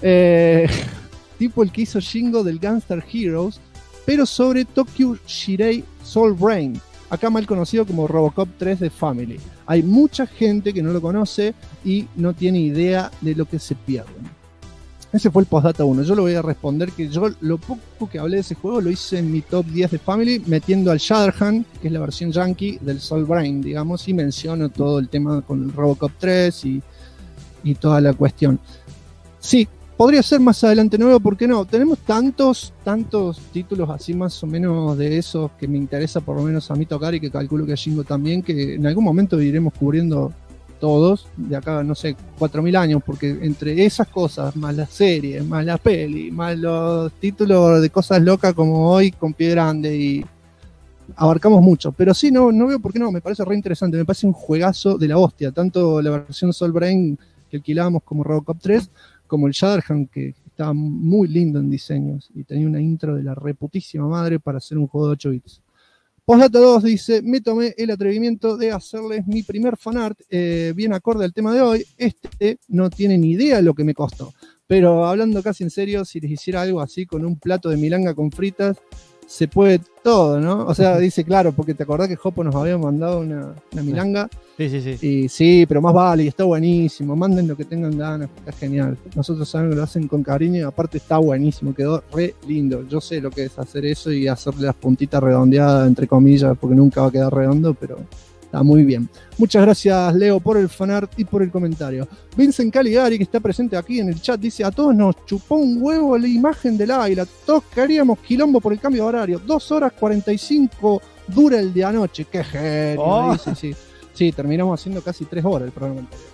Speaker 1: Tipo el que hizo Shingo del Gunstar Heroes, pero sobre Tokyo Shirei Soul Brain, acá mal conocido como Robocop 3 de Family. Hay mucha gente que no lo conoce y no tiene idea de lo que se pierden. Ese fue el postdata 1. Yo lo voy a responder que yo lo poco que hablé de ese juego lo hice en mi top 10 de Family, metiendo al Shatterhand, que es la versión yankee del Soul Brain, digamos, y menciono todo el tema con el Robocop 3 y toda la cuestión. Sí, podría ser más adelante nuevo, ¿por qué no? Tenemos tantos títulos así más o menos de esos que me interesa por lo menos a mí tocar y que calculo que a Shingo también, que en algún momento iremos cubriendo todos, de acá, no sé, 4000 años, porque entre esas cosas, más las series, más la peli, más los títulos de cosas locas como hoy con Pie Grande, y abarcamos mucho. Pero sí, no veo por qué no, me parece re interesante, me parece un juegazo de la hostia, tanto la versión Soul Brain que alquilábamos como Robocop 3, como el Shatterhand, que estaba muy lindo en diseños y tenía una intro de la reputísima madre para hacer un juego de 8 bits. Postdata 2 dice, me tomé el atrevimiento de hacerles mi primer fanart, bien acorde al tema de hoy. Este no tiene ni idea lo que me costó. Pero hablando casi en serio, si les hiciera algo así con un plato de milanga con fritas, se puede todo, ¿no? O sea, dice, claro, porque te acordás que Jopo nos había mandado una milanga.
Speaker 2: Sí.
Speaker 1: Y sí, pero más vale, y está buenísimo. Manden lo que tengan ganas, está genial. Nosotros sabemos que lo hacen con cariño y aparte está buenísimo, quedó re lindo. Yo sé lo que es hacer eso y hacerle las puntitas redondeadas, entre comillas, porque nunca va a quedar redondo, pero está muy bien. Muchas gracias, Leo, por el fanart y por el comentario. Vincent Caligari, que está presente aquí en el chat, dice, a todos nos chupó un huevo la imagen del águila. Todos queríamos quilombo por el cambio de horario. 2 horas 45 dura el de anoche. ¡Qué genio! Dice, sí, terminamos haciendo casi 3 horas el programa anterior.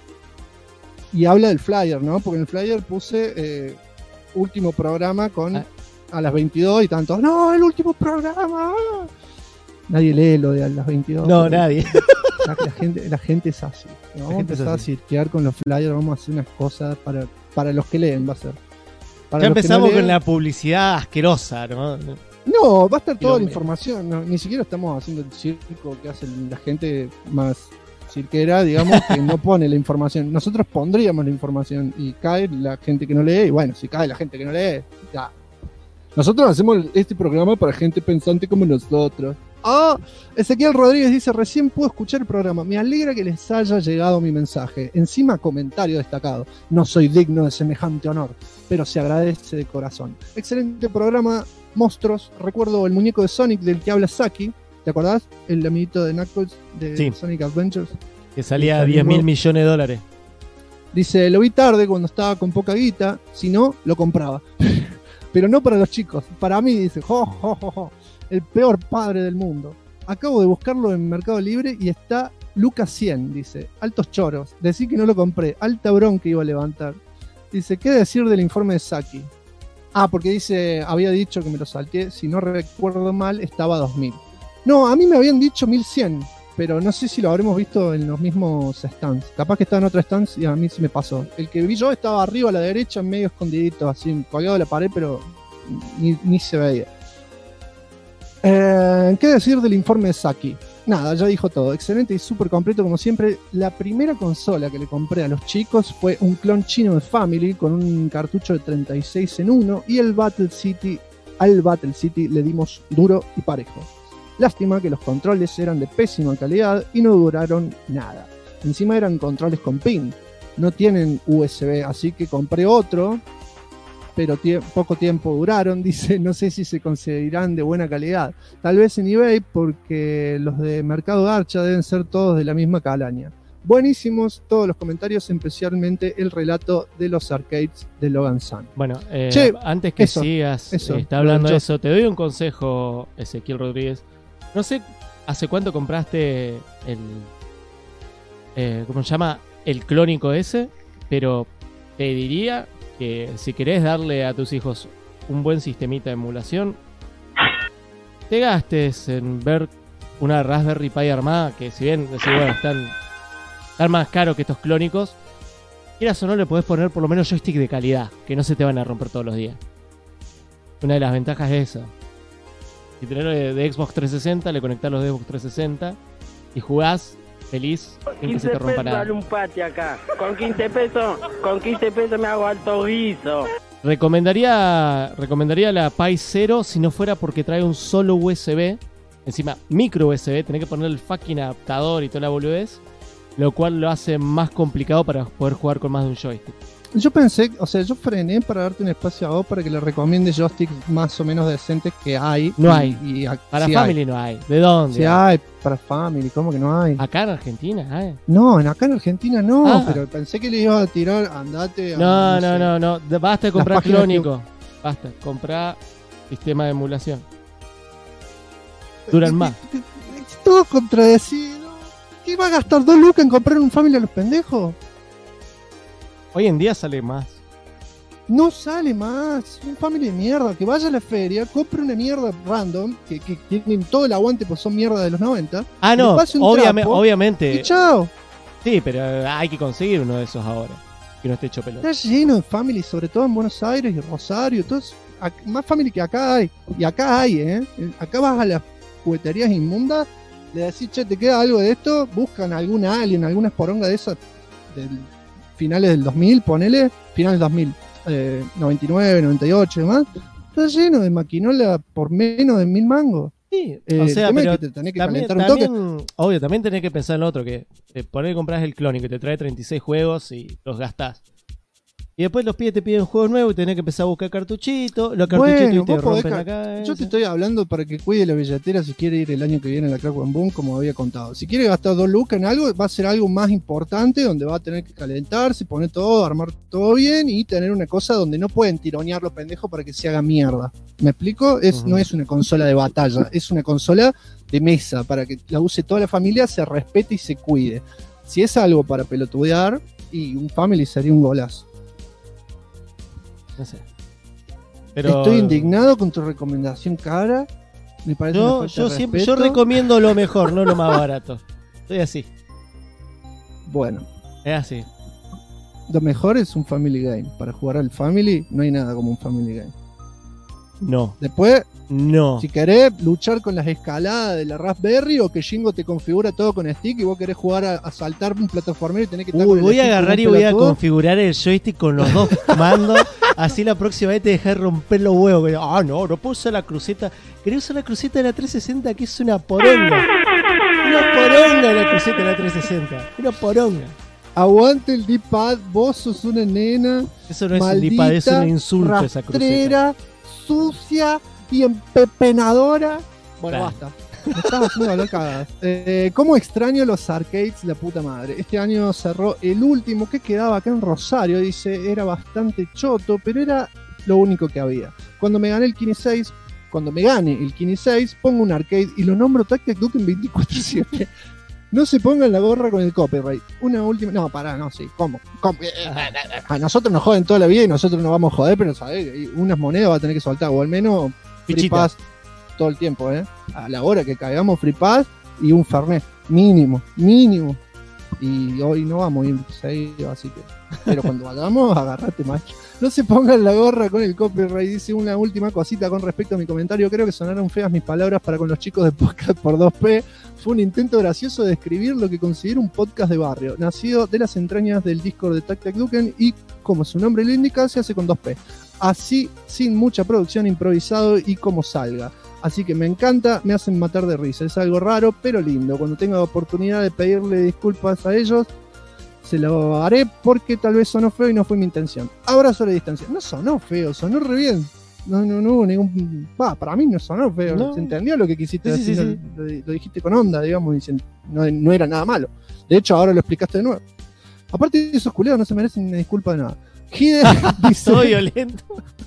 Speaker 1: Y habla del flyer, ¿no? Porque en el flyer puse último programa con a las 22 y tantos. ¡No, el último programa! Nadie lee lo de a las 22.
Speaker 2: No, nadie.
Speaker 1: La gente es así. ¿No? Vamos a empezar a cirquear con los flyers, vamos a hacer unas cosas para los que leen, va a ser.
Speaker 2: Ya empezamos con la publicidad asquerosa, ¿no?
Speaker 1: No, va a estar toda la información. No, ni siquiera estamos haciendo el circo que hace la gente más cirquera, digamos, que no pone la información. Nosotros pondríamos la información y cae la gente que no lee. Y bueno, si cae la gente que no lee, ya. Nosotros hacemos este programa para gente pensante como nosotros. Ezequiel Rodríguez dice, recién pude escuchar el programa, me alegra que les haya llegado mi mensaje, encima comentario destacado, no soy digno de semejante honor, pero se agradece de corazón. Excelente programa, monstruos. Recuerdo el muñeco de Sonic del que habla Saki, ¿te acordás? El amiguito de Knuckles de Sonic Adventures,
Speaker 2: que salía a $10.000 millones.
Speaker 1: Dice, lo vi tarde cuando estaba con poca guita, si no, lo compraba. Pero no para los chicos, para mí, dice, el peor padre del mundo. Acabo de buscarlo en Mercado Libre y está Lucas 100, dice. Altos choros. Decí que no lo compré. Alta bronca iba a levantar. Dice, ¿qué decir del informe de Saki? Porque dice, había dicho que me lo salté. Si no recuerdo mal, estaba a 2000. No, a mí me habían dicho 1100. Pero no sé si lo habremos visto en los mismos stands. Capaz que estaba en otro stands y a mí se me pasó. El que vi yo estaba arriba a la derecha, medio escondidito, así, colgado de la pared, pero ni se veía. ¿Qué decir del informe de Saki? Nada, ya dijo todo. Excelente y súper completo como siempre. La primera consola que le compré a los chicos fue un clon chino de Family con un cartucho de 36 en 1 y al Battle City le dimos duro y parejo. Lástima que los controles eran de pésima calidad y no duraron nada. Encima eran controles con pin. No tienen USB, así que compré otro, pero poco tiempo duraron. Dice, no sé si se consideran de buena calidad. Tal vez en eBay, porque los de Mercado Garcha deben ser todos de la misma calaña. Buenísimos todos los comentarios, especialmente el relato de los arcades de Logan Sun.
Speaker 2: Bueno, antes que sigas, está hablando de eso, te doy un consejo, Ezequiel Rodríguez. No sé hace cuánto compraste ¿cómo se llama? El clónico ese, pero te diría que si querés darle a tus hijos un buen sistemita de emulación, te gastes en ver una Raspberry Pi armada, que si bien están más caros que estos clónicos, quieras o no le podés poner por lo menos joystick de calidad, que no se te van a romper todos los días. Una de las ventajas es eso. Si tenés de Xbox 360, le conectás los de Xbox 360 y jugás feliz sin que se te rompa nada.
Speaker 15: Dale un pati acá. Con 15 pesos me hago alto guiso.
Speaker 2: Recomendaría la Pi 0 si no fuera porque trae un solo USB. Encima, micro USB, tenés que poner el fucking adaptador y toda la boludez, lo cual lo hace más complicado para poder jugar con más de un joystick.
Speaker 1: Yo pensé, yo frené para darte un espacio a vos para que le recomiende joysticks más o menos decentes que hay.
Speaker 2: No hay. Para sí Family hay. No hay. ¿De dónde?
Speaker 1: Sí hay para Family, ¿cómo que no hay?
Speaker 2: ¿Acá en Argentina hay?
Speaker 1: No, acá en Argentina no, pero pensé que le ibas a tirar, andate a...
Speaker 2: No. Basta de comprar clónico. Basta, comprar sistema de emulación. Duran más.
Speaker 1: Todo contradecido. ¿Qué va a gastar 2 lucas en comprar un Family a los pendejos?
Speaker 2: Hoy en día sale más.
Speaker 1: No sale más. Un Family de mierda. Que vaya a la feria, compre una mierda random, que tienen todo el aguante, pues son mierda de los 90.
Speaker 2: No, obviamente.
Speaker 1: Y chao.
Speaker 2: Sí, pero hay que conseguir uno de esos ahora. Que no esté hecho pelota.
Speaker 1: Está lleno de Family, sobre todo en Buenos Aires y Rosario. Más Family que acá hay. Y acá hay, Acá vas jugueterías inmundas, le decís, che, ¿te queda algo de esto? Buscan algún alien, alguna esporonga de esas del finales del 2000, ponele, finales del 2000, 99, 98 y demás. Está lleno de maquinola por menos de 1000 mangos.
Speaker 2: Sí, o sea, pero
Speaker 1: que te tenés que
Speaker 2: también,
Speaker 1: calentar un toque.
Speaker 2: obvio, también tenés que pensar en lo otro, que poner compras el clon y que te trae 36 juegos y los gastás. Y después los pibes te piden juegos nuevos y tenés que empezar a buscar cartuchitos. Los cartuchitos te rompen la cabeza.
Speaker 1: Yo te estoy hablando para que cuide la billetera si quiere ir el año que viene a la Crack One Boom, como había contado. Si quiere gastar 2 lucas en algo, va a ser algo más importante, donde va a tener que calentarse, poner todo, armar todo bien y tener una cosa donde no pueden tironear los pendejos para que se haga mierda. ¿Me explico? No es una consola de batalla, es una consola de mesa, para que la use toda la familia, se respete y se cuide. Si es algo para pelotudear, y un Family sería un golazo.
Speaker 2: No sé. Pero
Speaker 1: estoy indignado con tu recomendación cara. Me parece una falta de respeto.
Speaker 2: Yo recomiendo lo mejor, no lo más barato. Estoy así.
Speaker 1: Bueno.
Speaker 2: Es así.
Speaker 1: Lo mejor es un Family Game. Para jugar al Family no hay nada como un Family Game.
Speaker 2: No.
Speaker 1: Después,
Speaker 2: no.
Speaker 1: Si querés luchar con las escaladas de la Raspberry o que Jingo te configura todo con stick y vos querés jugar a saltar un plataformero y tenés que estar con el
Speaker 2: voy a
Speaker 1: stick
Speaker 2: agarrar y voy a configurar el joystick con los 2 mandos. Así la próxima vez te dejás romper los huevos. No puedo usar la cruceta. ¿Querés usar la cruceta de la 360? Que es una poronga. Una poronga la cruceta de la 360. Una poronga.
Speaker 1: Aguante el D-pad, vos sos una nena.
Speaker 2: Eso no es un D-pad, es un insulto esa cruceta.
Speaker 1: Sucia y empepenadora. Bueno,
Speaker 2: claro.
Speaker 1: Basta. Me estás haciendo hablar cagadas. ¿Cómo extraño los arcades, la puta madre? Este año cerró el último que quedaba acá en Rosario. Dice, era bastante choto, pero era lo único que había. Cuando me gane el Kine 6, pongo un arcade y lo nombro Tactic Duken 24/7. No se pongan la gorra con el copyright. Una última... No, pará, no, sí. ¿Cómo? A nosotros nos joden toda la vida y nosotros nos vamos a joder, pero ¿sabés? Unas monedas va a tener que soltar, o al menos Free Pass todo el tiempo, ¿eh? A la hora que caigamos Free Pass y un Fernet. Mínimo. Y hoy no vamos a ir seguido, así que... Pero cuando vayamos, agarrate, macho. No se pongan la gorra con el copyright. Dice una última cosita con respecto a mi comentario. Creo que sonaron feas mis palabras para con los chicos de Podcast por 2P. Fue un intento gracioso de describir lo que considero un podcast de barrio, nacido de las entrañas del Discord de Tactic Duken y, como su nombre lo indica, se hace con 2P. Así, sin mucha producción, improvisado y como salga. Así que me encanta, me hacen matar de risa. Es algo raro, pero lindo. Cuando tenga oportunidad de pedirle disculpas a ellos, se lo haré porque tal vez sonó feo y no fue mi intención. Abrazo a la distancia. No sonó feo, sonó re bien. No hubo ningún... para mí no sonó feo. No. ¿Se entendió lo que quisiste decir? Sí. Lo dijiste con onda, digamos, y no era nada malo. De hecho, ahora lo explicaste de nuevo. Aparte de esos culeados no se merecen ni disculpa de nada. Hide dice...
Speaker 2: Soy violento.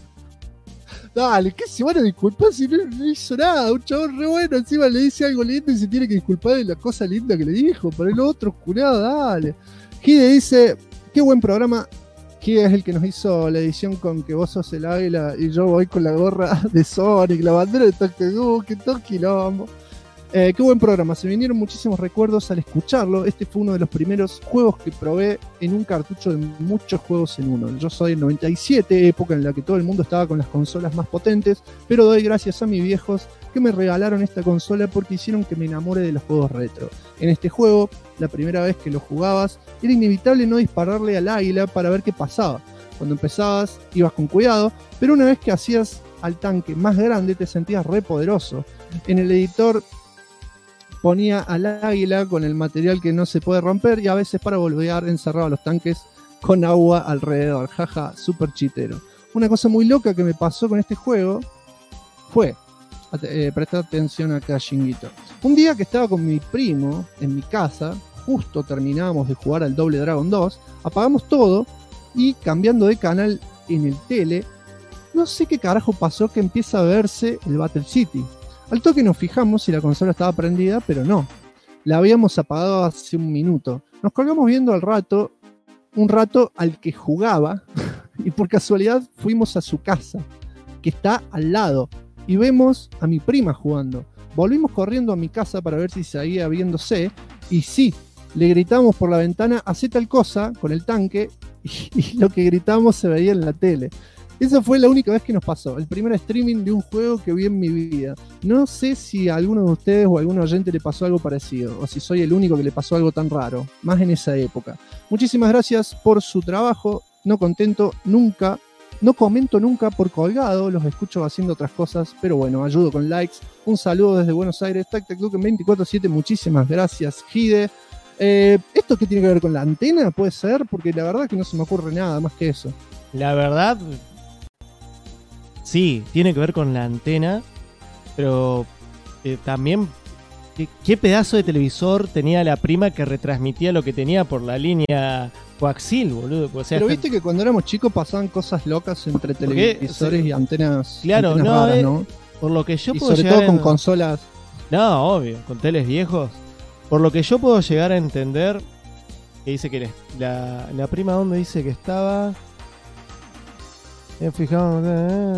Speaker 1: Dale, ¿qué se van a disculpar si no hizo nada? Un chabón re bueno, encima le dice algo lindo y se tiene que disculpar de la cosa linda que le dijo. Para el otro, culeado, dale. Hide dice, qué buen programa. Hide es el que nos hizo la edición con que vos sos el águila y yo voy con la gorra de Sonic, la bandera de Tactic Duken, todo quilombo. Qué buen programa, se vinieron muchísimos recuerdos al escucharlo. Este fue uno de los primeros juegos que probé en un cartucho de muchos juegos en uno. Yo soy del 97, época en la que todo el mundo estaba con las consolas más potentes, pero doy gracias a mis viejos que me regalaron esta consola porque hicieron que me enamore de los juegos retro. En este juego, la primera vez que lo jugabas, era inevitable no dispararle al águila para ver qué pasaba. Cuando empezabas, ibas con cuidado, pero una vez que hacías al tanque más grande, te sentías re poderoso. En el editor ponía al águila con el material que no se puede romper y a veces para volver encerraba los tanques con agua alrededor. Jaja, super chitero. Una cosa muy loca que me pasó con este juego fue, presta atención acá, Shinguito. Un día que estaba con mi primo en mi casa, justo terminábamos de jugar al Double Dragon 2, apagamos todo y cambiando de canal en el tele, no sé qué carajo pasó que empieza a verse el Battle City. Al toque nos fijamos si la consola estaba prendida, pero no. La habíamos apagado hace un minuto. Nos colgamos viendo un rato al que jugaba, y por casualidad fuimos a su casa, que está al lado, y vemos a mi prima jugando. Volvimos corriendo a mi casa para ver si seguía viéndose, y sí, le gritamos por la ventana, hacé tal cosa con el tanque, y lo que gritamos se veía en la tele. Esa fue la única vez que nos pasó. El primer streaming de un juego que vi en mi vida. No sé si a alguno de ustedes o a algún oyente le pasó algo parecido. O si soy el único que le pasó algo tan raro. Más en esa época. Muchísimas gracias por su trabajo. No comento nunca por colgado. Los escucho haciendo otras cosas. Pero bueno, ayudo con likes. Un saludo desde Buenos Aires. TacTacTuc en 24/7. Muchísimas gracias, Gide. ¿Esto qué tiene que ver con la antena? ¿Puede ser? Porque la verdad que no se me ocurre nada más que eso.
Speaker 2: La verdad, sí, tiene que ver con la antena, pero también, ¿qué pedazo de televisor tenía la prima que retransmitía lo que tenía por la línea coaxil, boludo? O sea,
Speaker 1: pero viste que cuando éramos chicos pasaban cosas locas entre televisores y antenas.
Speaker 2: Claro,
Speaker 1: antenas
Speaker 2: no,
Speaker 1: raras, ¿no?
Speaker 2: Por lo que yo
Speaker 1: y
Speaker 2: puedo
Speaker 1: sobre
Speaker 2: llegar
Speaker 1: todo con consolas.
Speaker 2: No, obvio, con teles viejos. Por lo que yo puedo llegar a entender, que dice que la prima donde dice que estaba... Fijamos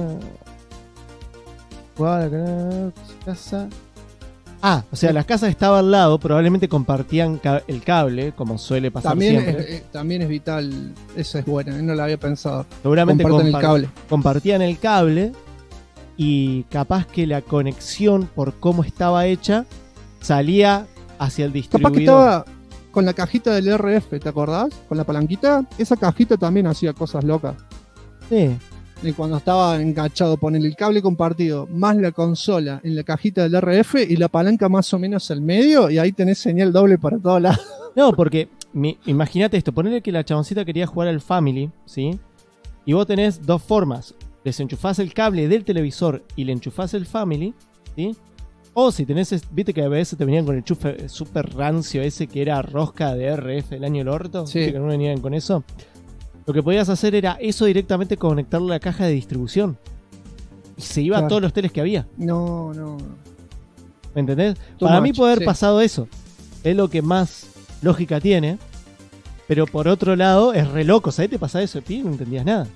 Speaker 2: casa. O sea, las casas estaban al lado, probablemente compartían el cable, como suele pasar siempre.
Speaker 1: También es vital, esa es buena, no la había pensado.
Speaker 2: Seguramente
Speaker 1: comparten el cable.
Speaker 2: Compartían el cable y capaz que la conexión, por cómo estaba hecha, salía hacia el distribuidor.
Speaker 1: Capaz que estaba con la cajita del RF, ¿te acordás? Con la palanquita, esa cajita también hacía cosas locas.
Speaker 2: Sí.
Speaker 1: Y cuando estaba enganchado, poner el cable compartido más la consola en la cajita del RF y la palanca más o menos al medio, y ahí tenés señal doble para todos lados.
Speaker 2: No, porque imagínate esto, ponele que la chaboncita quería jugar al Family, ¿sí? Y vos tenés dos formas: desenchufás el cable del televisor y le enchufás el Family, ¿sí? O si tenés, viste que a veces te venían con el enchufe super rancio ese que era rosca de RF el año del orto,
Speaker 1: sí.
Speaker 2: ¿Viste que no venían con eso? Lo que podías hacer era eso directamente conectarlo a la caja de distribución. Y se iba a todos los teles que había.
Speaker 1: No.
Speaker 2: ¿Me entendés? Para mí puede haber pasado eso. Es lo que más lógica tiene. Pero por otro lado, es re loco. ¿Sabés? Te pasa eso, tío, no entendías nada.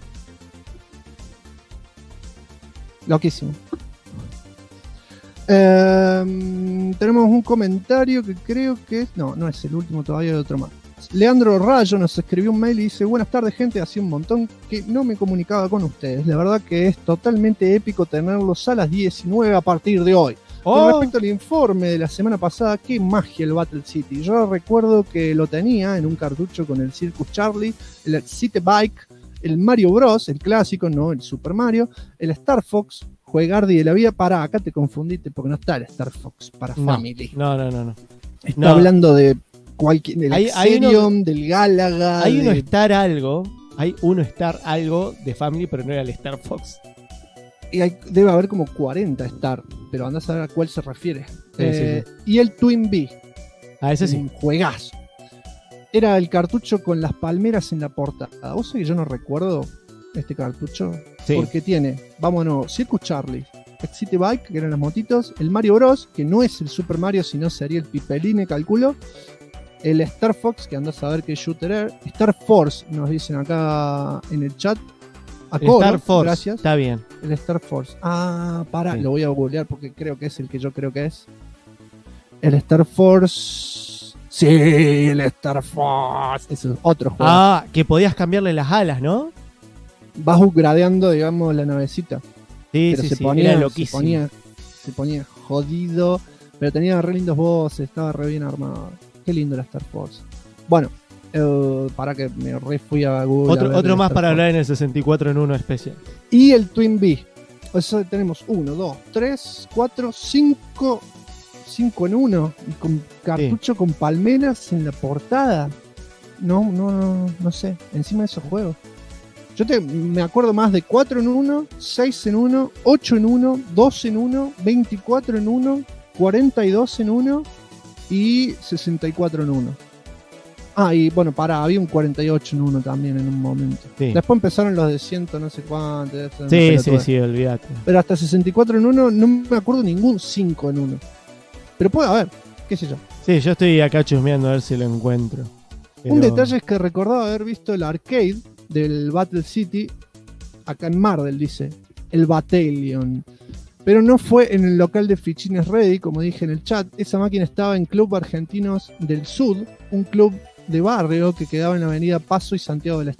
Speaker 1: Loquísimo. Tenemos un comentario que creo que es... No es el último, todavía hay otro más. Leandro Rayo nos escribió un mail y dice: buenas tardes, gente, hacía un montón que no me comunicaba con ustedes. La verdad que es totalmente épico tenerlos a las 19 a partir de hoy. Con respecto al informe de la semana pasada, qué magia el Battle City. Yo recuerdo que lo tenía en un cartucho con el Circus Charlie, el City Bike, el Mario Bros, el clásico, no el Super Mario, el Star Fox, Juegardi de la vida. Pará, acá te confundiste porque no está el Star Fox para Family.
Speaker 2: No.
Speaker 1: Está hablando de del Axerion, del Galaga.
Speaker 2: Hay uno Star algo de Family, pero no era el Star Fox.
Speaker 1: Y debe haber como 40 Star, pero andás a ver a cuál se refiere.
Speaker 2: Sí.
Speaker 1: Y el Twin Bee.
Speaker 2: Ese sí.
Speaker 1: Un juegazo. Era el cartucho con las palmeras en la portada. ¿Vos sabés que yo no recuerdo este cartucho?
Speaker 2: Sí.
Speaker 1: Porque tiene, vámonos, Circus Charlie, el City Bike, que eran las motitos, el Mario Bros, que no es el Super Mario, sino sería el Pipeline, calculo. El Star Fox, que andás a ver qué shooter era. Star Force, nos dicen acá en el chat.
Speaker 2: Star Force,
Speaker 1: gracias.
Speaker 2: Está bien.
Speaker 1: El Star Force. Pará, lo voy a googlear porque creo que es el que yo creo que es. El Star Force. Sí, el Star Force. Ese es otro juego.
Speaker 2: Que podías cambiarle las alas, ¿no?
Speaker 1: Vas upgradeando, digamos, la navecita.
Speaker 2: Sí,
Speaker 1: pero
Speaker 2: sí,
Speaker 1: se
Speaker 2: sí,
Speaker 1: ponía,
Speaker 2: era loquísimo.
Speaker 1: Se ponía jodido, pero tenía re lindos voces, estaba re bien armado. Qué lindo la Star Force. Bueno, para que me re fui a Google.
Speaker 2: Otro más para hablar en el 64 en 1 especial.
Speaker 1: Y el Twin Bee. O sea, tenemos 1, 2, 3, 4, 5 en 1. Y con cartucho con palmeras en la portada. No sé. Encima de esos juegos. Yo me acuerdo más de 4 en 1, 6 en 1, 8 en 1, 12 en 1, 24 en 1, 42 en 1 y 64 en 1. Y bueno, había un 48 en 1 también en un momento. Sí. Después empezaron los de 100 no sé cuánto.
Speaker 2: Sí, olvídate.
Speaker 1: Pero hasta 64 en 1 no me acuerdo ningún 5 en 1. Pero puede haber, qué sé yo.
Speaker 2: Sí, yo estoy acá chusmeando a ver si lo encuentro.
Speaker 1: Un detalle es que recordaba haber visto el arcade del Battle City acá en Mardel, dice el Battalion, pero no fue en el local de Fichines Ready, como dije en el chat. Esa máquina estaba en Club Argentinos del Sud, un club de barrio que quedaba en la avenida Paso y Santiago del Estero.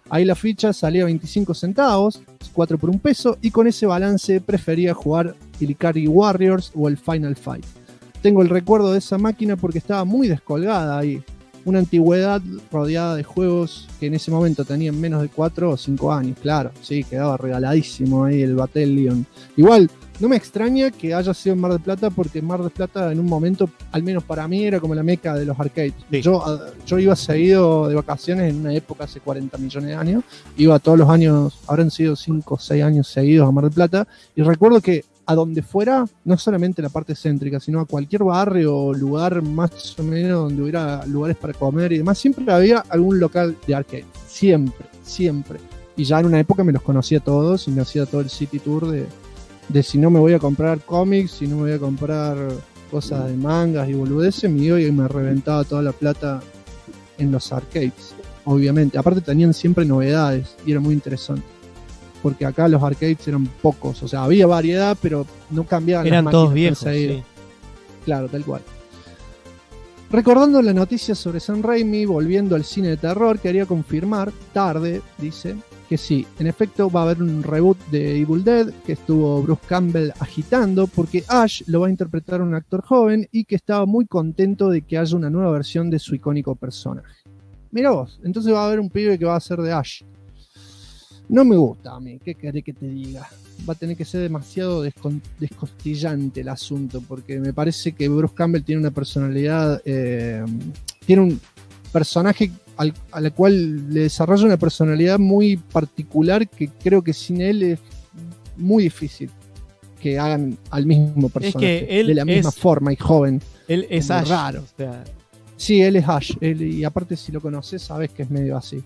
Speaker 1: Ahí la ficha salía 25 centavos, 4 por $1, y con ese balance prefería jugar el Ikari Warriors o el Final Fight. Tengo el recuerdo de esa máquina porque estaba muy descolgada ahí. Una antigüedad rodeada de juegos que en ese momento tenían menos de 4 o 5 años, claro. Sí, quedaba regaladísimo ahí el Battalion. Igual, no me extraña que haya sido en Mar del Plata, porque Mar del Plata en un momento, al menos para mí, era como la meca de los arcades. Sí. Yo iba seguido de vacaciones en una época hace 40 millones de años. Iba todos los años, habrán sido 5 o 6 años seguidos a Mar del Plata. Y recuerdo que a donde fuera, no solamente la parte céntrica, sino a cualquier barrio o lugar más o menos donde hubiera lugares para comer y demás, siempre había algún local de arcade. Siempre, siempre. Y ya en una época me los conocía todos y me hacía todo el city tour de si no me voy a comprar cómics, si no me voy a comprar cosas de mangas y boludeces, me iba y me reventaba toda la plata en los arcades, obviamente. Aparte tenían siempre novedades y era muy interesante. Porque acá los arcades eran pocos, o sea, había variedad, pero no cambiaban.
Speaker 2: Eran
Speaker 1: las
Speaker 2: todos viejos, sí.
Speaker 1: Claro, tal cual. Recordando la noticia sobre Sam Raimi volviendo al cine de terror, quería confirmar, tarde, dice, que sí, en efecto va a haber un reboot de Evil Dead que estuvo Bruce Campbell agitando, porque Ash lo va a interpretar un actor joven y que estaba muy contento de que haya una nueva versión de su icónico personaje. Mirá vos, entonces va a haber un pibe que va a ser de Ash. No me gusta a mí, ¿qué querés que te diga? Va a tener que ser demasiado descostillante el asunto, porque me parece que Bruce Campbell tiene una personalidad, tiene un personaje a la cual le desarrolla una personalidad muy particular que creo que sin él es muy difícil que hagan al mismo personaje,
Speaker 2: es que él
Speaker 1: de la misma forma y joven.
Speaker 2: Él es Ash.
Speaker 1: Raro.
Speaker 2: O sea.
Speaker 1: Sí, él es Ash, y aparte si lo conoces sabes que es medio así.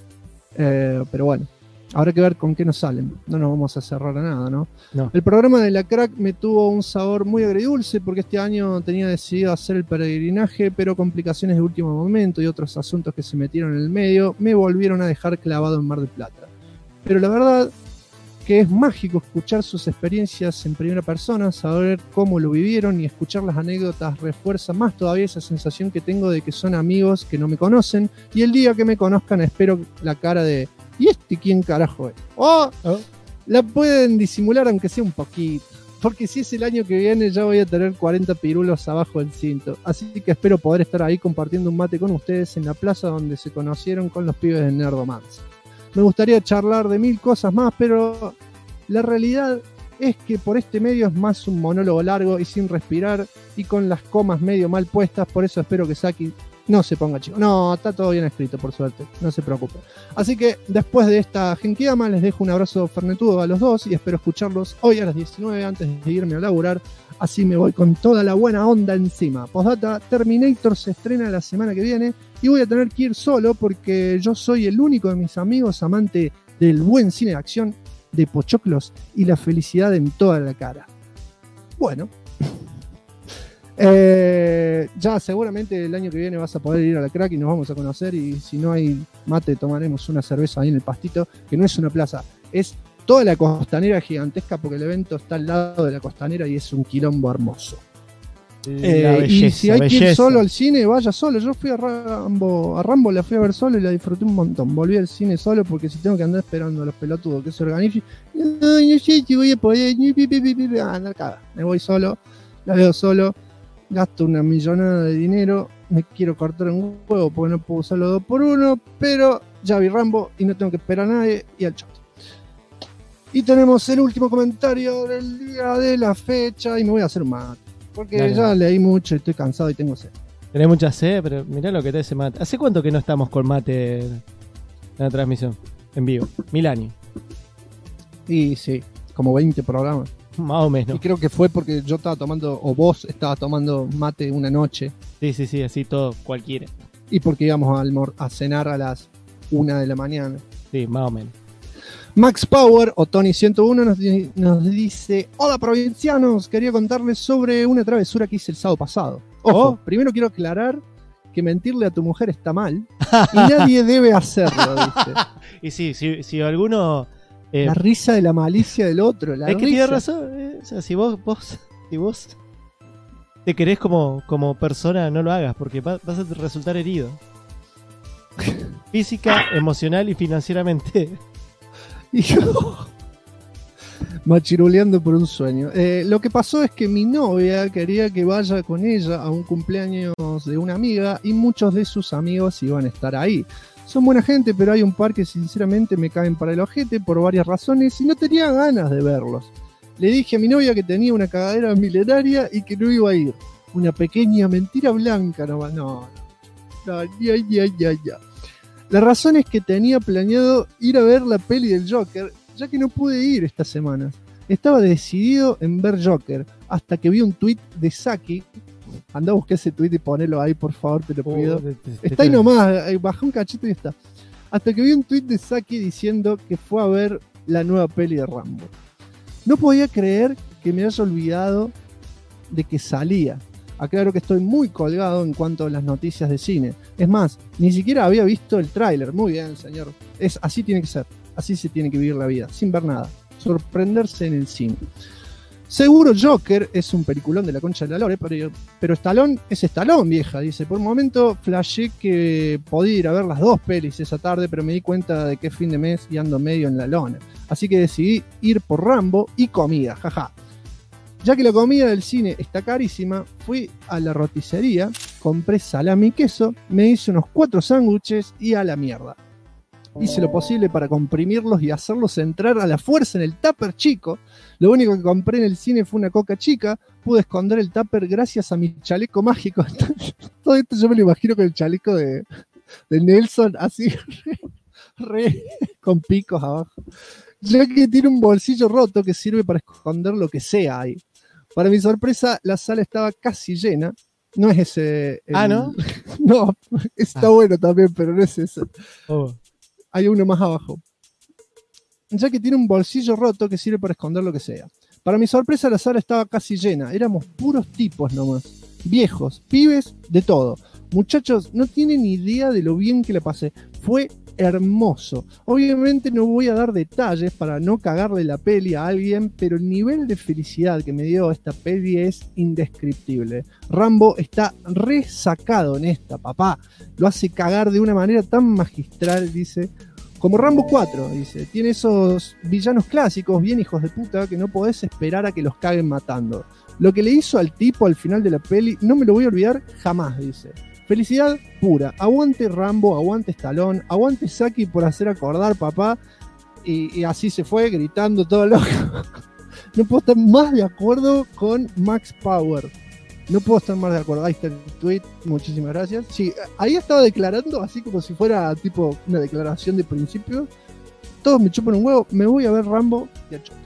Speaker 1: Pero bueno. Habrá que ver con qué nos salen. No nos vamos a cerrar a nada, ¿no?
Speaker 2: No.
Speaker 1: El programa de la Crack me tuvo un sabor muy agridulce porque este año tenía decidido hacer el peregrinaje, pero complicaciones de último momento y otros asuntos que se metieron en el medio me volvieron a dejar clavado en Mar del Plata. Pero la verdad que es mágico escuchar sus experiencias en primera persona, saber cómo lo vivieron y escuchar las anécdotas refuerza más todavía esa sensación que tengo de que son amigos que no me conocen, y el día que me conozcan espero la cara de ¿y este quién carajo es? La pueden disimular aunque sea un poquito, porque si es el año que viene ya voy a tener 40 pirulos abajo del cinto, así que espero poder estar ahí compartiendo un mate con ustedes en la plaza donde se conocieron con los pibes de Nerdomance. Me gustaría charlar de 1000 cosas más, pero la realidad es que por este medio es más un monólogo largo y sin respirar y con las comas medio mal puestas, por eso espero que Saki no se ponga chico. No, está todo bien escrito, por suerte, no se preocupe. Así que después de esta genkidama les dejo un abrazo fernetudo a los dos y espero escucharlos hoy a las 19 antes de irme a laburar, así me voy con toda la buena onda encima. Postdata, Terminator se estrena la semana que viene y voy a tener que ir solo porque yo soy el único de mis amigos amante del buen cine de acción, de pochoclos y la felicidad en toda la cara. Bueno, ya seguramente el año que viene vas a poder ir a la Crack y nos vamos a conocer, y si no hay mate tomaremos una cerveza ahí en el Pastito, que no es una plaza, es toda la costanera gigantesca, porque el evento está al lado de la costanera y es un quilombo hermoso.
Speaker 2: Belleza,
Speaker 1: y si hay que ir
Speaker 2: belleza.
Speaker 1: solo al cine, vaya solo. Yo fui a Rambo la fui a ver solo y la disfruté un montón. Volví al cine solo porque si tengo que andar esperando a los pelotudos que se organicen, no sé si voy a poder andar caga. Me voy solo, la veo solo, gasto una millonada de dinero, me quiero cortar un huevo porque no puedo usarlo 2x1, pero ya vi Rambo y no tengo que esperar a nadie y al chat. Y tenemos el último comentario del día de la fecha y me voy a hacer un mate. Porque
Speaker 2: Dale.
Speaker 1: ya leí mucho, estoy cansado y tengo sed.
Speaker 2: Tenés mucha sed, pero mirá lo que te hace mate. ¿Hace cuánto que no estamos con mate en la transmisión? En vivo. 1000 años.
Speaker 1: Y sí, como 20 programas.
Speaker 2: Más o menos.
Speaker 1: Y creo que fue porque yo estaba tomando, o vos estabas tomando mate una noche.
Speaker 2: Sí, así todo, cualquiera.
Speaker 1: Y porque íbamos a cenar a las 1 de la mañana.
Speaker 2: Sí, más o menos.
Speaker 1: Max Power, o Tony101, nos dice: hola provincianos, quería contarles sobre una travesura que hice el sábado pasado. Ojo, primero quiero aclarar que mentirle a tu mujer está mal y nadie debe hacerlo, dice.
Speaker 2: Y si alguno...
Speaker 1: la risa de la malicia del otro,
Speaker 2: Es que tiene razón. O sea, si vos te querés como persona, no lo hagas porque vas a resultar herido. Física, emocional y financieramente.
Speaker 1: Y yo machiruleando por un sueño. Lo que pasó es que mi novia quería que vaya con ella a un cumpleaños de una amiga y muchos de sus amigos iban a estar ahí. Son buena gente, pero hay un par que sinceramente me caen para el ojete por varias razones y no tenía ganas de verlos. Le dije a mi novia que tenía una cagadera milenaria y que no iba a ir. Una pequeña mentira blanca nomás. No. Ya. La razón es que tenía planeado ir a ver la peli del Joker, ya que no pude ir esta semana. Estaba decidido en ver Joker, hasta que vi un tweet de Saki. Anda a buscar ese tweet y ponelo ahí, por favor, te lo pido. Está ahí nomás, baja un cachito y está. Hasta que vi un tweet de Saki diciendo que fue a ver la nueva peli de Rambo. No podía creer que me haya olvidado de que salía. Aclaro que estoy muy colgado en cuanto a las noticias de cine. Es más, ni siquiera había visto el tráiler. Muy bien, señor. Así tiene que ser. Así se tiene que vivir la vida, sin ver nada. Sorprenderse en el cine. Seguro Joker es un peliculón de la concha de la lore, pero Stallone es Stallone, vieja. Dice, por un momento flashé que podía ir a ver las dos pelis esa tarde, pero me di cuenta de que es fin de mes y ando medio en la lona. Así que decidí ir por Rambo y comida, jaja. Ya que la comida del cine está carísima, fui a la roticería, compré salami y queso, me hice unos 4 sándwiches y a la mierda. Hice lo posible para comprimirlos y hacerlos entrar a la fuerza en el tupper chico. Lo único que compré en el cine fue una coca chica. Pude esconder el tupper gracias a mi chaleco mágico. Todo esto yo me lo imagino con el chaleco de Nelson, así, con picos abajo. Ya que tiene un bolsillo roto que sirve para esconder lo que sea ahí. Para mi sorpresa, la sala estaba casi llena. No es ese...
Speaker 2: ¿no?
Speaker 1: No, está bueno también, pero no es ese.
Speaker 2: Oh.
Speaker 1: Hay uno más abajo. Ya que tiene un bolsillo roto que sirve para esconder lo que sea. Para mi sorpresa, la sala estaba casi llena. Éramos puros tipos nomás. Viejos, pibes, de todo. Muchachos, no tienen idea de lo bien que la pasé. Fue hermoso. Obviamente no voy a dar detalles para no cagarle la peli a alguien, pero el nivel de felicidad que me dio esta peli es indescriptible. Rambo está resacado en esta, papá. Lo hace cagar de una manera tan magistral, dice. Como Rambo 4, dice. Tiene esos villanos clásicos, bien hijos de puta, que no podés esperar a que los caguen matando. Lo que le hizo al tipo al final de la peli, no me lo voy a olvidar jamás, dice. Felicidad pura. Aguante Rambo, aguante Stallone, aguante Saki por hacer acordar, papá. Y así se fue, gritando todo loco. No puedo estar más de acuerdo con Max Power. No puedo estar más de acuerdo. Ahí está el tweet. Muchísimas gracias. Sí, ahí estaba declarando, así como si fuera tipo una declaración de principio. Todos me chupan un huevo. Me voy a ver Rambo y a choto.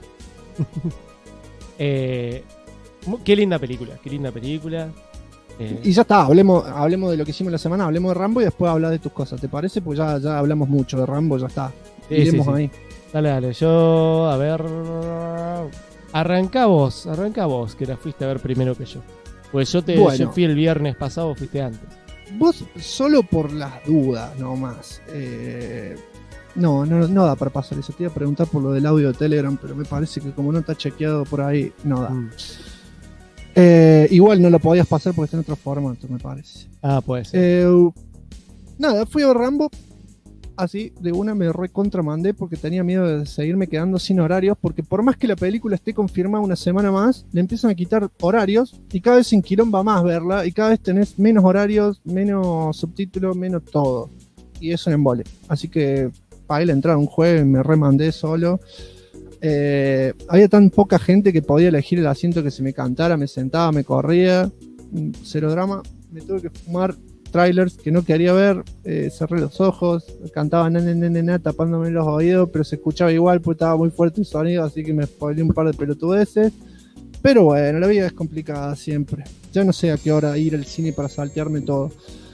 Speaker 2: Qué linda película. Qué linda película.
Speaker 1: Y ya está, hablemos de lo que hicimos la semana, hablemos de Rambo y después hablar de tus cosas, ¿te parece? Pues ya hablamos mucho de Rambo, ya está. Iremos
Speaker 2: sí.
Speaker 1: ahí.
Speaker 2: Dale, yo, a ver... Arranca vos, que la fuiste a ver primero que yo. Pues yo fui el viernes pasado, fuiste antes.
Speaker 1: Vos solo por las dudas, nomás. No da para pasar eso. Te iba a preguntar por lo del audio de Telegram, pero me parece que como no está chequeado por ahí, no da. Igual no lo podías pasar porque está en otro formato, me parece.
Speaker 2: Puede ser.
Speaker 1: Nada, fui a ver Rambo. Así, de una me recontramandé porque tenía miedo de seguirme quedando sin horarios. Porque por más que la película esté confirmada una semana más, le empiezan a quitar horarios. Y cada vez se enquilomba más verla. Y cada vez tenés menos horarios, menos subtítulos, menos todo. Y es un embole. Así que pagué la entrada un jueves, me remandé solo. Había tan poca gente que podía elegir el asiento que se me cantara, me sentaba, me corría, cero drama. Me tuve que fumar trailers que no quería ver, cerré los ojos, cantaba na, tapándome los oídos, pero se escuchaba igual porque estaba muy fuerte el sonido, así que me spoileé un par de pelotudeces. Pero bueno, la vida es complicada siempre. Ya no sé a qué hora ir al cine para saltearme todo.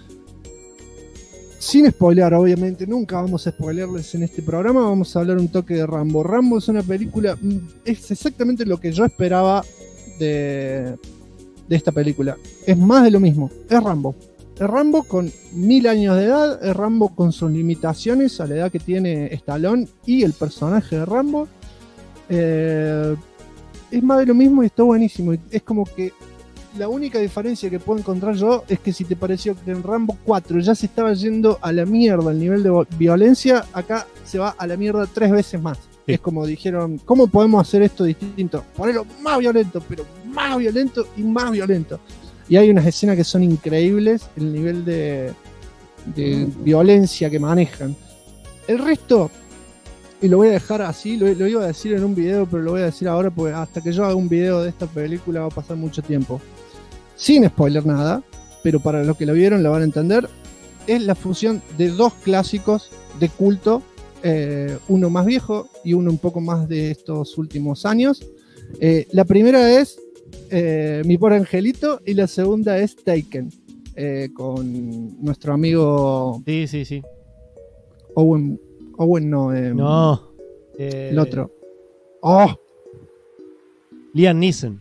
Speaker 1: Sin spoilear, obviamente, nunca vamos a spoilearles en este programa, vamos a hablar un toque de Rambo. Rambo es una película, es exactamente lo que yo esperaba de esta película. Es más de lo mismo, es Rambo. Es Rambo con 1000 años de edad, es Rambo con sus limitaciones a la edad que tiene Stallone y el personaje de Rambo. Es más de lo mismo y está buenísimo. Es como que la única diferencia que puedo encontrar yo es que si te pareció que en Rambo 4 ya se estaba yendo a la mierda el nivel de violencia, acá se va a la mierda 3 veces más. Sí. Es como dijeron, ¿cómo podemos hacer esto distinto? Ponerlo más violento, pero más violento y más violento. Y hay unas escenas que son increíbles, el nivel de violencia que manejan. El resto, y lo voy a dejar así, lo iba a decir en un video, pero lo voy a decir ahora porque hasta que yo haga un video de esta película va a pasar mucho tiempo. Sin spoiler nada, pero para los que lo vieron lo van a entender. Es la fusión de dos clásicos de culto, uno más viejo y uno un poco más de estos últimos años. La primera es Mi Pobre Angelito y la segunda es Taken, con nuestro amigo...
Speaker 2: Sí.
Speaker 1: Owen no.
Speaker 2: No.
Speaker 1: El otro. ¡Oh!
Speaker 2: Liam Neeson.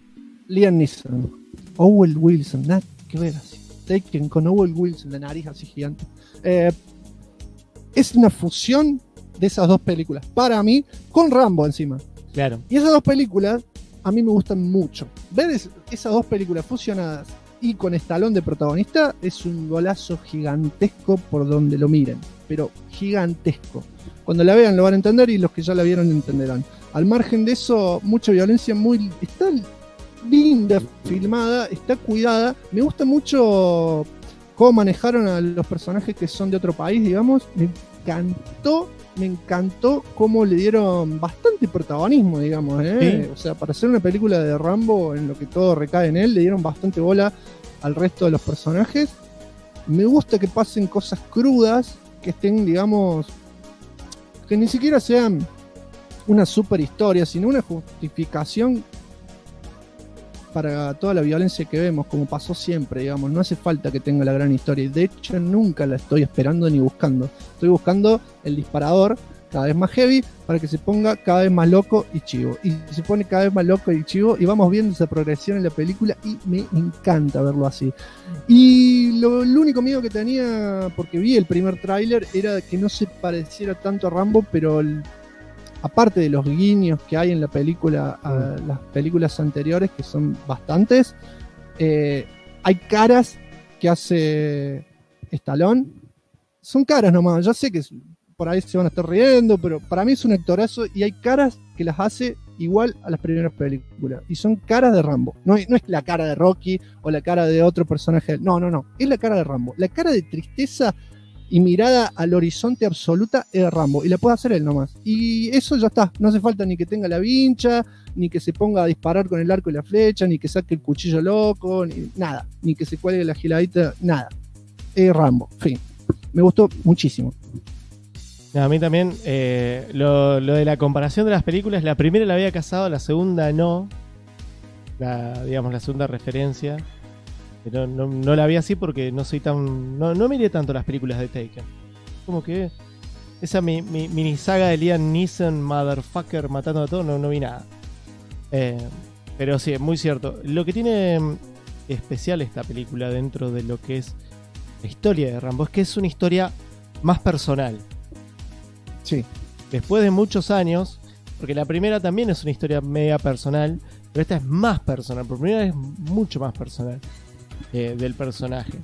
Speaker 1: Owen Wilson, nada que ver así. Taken con Owen Wilson, la nariz así gigante. Es una fusión de esas dos películas, para mí, con Rambo encima.
Speaker 2: Claro.
Speaker 1: Y esas dos películas a mí me gustan mucho. Ver esas dos películas fusionadas y con Stallone de protagonista es un golazo gigantesco por donde lo miren, pero gigantesco. Cuando la vean lo van a entender y los que ya la vieron entenderán. Al margen de eso, mucha violencia, está linda filmada, está cuidada. Me gusta mucho cómo manejaron a los personajes que son de otro país, digamos. Me encantó cómo le dieron bastante protagonismo, digamos, ¿eh? Sí. O sea, para hacer una película de Rambo en lo que todo recae en él, le dieron bastante bola al resto de los personajes. Me gusta que pasen cosas crudas, que estén, digamos, que ni siquiera sean una super historia, sino una justificación para toda la violencia que vemos, como pasó siempre, digamos. No hace falta que tenga la gran historia, de hecho nunca la estoy esperando ni buscando. Estoy buscando el disparador cada vez más heavy para que se ponga cada vez más loco y chivo, y se pone cada vez más loco y chivo, y vamos viendo esa progresión en la película y me encanta verlo así. Y el único miedo que tenía, porque vi el primer tráiler, era que no se pareciera tanto a Rambo, pero aparte de los guiños que hay en la película a las películas anteriores, que son bastantes, hay caras que hace Stallone. Son caras nomás, ya sé que por ahí se van a estar riendo, pero para mí es un actorazo y hay caras que las hace igual a las primeras películas. Y son caras de Rambo. No es la cara de Rocky o la cara de otro personaje. No. Es la cara de Rambo. La cara de tristeza y mirada al horizonte absoluta es de Rambo, y la puede hacer él nomás. Y eso ya está, no hace falta ni que tenga la vincha, ni que se ponga a disparar con el arco y la flecha, ni que saque el cuchillo loco, ni nada, ni que se cuelgue la giladita, nada. Es Rambo, fin. Me gustó muchísimo.
Speaker 2: A mí también, lo de la comparación de las películas, la primera la había cazado, la segunda no, la segunda referencia. Pero no la vi así porque no soy tan... No miré tanto las películas de Taken. Como que esa mini saga de Liam Neeson, motherfucker, matando a todos, no vi nada. Pero sí, es muy cierto. Lo que tiene especial esta película dentro de lo que es la historia de Rambo es que es una historia más personal.
Speaker 1: Sí.
Speaker 2: Después de muchos años, porque la primera también es una historia mega personal, pero esta es más personal. Por primera vez es mucho más personal. Del personaje.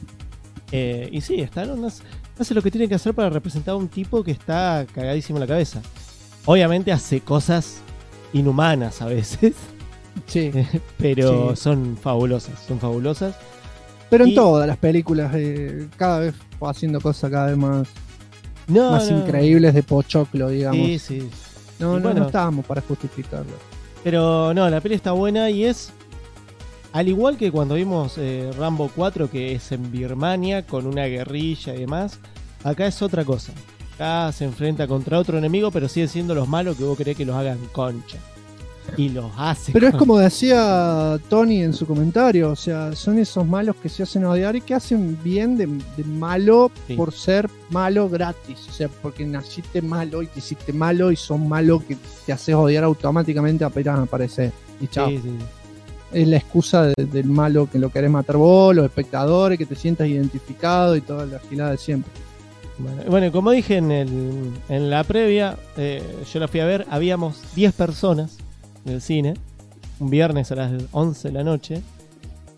Speaker 2: Y sí, Stallone hace lo que tiene que hacer para representar a un tipo que está cagadísimo en la cabeza. Obviamente hace cosas inhumanas a veces.
Speaker 1: Sí.
Speaker 2: Pero
Speaker 1: sí.
Speaker 2: Son fabulosas.
Speaker 1: Pero en todas las películas, cada vez va haciendo cosas cada vez más increíbles de pochoclo, digamos.
Speaker 2: Sí.
Speaker 1: No estábamos para justificarlo.
Speaker 2: Pero no, la peli está buena y es... Al igual que cuando vimos Rambo 4, que es en Birmania, con una guerrilla y demás, acá es otra cosa. Acá se enfrenta contra otro enemigo, pero siguen siendo los malos que vos querés que los hagan concha. Y los hace.
Speaker 1: Pero es como decía Tony en su comentario, o sea, son esos malos que se hacen odiar y que hacen bien de malo, sí, por ser malo gratis. O sea, porque naciste malo y te hiciste malo y son malos que te haces odiar automáticamente apenas aparecer. Y chao. Sí. Es la excusa del malo que lo querés matar vos, los espectadores, que te sientas identificado y toda la gilada de siempre.
Speaker 2: Bueno, como dije en la previa, yo la fui a ver, habíamos 10 personas en el cine, un viernes a las 11 de la noche,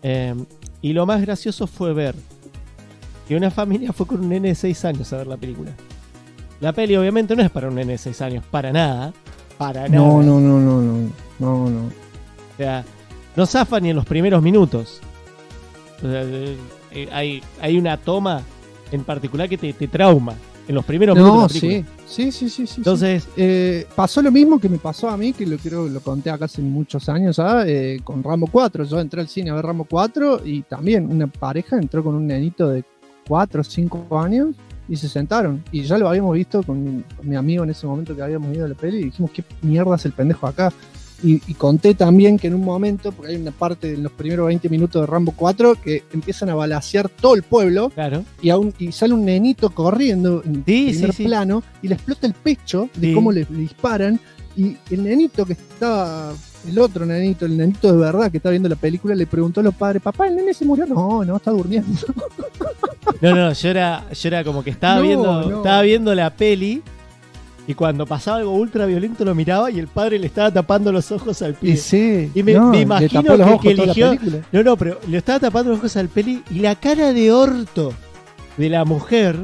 Speaker 2: Y lo más gracioso fue ver que una familia fue con un nene de 6 años a ver la película. La peli obviamente no es para un nene de 6 años, para nada. Para nada.
Speaker 1: No.
Speaker 2: O sea, no zafa ni en los primeros minutos. O sea, hay una toma en particular que te trauma en los primeros minutos de la película.
Speaker 1: Sí.
Speaker 2: Entonces,
Speaker 1: pasó lo mismo que me pasó a mí, que lo conté acá hace muchos años, con Rambo 4. Yo entré al cine a ver Rambo 4 y también una pareja entró con un nenito de 4 o 5 años y se sentaron. Y ya lo habíamos visto con mi amigo en ese momento que habíamos ido a la peli y dijimos, ¿qué mierda es el pendejo acá? Y conté también que en un momento, porque hay una parte en los primeros 20 minutos de Rambo 4 que empiezan a balacear todo el pueblo,
Speaker 2: claro,
Speaker 1: y sale un nenito corriendo en primer plano y le explota el pecho de cómo le disparan, y el nenito que estaba, el otro nenito, el nenito de verdad que estaba viendo la película, le preguntó a los padres, papá, ¿el nene se murió? No, está durmiendo.
Speaker 2: No, yo era como que estaba viendo la peli. Y cuando pasaba algo ultra violento lo miraba y el padre le estaba tapando los ojos al pibe. Y me imagino que eligió. Pero le estaba tapando los ojos al peli y la cara de orto de la mujer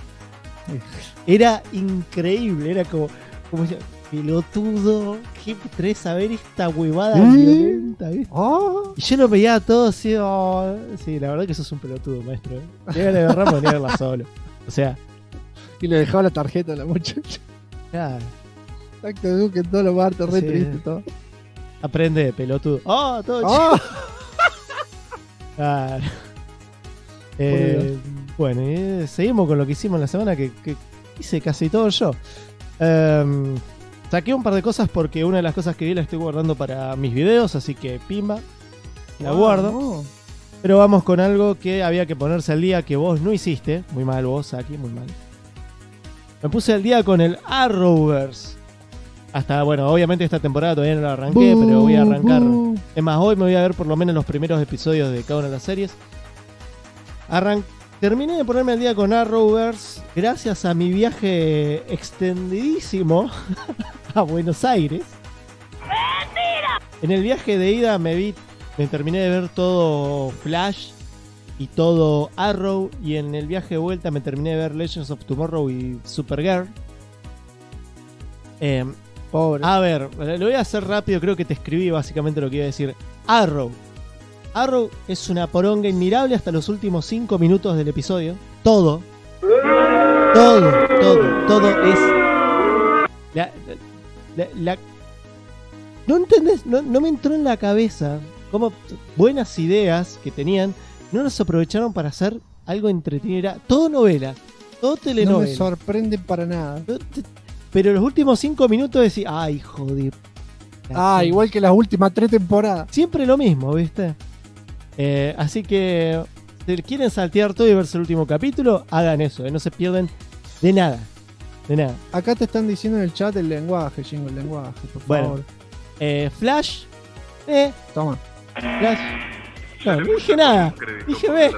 Speaker 2: era increíble. Era como pelotudo, ¿qué traes a ver esta huevada violenta? ¿Viste? Y yo lo veía todo así. Sí, la verdad que sos un pelotudo, maestro. Llega de Rambo ni verla solo. O sea.
Speaker 1: Y le dejaba la tarjeta a la muchacha.
Speaker 2: Claro.
Speaker 1: Exacto, que todo lo martes, re triste todo.
Speaker 2: Aprende, pelotudo. Todo chido. Claro. Bueno, seguimos con lo que hicimos la semana que hice casi todo yo. Saqué un par de cosas porque una de las cosas que vi la estoy guardando para mis videos, así que pimba, la guardo. Pero vamos con algo que había que ponerse al día que vos no hiciste. Muy mal vos, aquí, muy mal. Me puse al día con el Arrowverse. Hasta, bueno, obviamente esta temporada todavía no la arranqué, pero voy a arrancar. Es más, hoy me voy a ver por lo menos los primeros episodios de cada una de las series. Terminé de ponerme al día con Arrowverse gracias a mi viaje extendidísimo a Buenos Aires. ¡Mentira! En el viaje de ida me terminé de ver todo Flash y todo Arrow, y en el viaje de vuelta me terminé de ver Legends of Tomorrow y Supergirl.
Speaker 1: Pobre.
Speaker 2: A ver, lo voy a hacer rápido, creo que te escribí básicamente lo que iba a decir. Arrow es una poronga admirable hasta los últimos 5 minutos del episodio. Todo es... ¿No entendés? No me entró en la cabeza cómo buenas ideas que tenían no las aprovecharon para hacer algo entretenido. Era todo novela, todo telenovela.
Speaker 1: No me sorprende para nada.
Speaker 2: Pero los últimos 5 minutos decís, ay, joder.
Speaker 1: Igual que las últimas 3 temporadas.
Speaker 2: Siempre lo mismo, ¿viste? Así que, si quieren saltear todo y verse el último capítulo, hagan eso, no se pierden de nada.
Speaker 1: Acá te están diciendo en el chat el lenguaje, Jingo, el lenguaje, por favor.
Speaker 2: Flash.
Speaker 1: Toma.
Speaker 2: Flash. No dije nada. Dije, ve.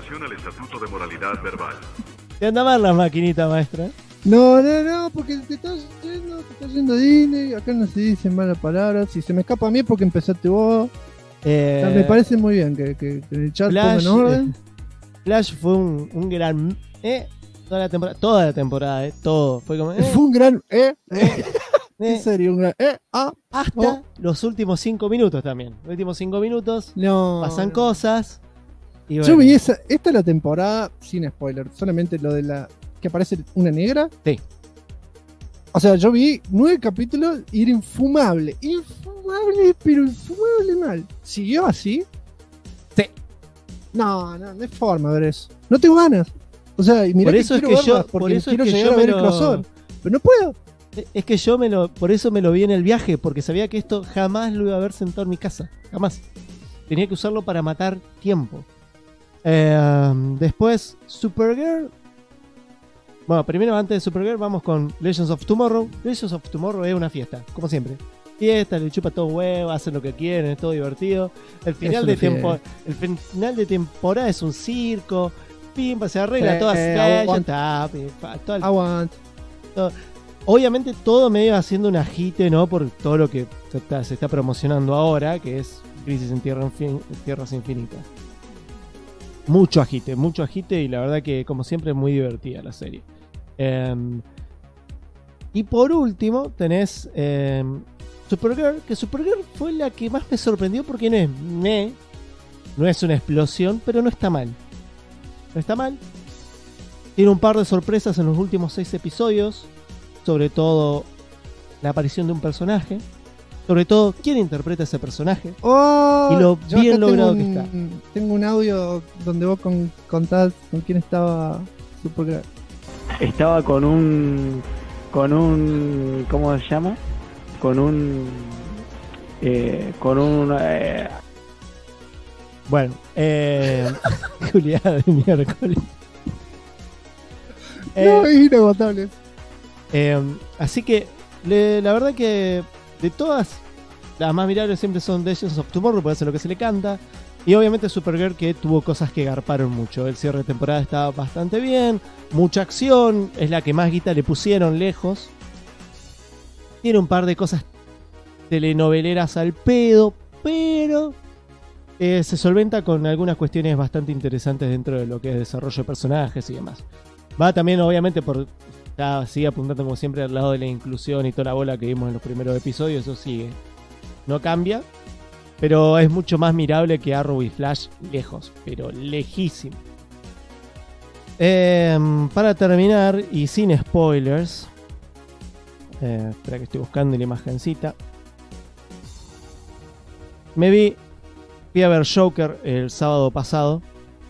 Speaker 2: Te anda mal la maquinita, maestra.
Speaker 1: No, porque te estás yendo Disney. Acá no se dicen malas palabras. Si se me escapa a mí es porque empezaste vos. Me parece muy bien que el chat ponga en orden.
Speaker 2: Flash fue un gran... toda la temporada, todo. Fue como...
Speaker 1: Fue un gran... ¿En serio? Un gran...
Speaker 2: Hasta los últimos 5 minutos también. Los últimos 5 minutos pasan cosas. Y bueno.
Speaker 1: Yo vi esta es la temporada, sin spoiler, solamente lo de la... que aparece una negra.
Speaker 2: Sí.
Speaker 1: O sea, yo vi 9 capítulos y era infumable, pero infumable mal. ¿Siguió así?
Speaker 2: Sí.
Speaker 1: No hay forma de ver eso. No tengo ganas. O sea, mirá,
Speaker 2: por eso
Speaker 1: que quiero verlas, porque quiero llegar a ver el crossover. Pero no puedo.
Speaker 2: Es que yo por eso me lo vi en el viaje, porque sabía que esto jamás lo iba a ver sentado en mi casa. Jamás. Tenía que usarlo para matar tiempo. Después, Supergirl. Bueno, primero antes de Supergirl vamos con Legends of Tomorrow. Legends of Tomorrow es una fiesta, como siempre. Fiesta, le chupa todo huevo, hacen lo que quieren, es todo divertido. El final de temporada es un circo. Pimpa, se arregla toda obviamente todo medio haciendo un agite, ¿no? Por todo lo que se está promocionando ahora, que es Crisis en Tierras Infinitas. mucho agite y la verdad que como siempre es muy divertida la serie. Y por último tenés Supergirl, que Supergirl fue la que más me sorprendió porque no es una explosión, pero no está mal. No está mal. Tiene un par de sorpresas en los últimos 6 episodios, sobre todo la aparición de un personaje, sobre todo quién interpreta ese personaje y lo bien logrado que está.
Speaker 1: Tengo un audio donde vos contás con quién estaba Supergirl.
Speaker 11: Estaba con un ¿cómo se llama?
Speaker 2: Bueno, Julián de miércoles.
Speaker 1: No, es inagotable.
Speaker 2: Así que la verdad que de todas las más mirables siempre son Legends of Tomorrow, puede hacer lo que se le canta. Y obviamente Supergirl, que tuvo cosas que garparon mucho. El cierre de temporada estaba bastante bien, mucha acción, es la que más guita le pusieron lejos. Tiene un par de cosas telenoveleras al pedo, pero se solventa con algunas cuestiones bastante interesantes dentro de lo que es desarrollo de personajes y demás. Va también obviamente sigue apuntando como siempre al lado de la inclusión y toda la bola que vimos en los primeros episodios, eso sigue. No cambia, pero es mucho más mirable que Arrow y Flash lejos, pero lejísimo. Para terminar, y sin spoilers, espera que estoy buscando la imagencita. Fui a ver Joker el sábado pasado.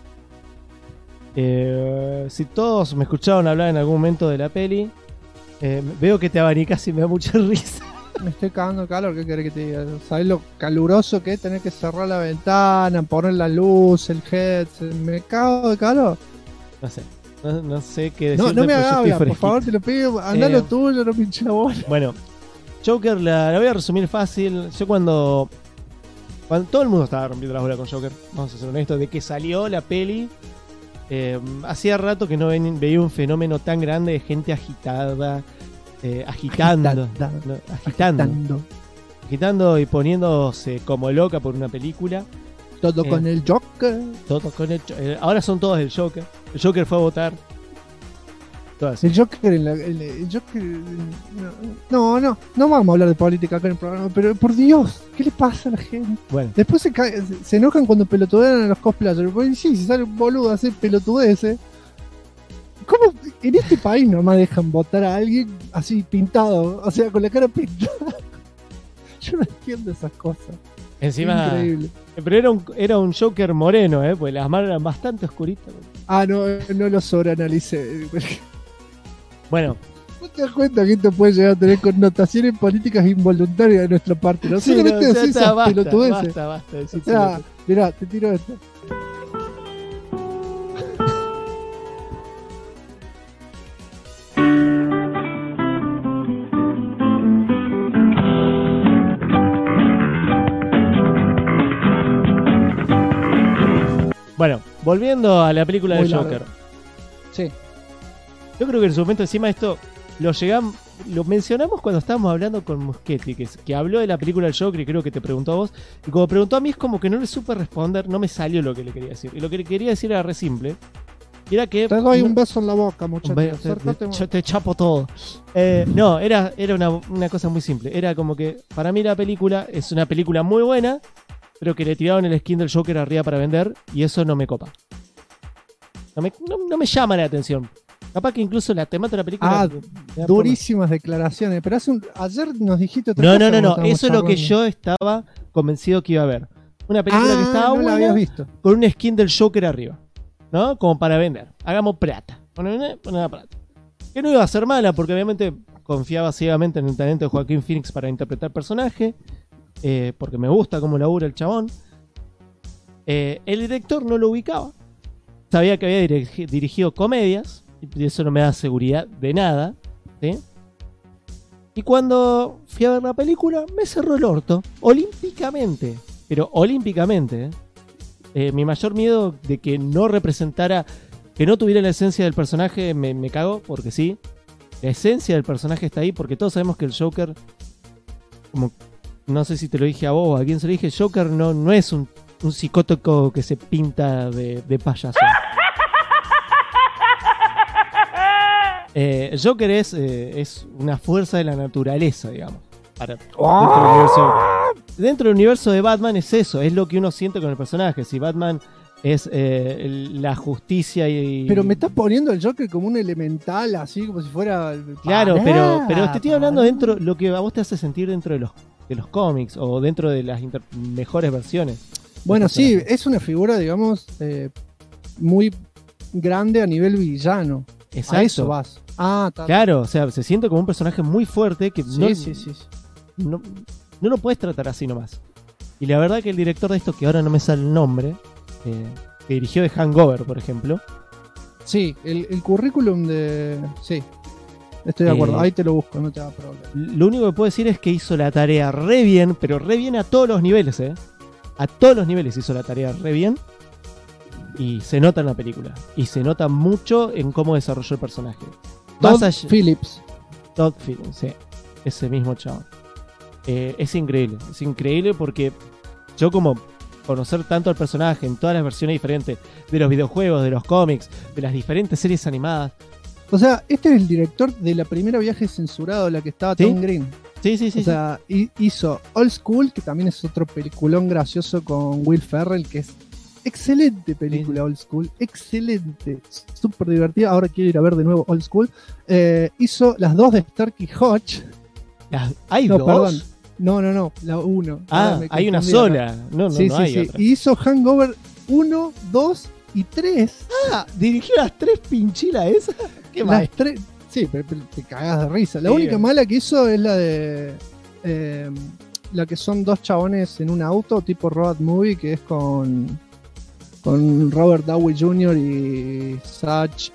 Speaker 2: Si todos me escucharon hablar en algún momento de la peli, veo que te abanicas y me da mucha risa.
Speaker 1: Me estoy cagando de calor, ¿qué querés que te diga? ¿Sabés lo caluroso que es tener que cerrar la ventana, poner la luz, el headset? ¿Me cago de calor?
Speaker 2: No sé qué decirte.
Speaker 1: No me hagas, por favor, te lo pido. Andá lo tuyo, no pinche bola.
Speaker 2: Bueno, Joker la voy a resumir fácil. Yo cuando todo el mundo estaba rompiendo las bolas con Joker, vamos a ser honestos, de que salió la peli, hacía rato que no veía un fenómeno tan grande de gente agitada, agitando y poniéndose como loca por una película.
Speaker 1: Todo con el Joker.
Speaker 2: Ahora son todos el Joker. El Joker fue a votar.
Speaker 1: El Joker, no vamos a hablar de política acá en el programa, pero por Dios, ¿qué le pasa a la gente?
Speaker 2: Bueno.
Speaker 1: Después se enojan cuando pelotudean a los cosplayers. Porque sí, si sale un boludo a hacer pelotudeces. ¿Cómo en este país nomás dejan votar a alguien así pintado? O sea, con la cara pintada. Yo no entiendo esas cosas.
Speaker 2: Encima,
Speaker 1: increíble.
Speaker 2: Pero era un Joker moreno, pues las manos eran bastante oscuritas.
Speaker 1: No lo sobreanalicé.
Speaker 2: Bueno.
Speaker 1: ¿Vos te das cuenta que esto puede llegar a tener connotaciones políticas involuntarias de nuestra parte? No solamente decís esas pelotudeces.
Speaker 2: Basta.
Speaker 1: Mirá, te tiro esto.
Speaker 2: Bueno, volviendo a la película de Joker.
Speaker 1: Sí.
Speaker 2: Yo creo que en su momento encima esto lo mencionamos cuando estábamos hablando con Muschetti, que habló de la película del Joker y creo que te preguntó a vos. Y como preguntó a mí es como que no le supe responder, no me salió lo que le quería decir. Y lo que le quería decir era re simple. Era que...
Speaker 1: Te doy un beso en la boca, muchachos.
Speaker 2: Yo te chapo todo. Era una cosa muy simple. Era como que para mí la película es una película muy buena, pero que le tiraron el skin del Joker arriba para vender, y eso no me copa. No me llama la atención. Capaz que incluso la temática de la película...
Speaker 1: durísimas declaraciones. Pero ayer nos dijiste otra
Speaker 2: cosa. No. Eso es lo que yo estaba convencido que iba a ver. Una película que estaba buena,
Speaker 1: la habías visto.
Speaker 2: Con un skin del Joker arriba, ¿no? Como para vender. Hagamos plata. Poner plata. Que no iba a ser mala, porque obviamente confiaba ciegamente en el talento de Joaquín Phoenix para interpretar personaje. Porque me gusta cómo labura el chabón. El director no lo ubicaba. Sabía que había dirigido comedias, y eso no me da seguridad de nada, ¿sí? Y cuando fui a ver la película, me cerró el orto, olímpicamente. Pero olímpicamente, mi mayor miedo de que no representara, que no tuviera la esencia del personaje, me cago, porque sí. La esencia del personaje está ahí, porque todos sabemos que el Joker, como no sé si te lo dije a vos o a quién se lo dije, Joker no es un un psicótico que se pinta de payaso. Joker es una fuerza de la naturaleza, digamos. Dentro del universo de Batman es eso, es lo que uno siente con el personaje. Si Batman es la justicia y...
Speaker 1: Pero me estás poniendo el Joker como un elemental, así como si fuera...
Speaker 2: Claro, pero te estoy hablando dentro lo que a vos te hace sentir dentro de los cómics o dentro de las mejores versiones.
Speaker 1: Bueno, sí, es una figura, digamos, muy grande a nivel villano.
Speaker 2: Exacto.
Speaker 1: A eso vas.
Speaker 2: Claro, o sea, se siente como un personaje muy fuerte que no lo puedes tratar así nomás. Y la verdad que el director de esto, que ahora no me sale el nombre, que dirigió The Hangover, por ejemplo.
Speaker 1: Sí, el currículum de... Sí, estoy de acuerdo, ahí te lo busco, no te hagas problema.
Speaker 2: Lo único que puedo decir es que hizo la tarea re bien, pero re bien a todos los niveles, A todos los niveles hizo la tarea re bien. Y se nota en la película. Y se nota mucho en cómo desarrolló el personaje.
Speaker 1: Todd Phillips,
Speaker 2: sí. Ese mismo chabón. Es increíble porque yo como conocer tanto al personaje en todas las versiones diferentes de los videojuegos, de los cómics, de las diferentes series animadas.
Speaker 1: O sea, este es el director de la primera Viaje Censurado, la que estaba Tom Green.
Speaker 2: Sí.
Speaker 1: O sea, hizo Old School, que también es otro peliculón gracioso con Will Ferrell, que es excelente película. Old School, excelente, súper divertida. Ahora quiero ir a ver de nuevo Old School. Hizo las dos de Starkey Hodge.
Speaker 2: ¿Hay dos?
Speaker 1: Perdón. No, la uno.
Speaker 2: Hay una sola. No hay otra.
Speaker 1: Y hizo Hangover 1, 2 y 3.
Speaker 2: ¿Dirigió las 3 pinchilas esas? ¿Qué más?
Speaker 1: Las 3. Sí, pero te cagás de risa. La única mala que hizo es la de... la que son dos chabones en un auto, tipo road movie, que es con Robert Downey Jr. y Zach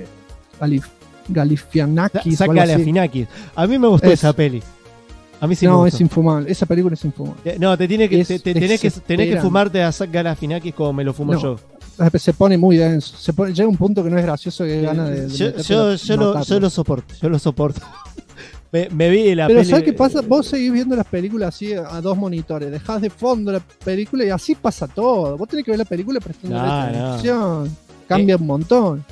Speaker 1: Galifianakis.
Speaker 2: Zach Galifianakis. A mí me gustó esa peli. A mí sí me gustó.
Speaker 1: Es infumable. Esa película es infumable.
Speaker 2: No, tenés que fumarte a Zach Galifianakis como me lo fumo yo.
Speaker 1: Se pone muy denso. Llega un punto que no es gracioso, que gana de
Speaker 2: yo lo soporto. Me vi la
Speaker 1: Pero
Speaker 2: peli.
Speaker 1: ¿sabes qué pasa? Vos seguís viendo las películas así a dos monitores. Dejás de fondo la película y así pasa todo. Vos tenés que ver la película prestando atención. Cambia un montón.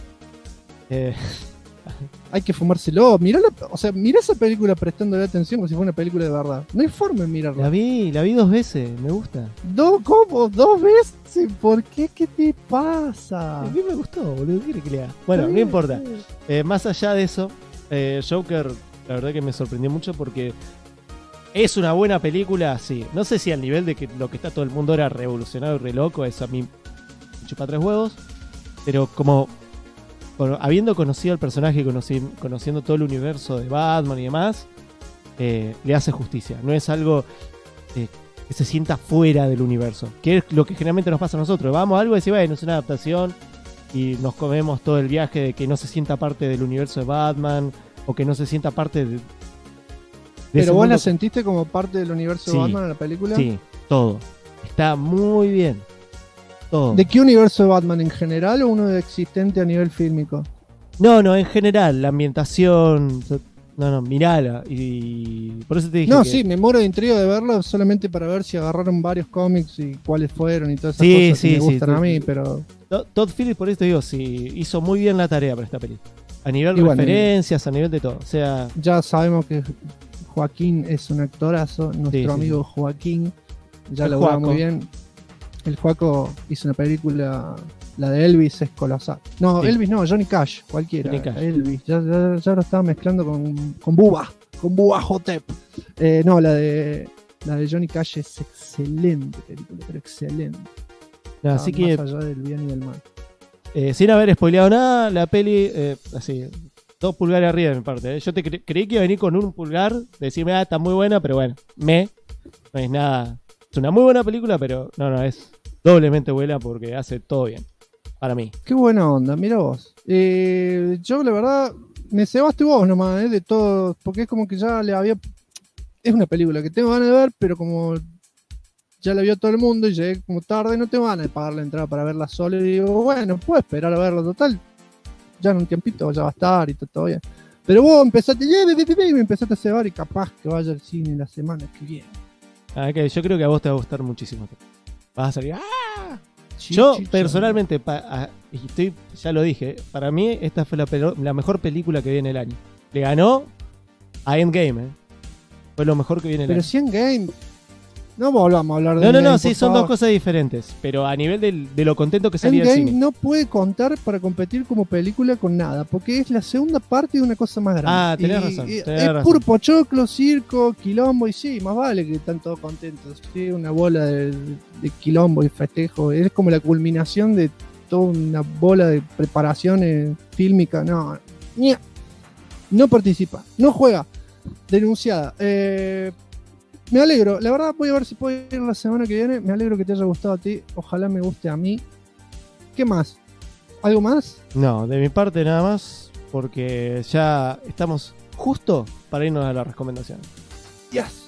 Speaker 1: Hay que fumárselo. Mirá esa película prestándole atención como si fuera una película de verdad. No hay forma de mirarla.
Speaker 2: La vi 2 veces. Me gusta.
Speaker 1: ¿Cómo? ¿2 veces? ¿Por qué? ¿Qué te pasa?
Speaker 2: A mí me gustó, boludo. ¿Qué quiere que le haga? Bueno, no importa. Más allá de eso, Joker, la verdad que me sorprendió mucho porque es una buena película, sí. No sé si al nivel de que lo que está todo el mundo era revolucionario y re loco, eso a mí me chupa 3 huevos. Pero como habiendo conocido al personaje y conociendo todo el universo de Batman y demás, le hace justicia. No es algo que se sienta fuera del universo, que es lo que generalmente nos pasa a nosotros. Vamos a algo y decimos, bueno, es una adaptación y nos comemos todo el viaje de que no se sienta parte del universo de Batman o que no se sienta parte de
Speaker 1: ¿Pero vos la sentiste como parte del universo de Batman en la película?
Speaker 2: Sí, todo. Está muy bien. Todo.
Speaker 1: ¿De qué universo de Batman? ¿En general o uno existente a nivel fílmico?
Speaker 2: No, en general, la ambientación. No, mirala. Y por eso te dije.
Speaker 1: Sí, me muero de intriga de verlo solamente para ver si agarraron varios cómics y cuáles fueron y todas esas cosas que me gustan a mí, pero.
Speaker 2: Todd Phillips, por eso te digo, sí, hizo muy bien la tarea para esta película. A nivel de referencias, a nivel de todo. O sea.
Speaker 1: Ya sabemos que Joaquín es un actorazo, nuestro amigo Joaquín. Ya lo va muy bien. El Joaco hizo una película, la de Elvis es colosal. No, Elvis no, Johnny Cash, cualquiera. Elvis, ya lo estaba mezclando con Bubba Hotep. No, la de Johnny Cash es excelente película, pero excelente.
Speaker 2: Así que
Speaker 1: más allá del bien y del mal.
Speaker 2: Sin haber spoileado nada, la peli, así, 2 pulgares arriba de mi parte. Yo creí que iba a venir con 1 pulgar, decirme, está muy buena, pero bueno, no es nada. Es una muy buena película, pero no, es doblemente buena porque hace todo bien. Para mí.
Speaker 1: Qué buena onda, mira vos. Yo, la verdad, me cebaste vos nomás, de todo. Porque es como que ya le había. Es una película que tengo ganas de ver, pero como ya la vio todo el mundo y llegué como tarde, no tengo ganas de pagar la entrada para verla solo. Y digo, bueno, puedo esperar a verla, total. Ya en un tiempito ya va a estar y todo bien. Pero vos empezaste, y me empezaste a cebar y capaz que vaya al cine la semana que viene.
Speaker 2: Okay, yo creo que a vos te va a gustar muchísimo. Vas a salir, Yo personalmente, ya lo dije, para mí esta fue la mejor película que vi en el año. Le ganó a Endgame. Fue lo mejor que vi en el año.
Speaker 1: Pero si Endgame... No volvamos a hablar de
Speaker 2: No,
Speaker 1: Endgame,
Speaker 2: sí, son dos cosas diferentes. Pero a nivel de lo contento que salía el
Speaker 1: Endgame
Speaker 2: cine.
Speaker 1: no puede contar para competir como película con nada, porque es la segunda parte de una cosa más grande.
Speaker 2: Ah, tenés razón.
Speaker 1: Es puro pochoclo, circo, quilombo, y sí, más vale que están todos contentos. Sí, una bola de quilombo y festejo. Es como la culminación de toda una bola de preparación fílmica. No participa, no juega. Denunciada. Me alegro, la verdad voy a ver si puedo ir la semana que viene. Me alegro que te haya gustado a ti, ojalá me guste a mí. ¿Qué más? ¿Algo más?
Speaker 2: No, de mi parte nada más, porque ya estamos justo para irnos a la recomendación.
Speaker 1: Yes.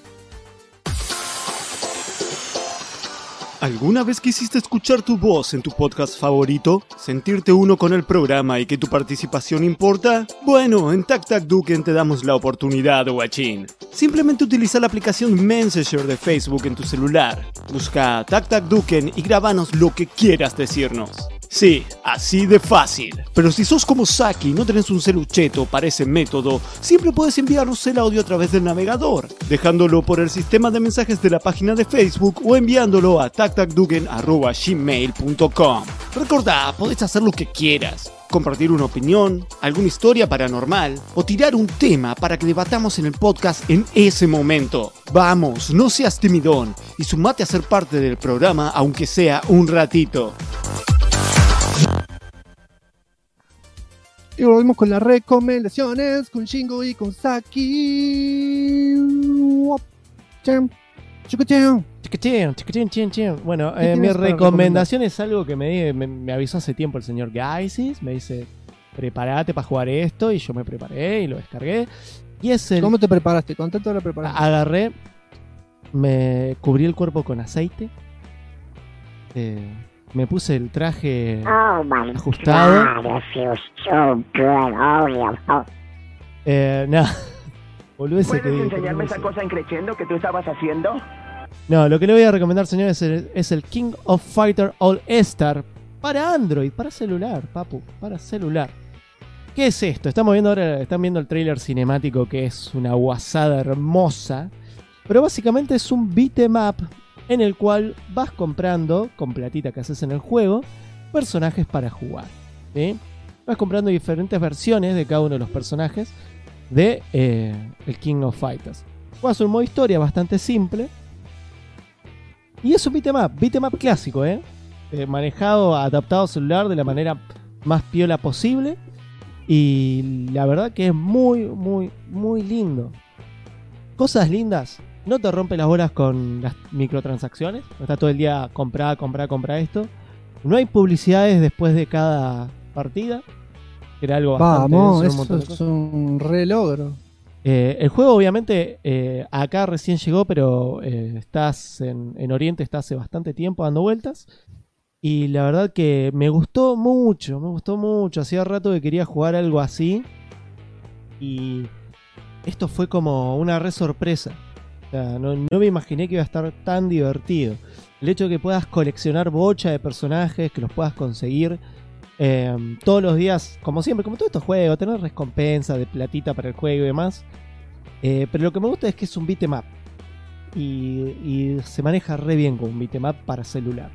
Speaker 16: ¿Alguna vez quisiste escuchar tu voz en tu podcast favorito? ¿Sentirte uno con el programa y que tu participación importa? Bueno, en TacTacDuken te damos la oportunidad, guachín. Simplemente utiliza la aplicación Messenger de Facebook en tu celular. Busca TacTacDuken y grábanos lo que quieras decirnos. Sí, así de fácil. Pero si sos como Saki y no tenés un celucheto para ese método, siempre puedes enviarnos el audio a través del navegador, dejándolo por el sistema de mensajes de la página de Facebook o enviándolo a tactacduken@gmail.com. Recordá, podés hacer lo que quieras. Compartir una opinión, alguna historia paranormal o tirar un tema para que debatamos en el podcast en ese momento. Vamos, no seas timidón y sumate a ser parte del programa aunque sea un ratito.
Speaker 1: Y volvemos con las recomendaciones con Shingo y con Saki.
Speaker 2: Bueno, mi recomendación es algo que me avisó hace tiempo el señor Gaisis. Me dice, prepárate para jugar esto. Y yo me preparé y lo descargué. Y es
Speaker 1: ¿Cómo te preparaste? ¿Con tanto la preparaste?
Speaker 2: Agarré, me cubrí el cuerpo con aceite. Me puse el traje ajustado. No.
Speaker 15: ¿Puedes enseñarme esa cosa en crescendo que tú estabas haciendo?
Speaker 2: No, lo que le voy a recomendar, señores, es el King of Fighter All Star para Android, para celular, papu, para celular. ¿Qué es esto? Están viendo el trailer cinemático, que es una guasada hermosa, pero básicamente es un beat'em up en el cual vas comprando, con platita que haces en el juego, personajes para jugar, ¿sí? Vas comprando diferentes versiones de cada uno de los personajes de el King of Fighters. Juegas un modo historia bastante simple. Y es un beat'em up clásico, manejado, adaptado a celular de la manera más piola posible. Y la verdad que es muy, muy, muy lindo. Cosas lindas. No te rompe las bolas con las microtransacciones. No está todo el día comprar esto. No hay publicidades después de cada partida. Que era algo bastante...
Speaker 1: Vamos, eso es un re logro.
Speaker 2: El juego obviamente acá recién llegó, pero estás en Oriente, está hace bastante tiempo dando vueltas. Y la verdad que me gustó mucho. Hacía rato que quería jugar algo así. Y esto fue como una re sorpresa. O sea, no me imaginé que iba a estar tan divertido. El hecho de que puedas coleccionar bocha de personajes, que los puedas conseguir todos los días, como siempre, como todos estos juegos, tener recompensa de platita para el juego y demás. Pero lo que me gusta es que es un beat'em up. Y se maneja re bien como un beat'em up para celular.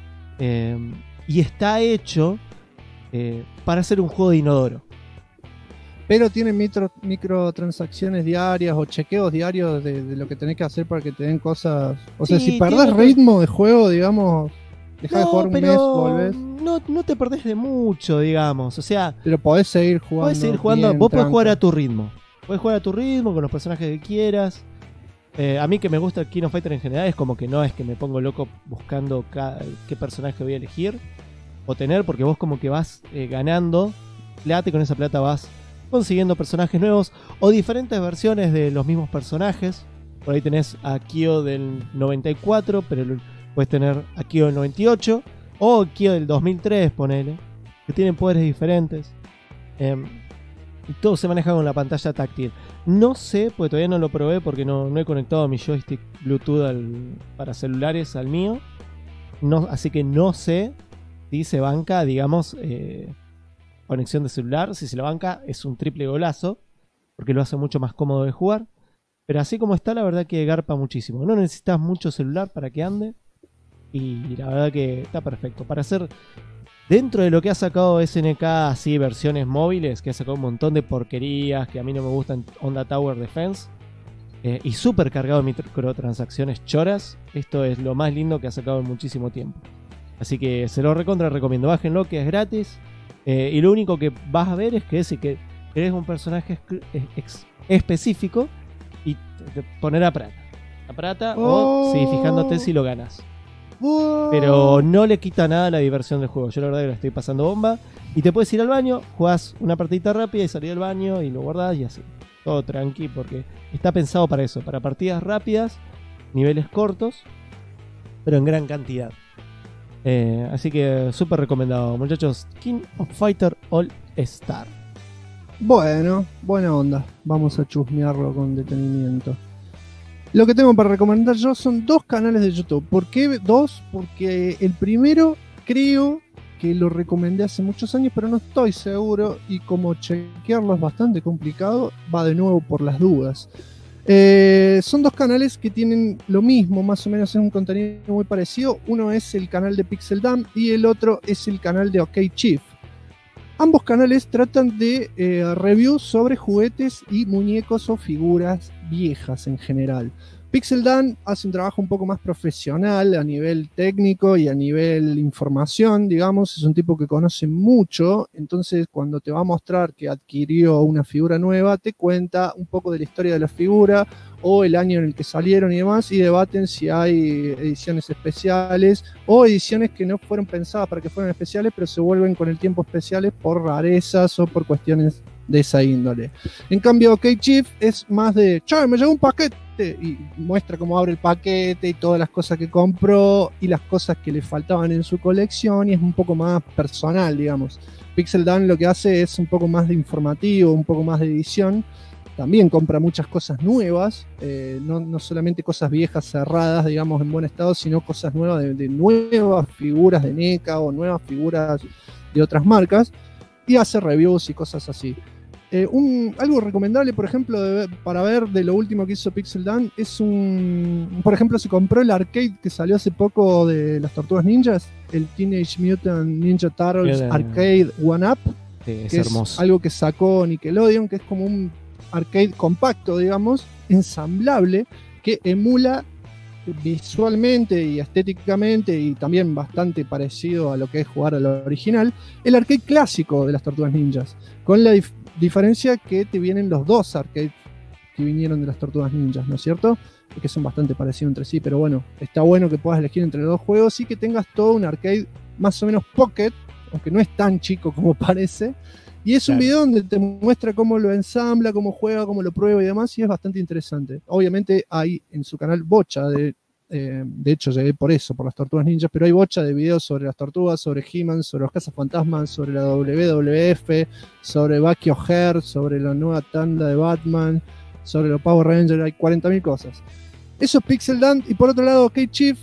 Speaker 2: Y está hecho para hacer un juego de inodoro.
Speaker 1: Pero tiene microtransacciones diarias o chequeos diarios de lo que tenés que hacer para que te den cosas. O sea, si perdés ritmo de juego, digamos, dejás de jugar un mes, volvés.
Speaker 2: No te perdés de mucho, digamos. O sea,
Speaker 1: pero podés seguir jugando.
Speaker 2: Vos podés jugar a tu ritmo. Podés jugar a tu ritmo con los personajes que quieras. A mí que me gusta el King of Fighter en general, es como que no es que me pongo loco buscando qué personaje voy a elegir o tener, porque vos como que vas ganando plata y con esa plata vas consiguiendo personajes nuevos o diferentes versiones de los mismos personajes. Por ahí tenés a Kyo del 94, pero puedes tener a Kyo del 98 o Kyo del 2003, ponele, que tienen poderes diferentes. Y todo se maneja con la pantalla táctil. No sé, porque todavía no lo probé porque no he conectado mi joystick Bluetooth para celulares al mío. No, así que no sé si se banca, digamos, conexión de celular. Si se la banca es un triple golazo, porque lo hace mucho más cómodo de jugar. Pero así como está, la verdad que garpa muchísimo. No necesitas mucho celular para que ande. Y la verdad que está perfecto. Para hacer, dentro de lo que ha sacado SNK, así versiones móviles, que ha sacado un montón de porquerías que a mí no me gustan, onda Tower Defense, y súper cargado de microtransacciones choras, esto es lo más lindo que ha sacado en muchísimo tiempo. Así que se lo recomiendo. Bájenlo, que es gratis. Y lo único que vas a ver es que si que eres un personaje específico y poner a plata. O sí, fijándote si lo ganas. Pero no le quita nada a la diversión del juego. Yo la verdad que lo estoy pasando bomba. Y te puedes ir al baño, jugás una partidita rápida y salís del baño y lo guardás y así. Todo tranqui, porque está pensado para eso, para partidas rápidas, niveles cortos, pero en gran cantidad. Así que súper recomendado, muchachos. King of Fighter All Star.
Speaker 1: Bueno, buena onda. Vamos a chusmearlo con detenimiento. Lo que tengo para recomendar yo son 2 canales de YouTube. ¿Por qué 2? Porque el primero creo que lo recomendé hace muchos años, pero no estoy seguro, y como chequearlo es bastante complicado, va de nuevo por las dudas. Son 2 canales que tienen lo mismo, más o menos es un contenido muy parecido. Uno es el canal de Pixel Dam y el otro es el canal de OK Chief. Ambos canales tratan de reviews sobre juguetes y muñecos o figuras viejas en general. Pixel Dan hace un trabajo un poco más profesional a nivel técnico y a nivel información, digamos. Es un tipo que conoce mucho, entonces cuando te va a mostrar que adquirió una figura nueva, te cuenta un poco de la historia de la figura o el año en el que salieron y demás, y debaten si hay ediciones especiales o ediciones que no fueron pensadas para que fueran especiales, pero se vuelven con el tiempo especiales por rarezas o por cuestiones de esa índole. En cambio, OK Chief es más de, che, me llegó un paquete, y muestra cómo abre el paquete y todas las cosas que compró y las cosas que le faltaban en su colección, y es un poco más personal, digamos. Pixel Dan lo que hace es un poco más de informativo, un poco más de edición. También compra muchas cosas nuevas, no solamente cosas viejas cerradas, digamos, en buen estado, sino cosas nuevas de nuevas figuras de NECA o nuevas figuras de otras marcas, y hace reviews y cosas así. Algo recomendable, por ejemplo, para ver de lo último que hizo Pixel Dan es por ejemplo, se compró el arcade que salió hace poco de las Tortugas Ninjas, el Teenage Mutant Ninja Turtles Arcade 1-Up, que es hermoso. Algo que sacó Nickelodeon, que es como un arcade compacto, digamos, ensamblable, que emula visualmente y estéticamente, y también bastante parecido a lo que es jugar al original, el arcade clásico de las Tortugas Ninjas, con la diferencia que te vienen los 2 arcades que vinieron de las Tortugas Ninjas, ¿no es cierto? Que son bastante parecidos entre sí, pero bueno, está bueno que puedas elegir entre los 2 juegos y que tengas todo un arcade más o menos pocket, aunque no es tan chico como parece. Y es un video donde te muestra cómo lo ensambla, cómo juega, cómo lo prueba y demás, y es bastante interesante. Obviamente hay en su canal bocha de hecho llegué por eso, por las Tortugas Ninjas, pero hay bocha de videos sobre las tortugas, sobre He-Man, sobre los cazafantasmas, sobre la WWF, sobre Bucky O'Hare, sobre la nueva tanda de Batman, sobre los Power Rangers, hay 40.000 cosas. Eso es Pixel Dan, y por otro lado, OK Chief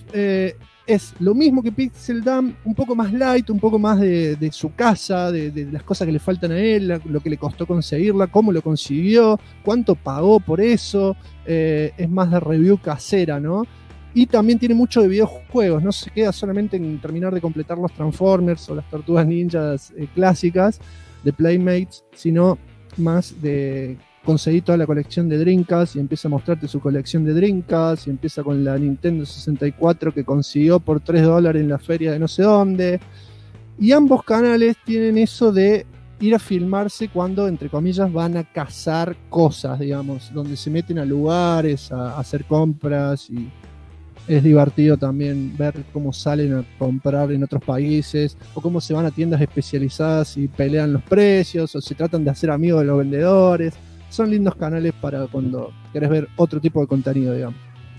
Speaker 1: es lo mismo que Pixel Dan, un poco más light, un poco más de su casa, de las cosas que le faltan a él, lo que le costó conseguirla, cómo lo consiguió, cuánto pagó por eso, es más de review casera, ¿no? Y también tiene mucho de videojuegos, no se queda solamente en terminar de completar los Transformers o las Tortugas Ninjas clásicas de Playmates, sino más de conseguir toda la colección de Dreamcast, y empieza a mostrarte su colección de Dreamcast, y empieza con la Nintendo 64 que consiguió por $3 en la feria de no sé dónde. Y ambos canales tienen eso de ir a filmarse cuando, entre comillas, van a cazar cosas, digamos, donde se meten a lugares a hacer compras, y es divertido también ver cómo salen a comprar en otros países, o cómo se van a tiendas especializadas y pelean los precios, o se tratan de hacer amigos de los vendedores. Son lindos canales para cuando querés ver otro tipo de contenido, digamos.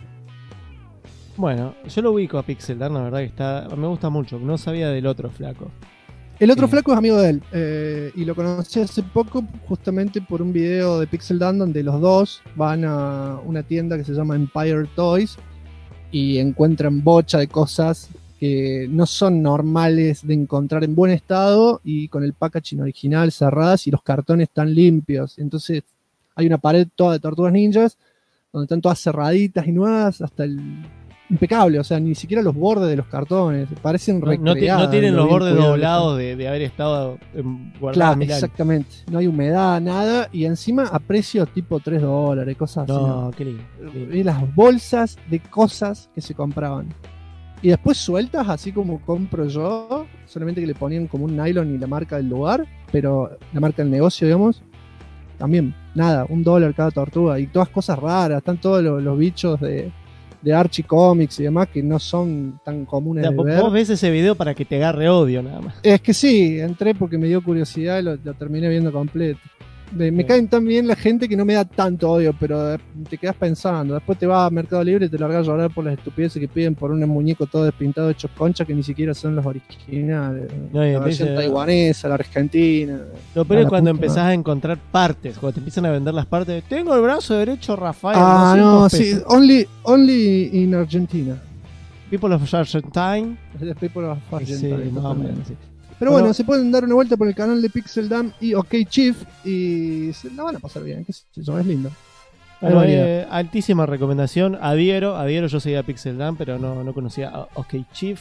Speaker 2: Bueno, yo lo ubico a Pixel Dan, la verdad que me gusta mucho. No sabía del otro flaco.
Speaker 1: El otro flaco es amigo de él, y lo conocí hace poco justamente por un video de Pixel Dan donde los dos van a una tienda que se llama Empire Toys y encuentran bocha de cosas que no son normales de encontrar en buen estado y con el packaging original cerradas y los cartones tan limpios. Entonces hay una pared toda de Tortugas Ninjas donde están todas cerraditas y nuevas hasta el impecable, o sea, ni siquiera los bordes de los cartones parecen recreados.
Speaker 2: No tienen los bordes doblados de haber estado guardados.
Speaker 1: Claro,
Speaker 2: mil años.
Speaker 1: exactamente. No hay humedad, nada, y encima a precio tipo $3, cosas así.
Speaker 2: No, qué lindo.
Speaker 1: Y las bolsas de cosas que se compraban. Y después sueltas, así como compro yo, solamente que le ponían como un nylon y la marca del lugar, pero la marca del negocio, digamos, también, nada, $1 cada tortuga, y todas cosas raras, están todos los bichos de Archie Comics y demás que no son tan comunes de ver.
Speaker 2: Vos ves ese video para que te agarre odio nada más.
Speaker 1: Es que sí, entré porque me dio curiosidad y lo terminé viendo completo. Me caen tan bien la gente que no me da tanto odio, pero te quedas pensando. Después te vas a Mercado Libre y te largas a llorar por las estupideces que piden por un muñeco todo despintado hechos concha que ni siquiera son los originales. La versión taiwanesa, la argentina.
Speaker 2: Lo peor es cuando empezás a encontrar partes, cuando te empiezan a vender las partes. Tengo el brazo derecho, Rafael.
Speaker 1: Ah, no, sí, only in Argentina.
Speaker 2: People of Argentine.
Speaker 1: The People of Argentine.
Speaker 2: Sí, más o menos, sí.
Speaker 1: Pero bueno, se pueden dar una vuelta por el canal de Pixel Dam y OK Chief y se la van a pasar bien, que eso es lindo.
Speaker 2: Bueno, altísima recomendación. Adhiero, yo seguía Pixel Dam, pero no conocía a OK Chief.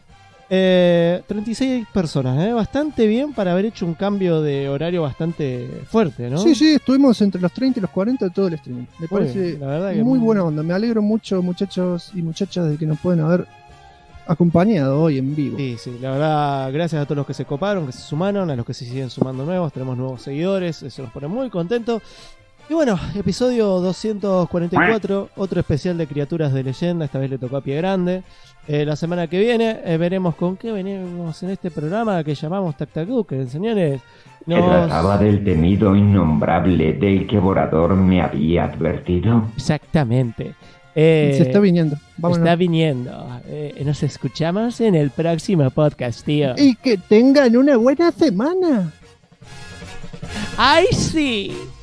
Speaker 2: 36 personas, bastante bien para haber hecho un cambio de horario bastante fuerte, ¿no?
Speaker 1: Sí, estuvimos entre los 30 y los 40 de todo el streaming. Me parece
Speaker 2: la verdad que
Speaker 1: muy buena onda. Me alegro mucho, muchachos y muchachas, de que nos pueden haber acompañado hoy en vivo.
Speaker 2: Sí, la verdad, gracias a todos los que se coparon, que se sumaron, a los que se siguen sumando nuevos, tenemos nuevos seguidores, eso nos pone muy contentos. Y bueno, episodio 244, otro especial de Criaturas de Leyenda, esta vez le tocó a Pie Grande. La semana que viene veremos con qué venimos en este programa que llamamos Tac Tac Duke, señores.
Speaker 3: Se trataba del temido innombrable del que Vorador me había advertido.
Speaker 2: Exactamente.
Speaker 1: Se está viniendo. Vámonos.
Speaker 2: Está viniendo. Nos escuchamos en el próximo podcast, tío.
Speaker 1: Y que tengan una buena semana.
Speaker 2: ¡Ay, sí!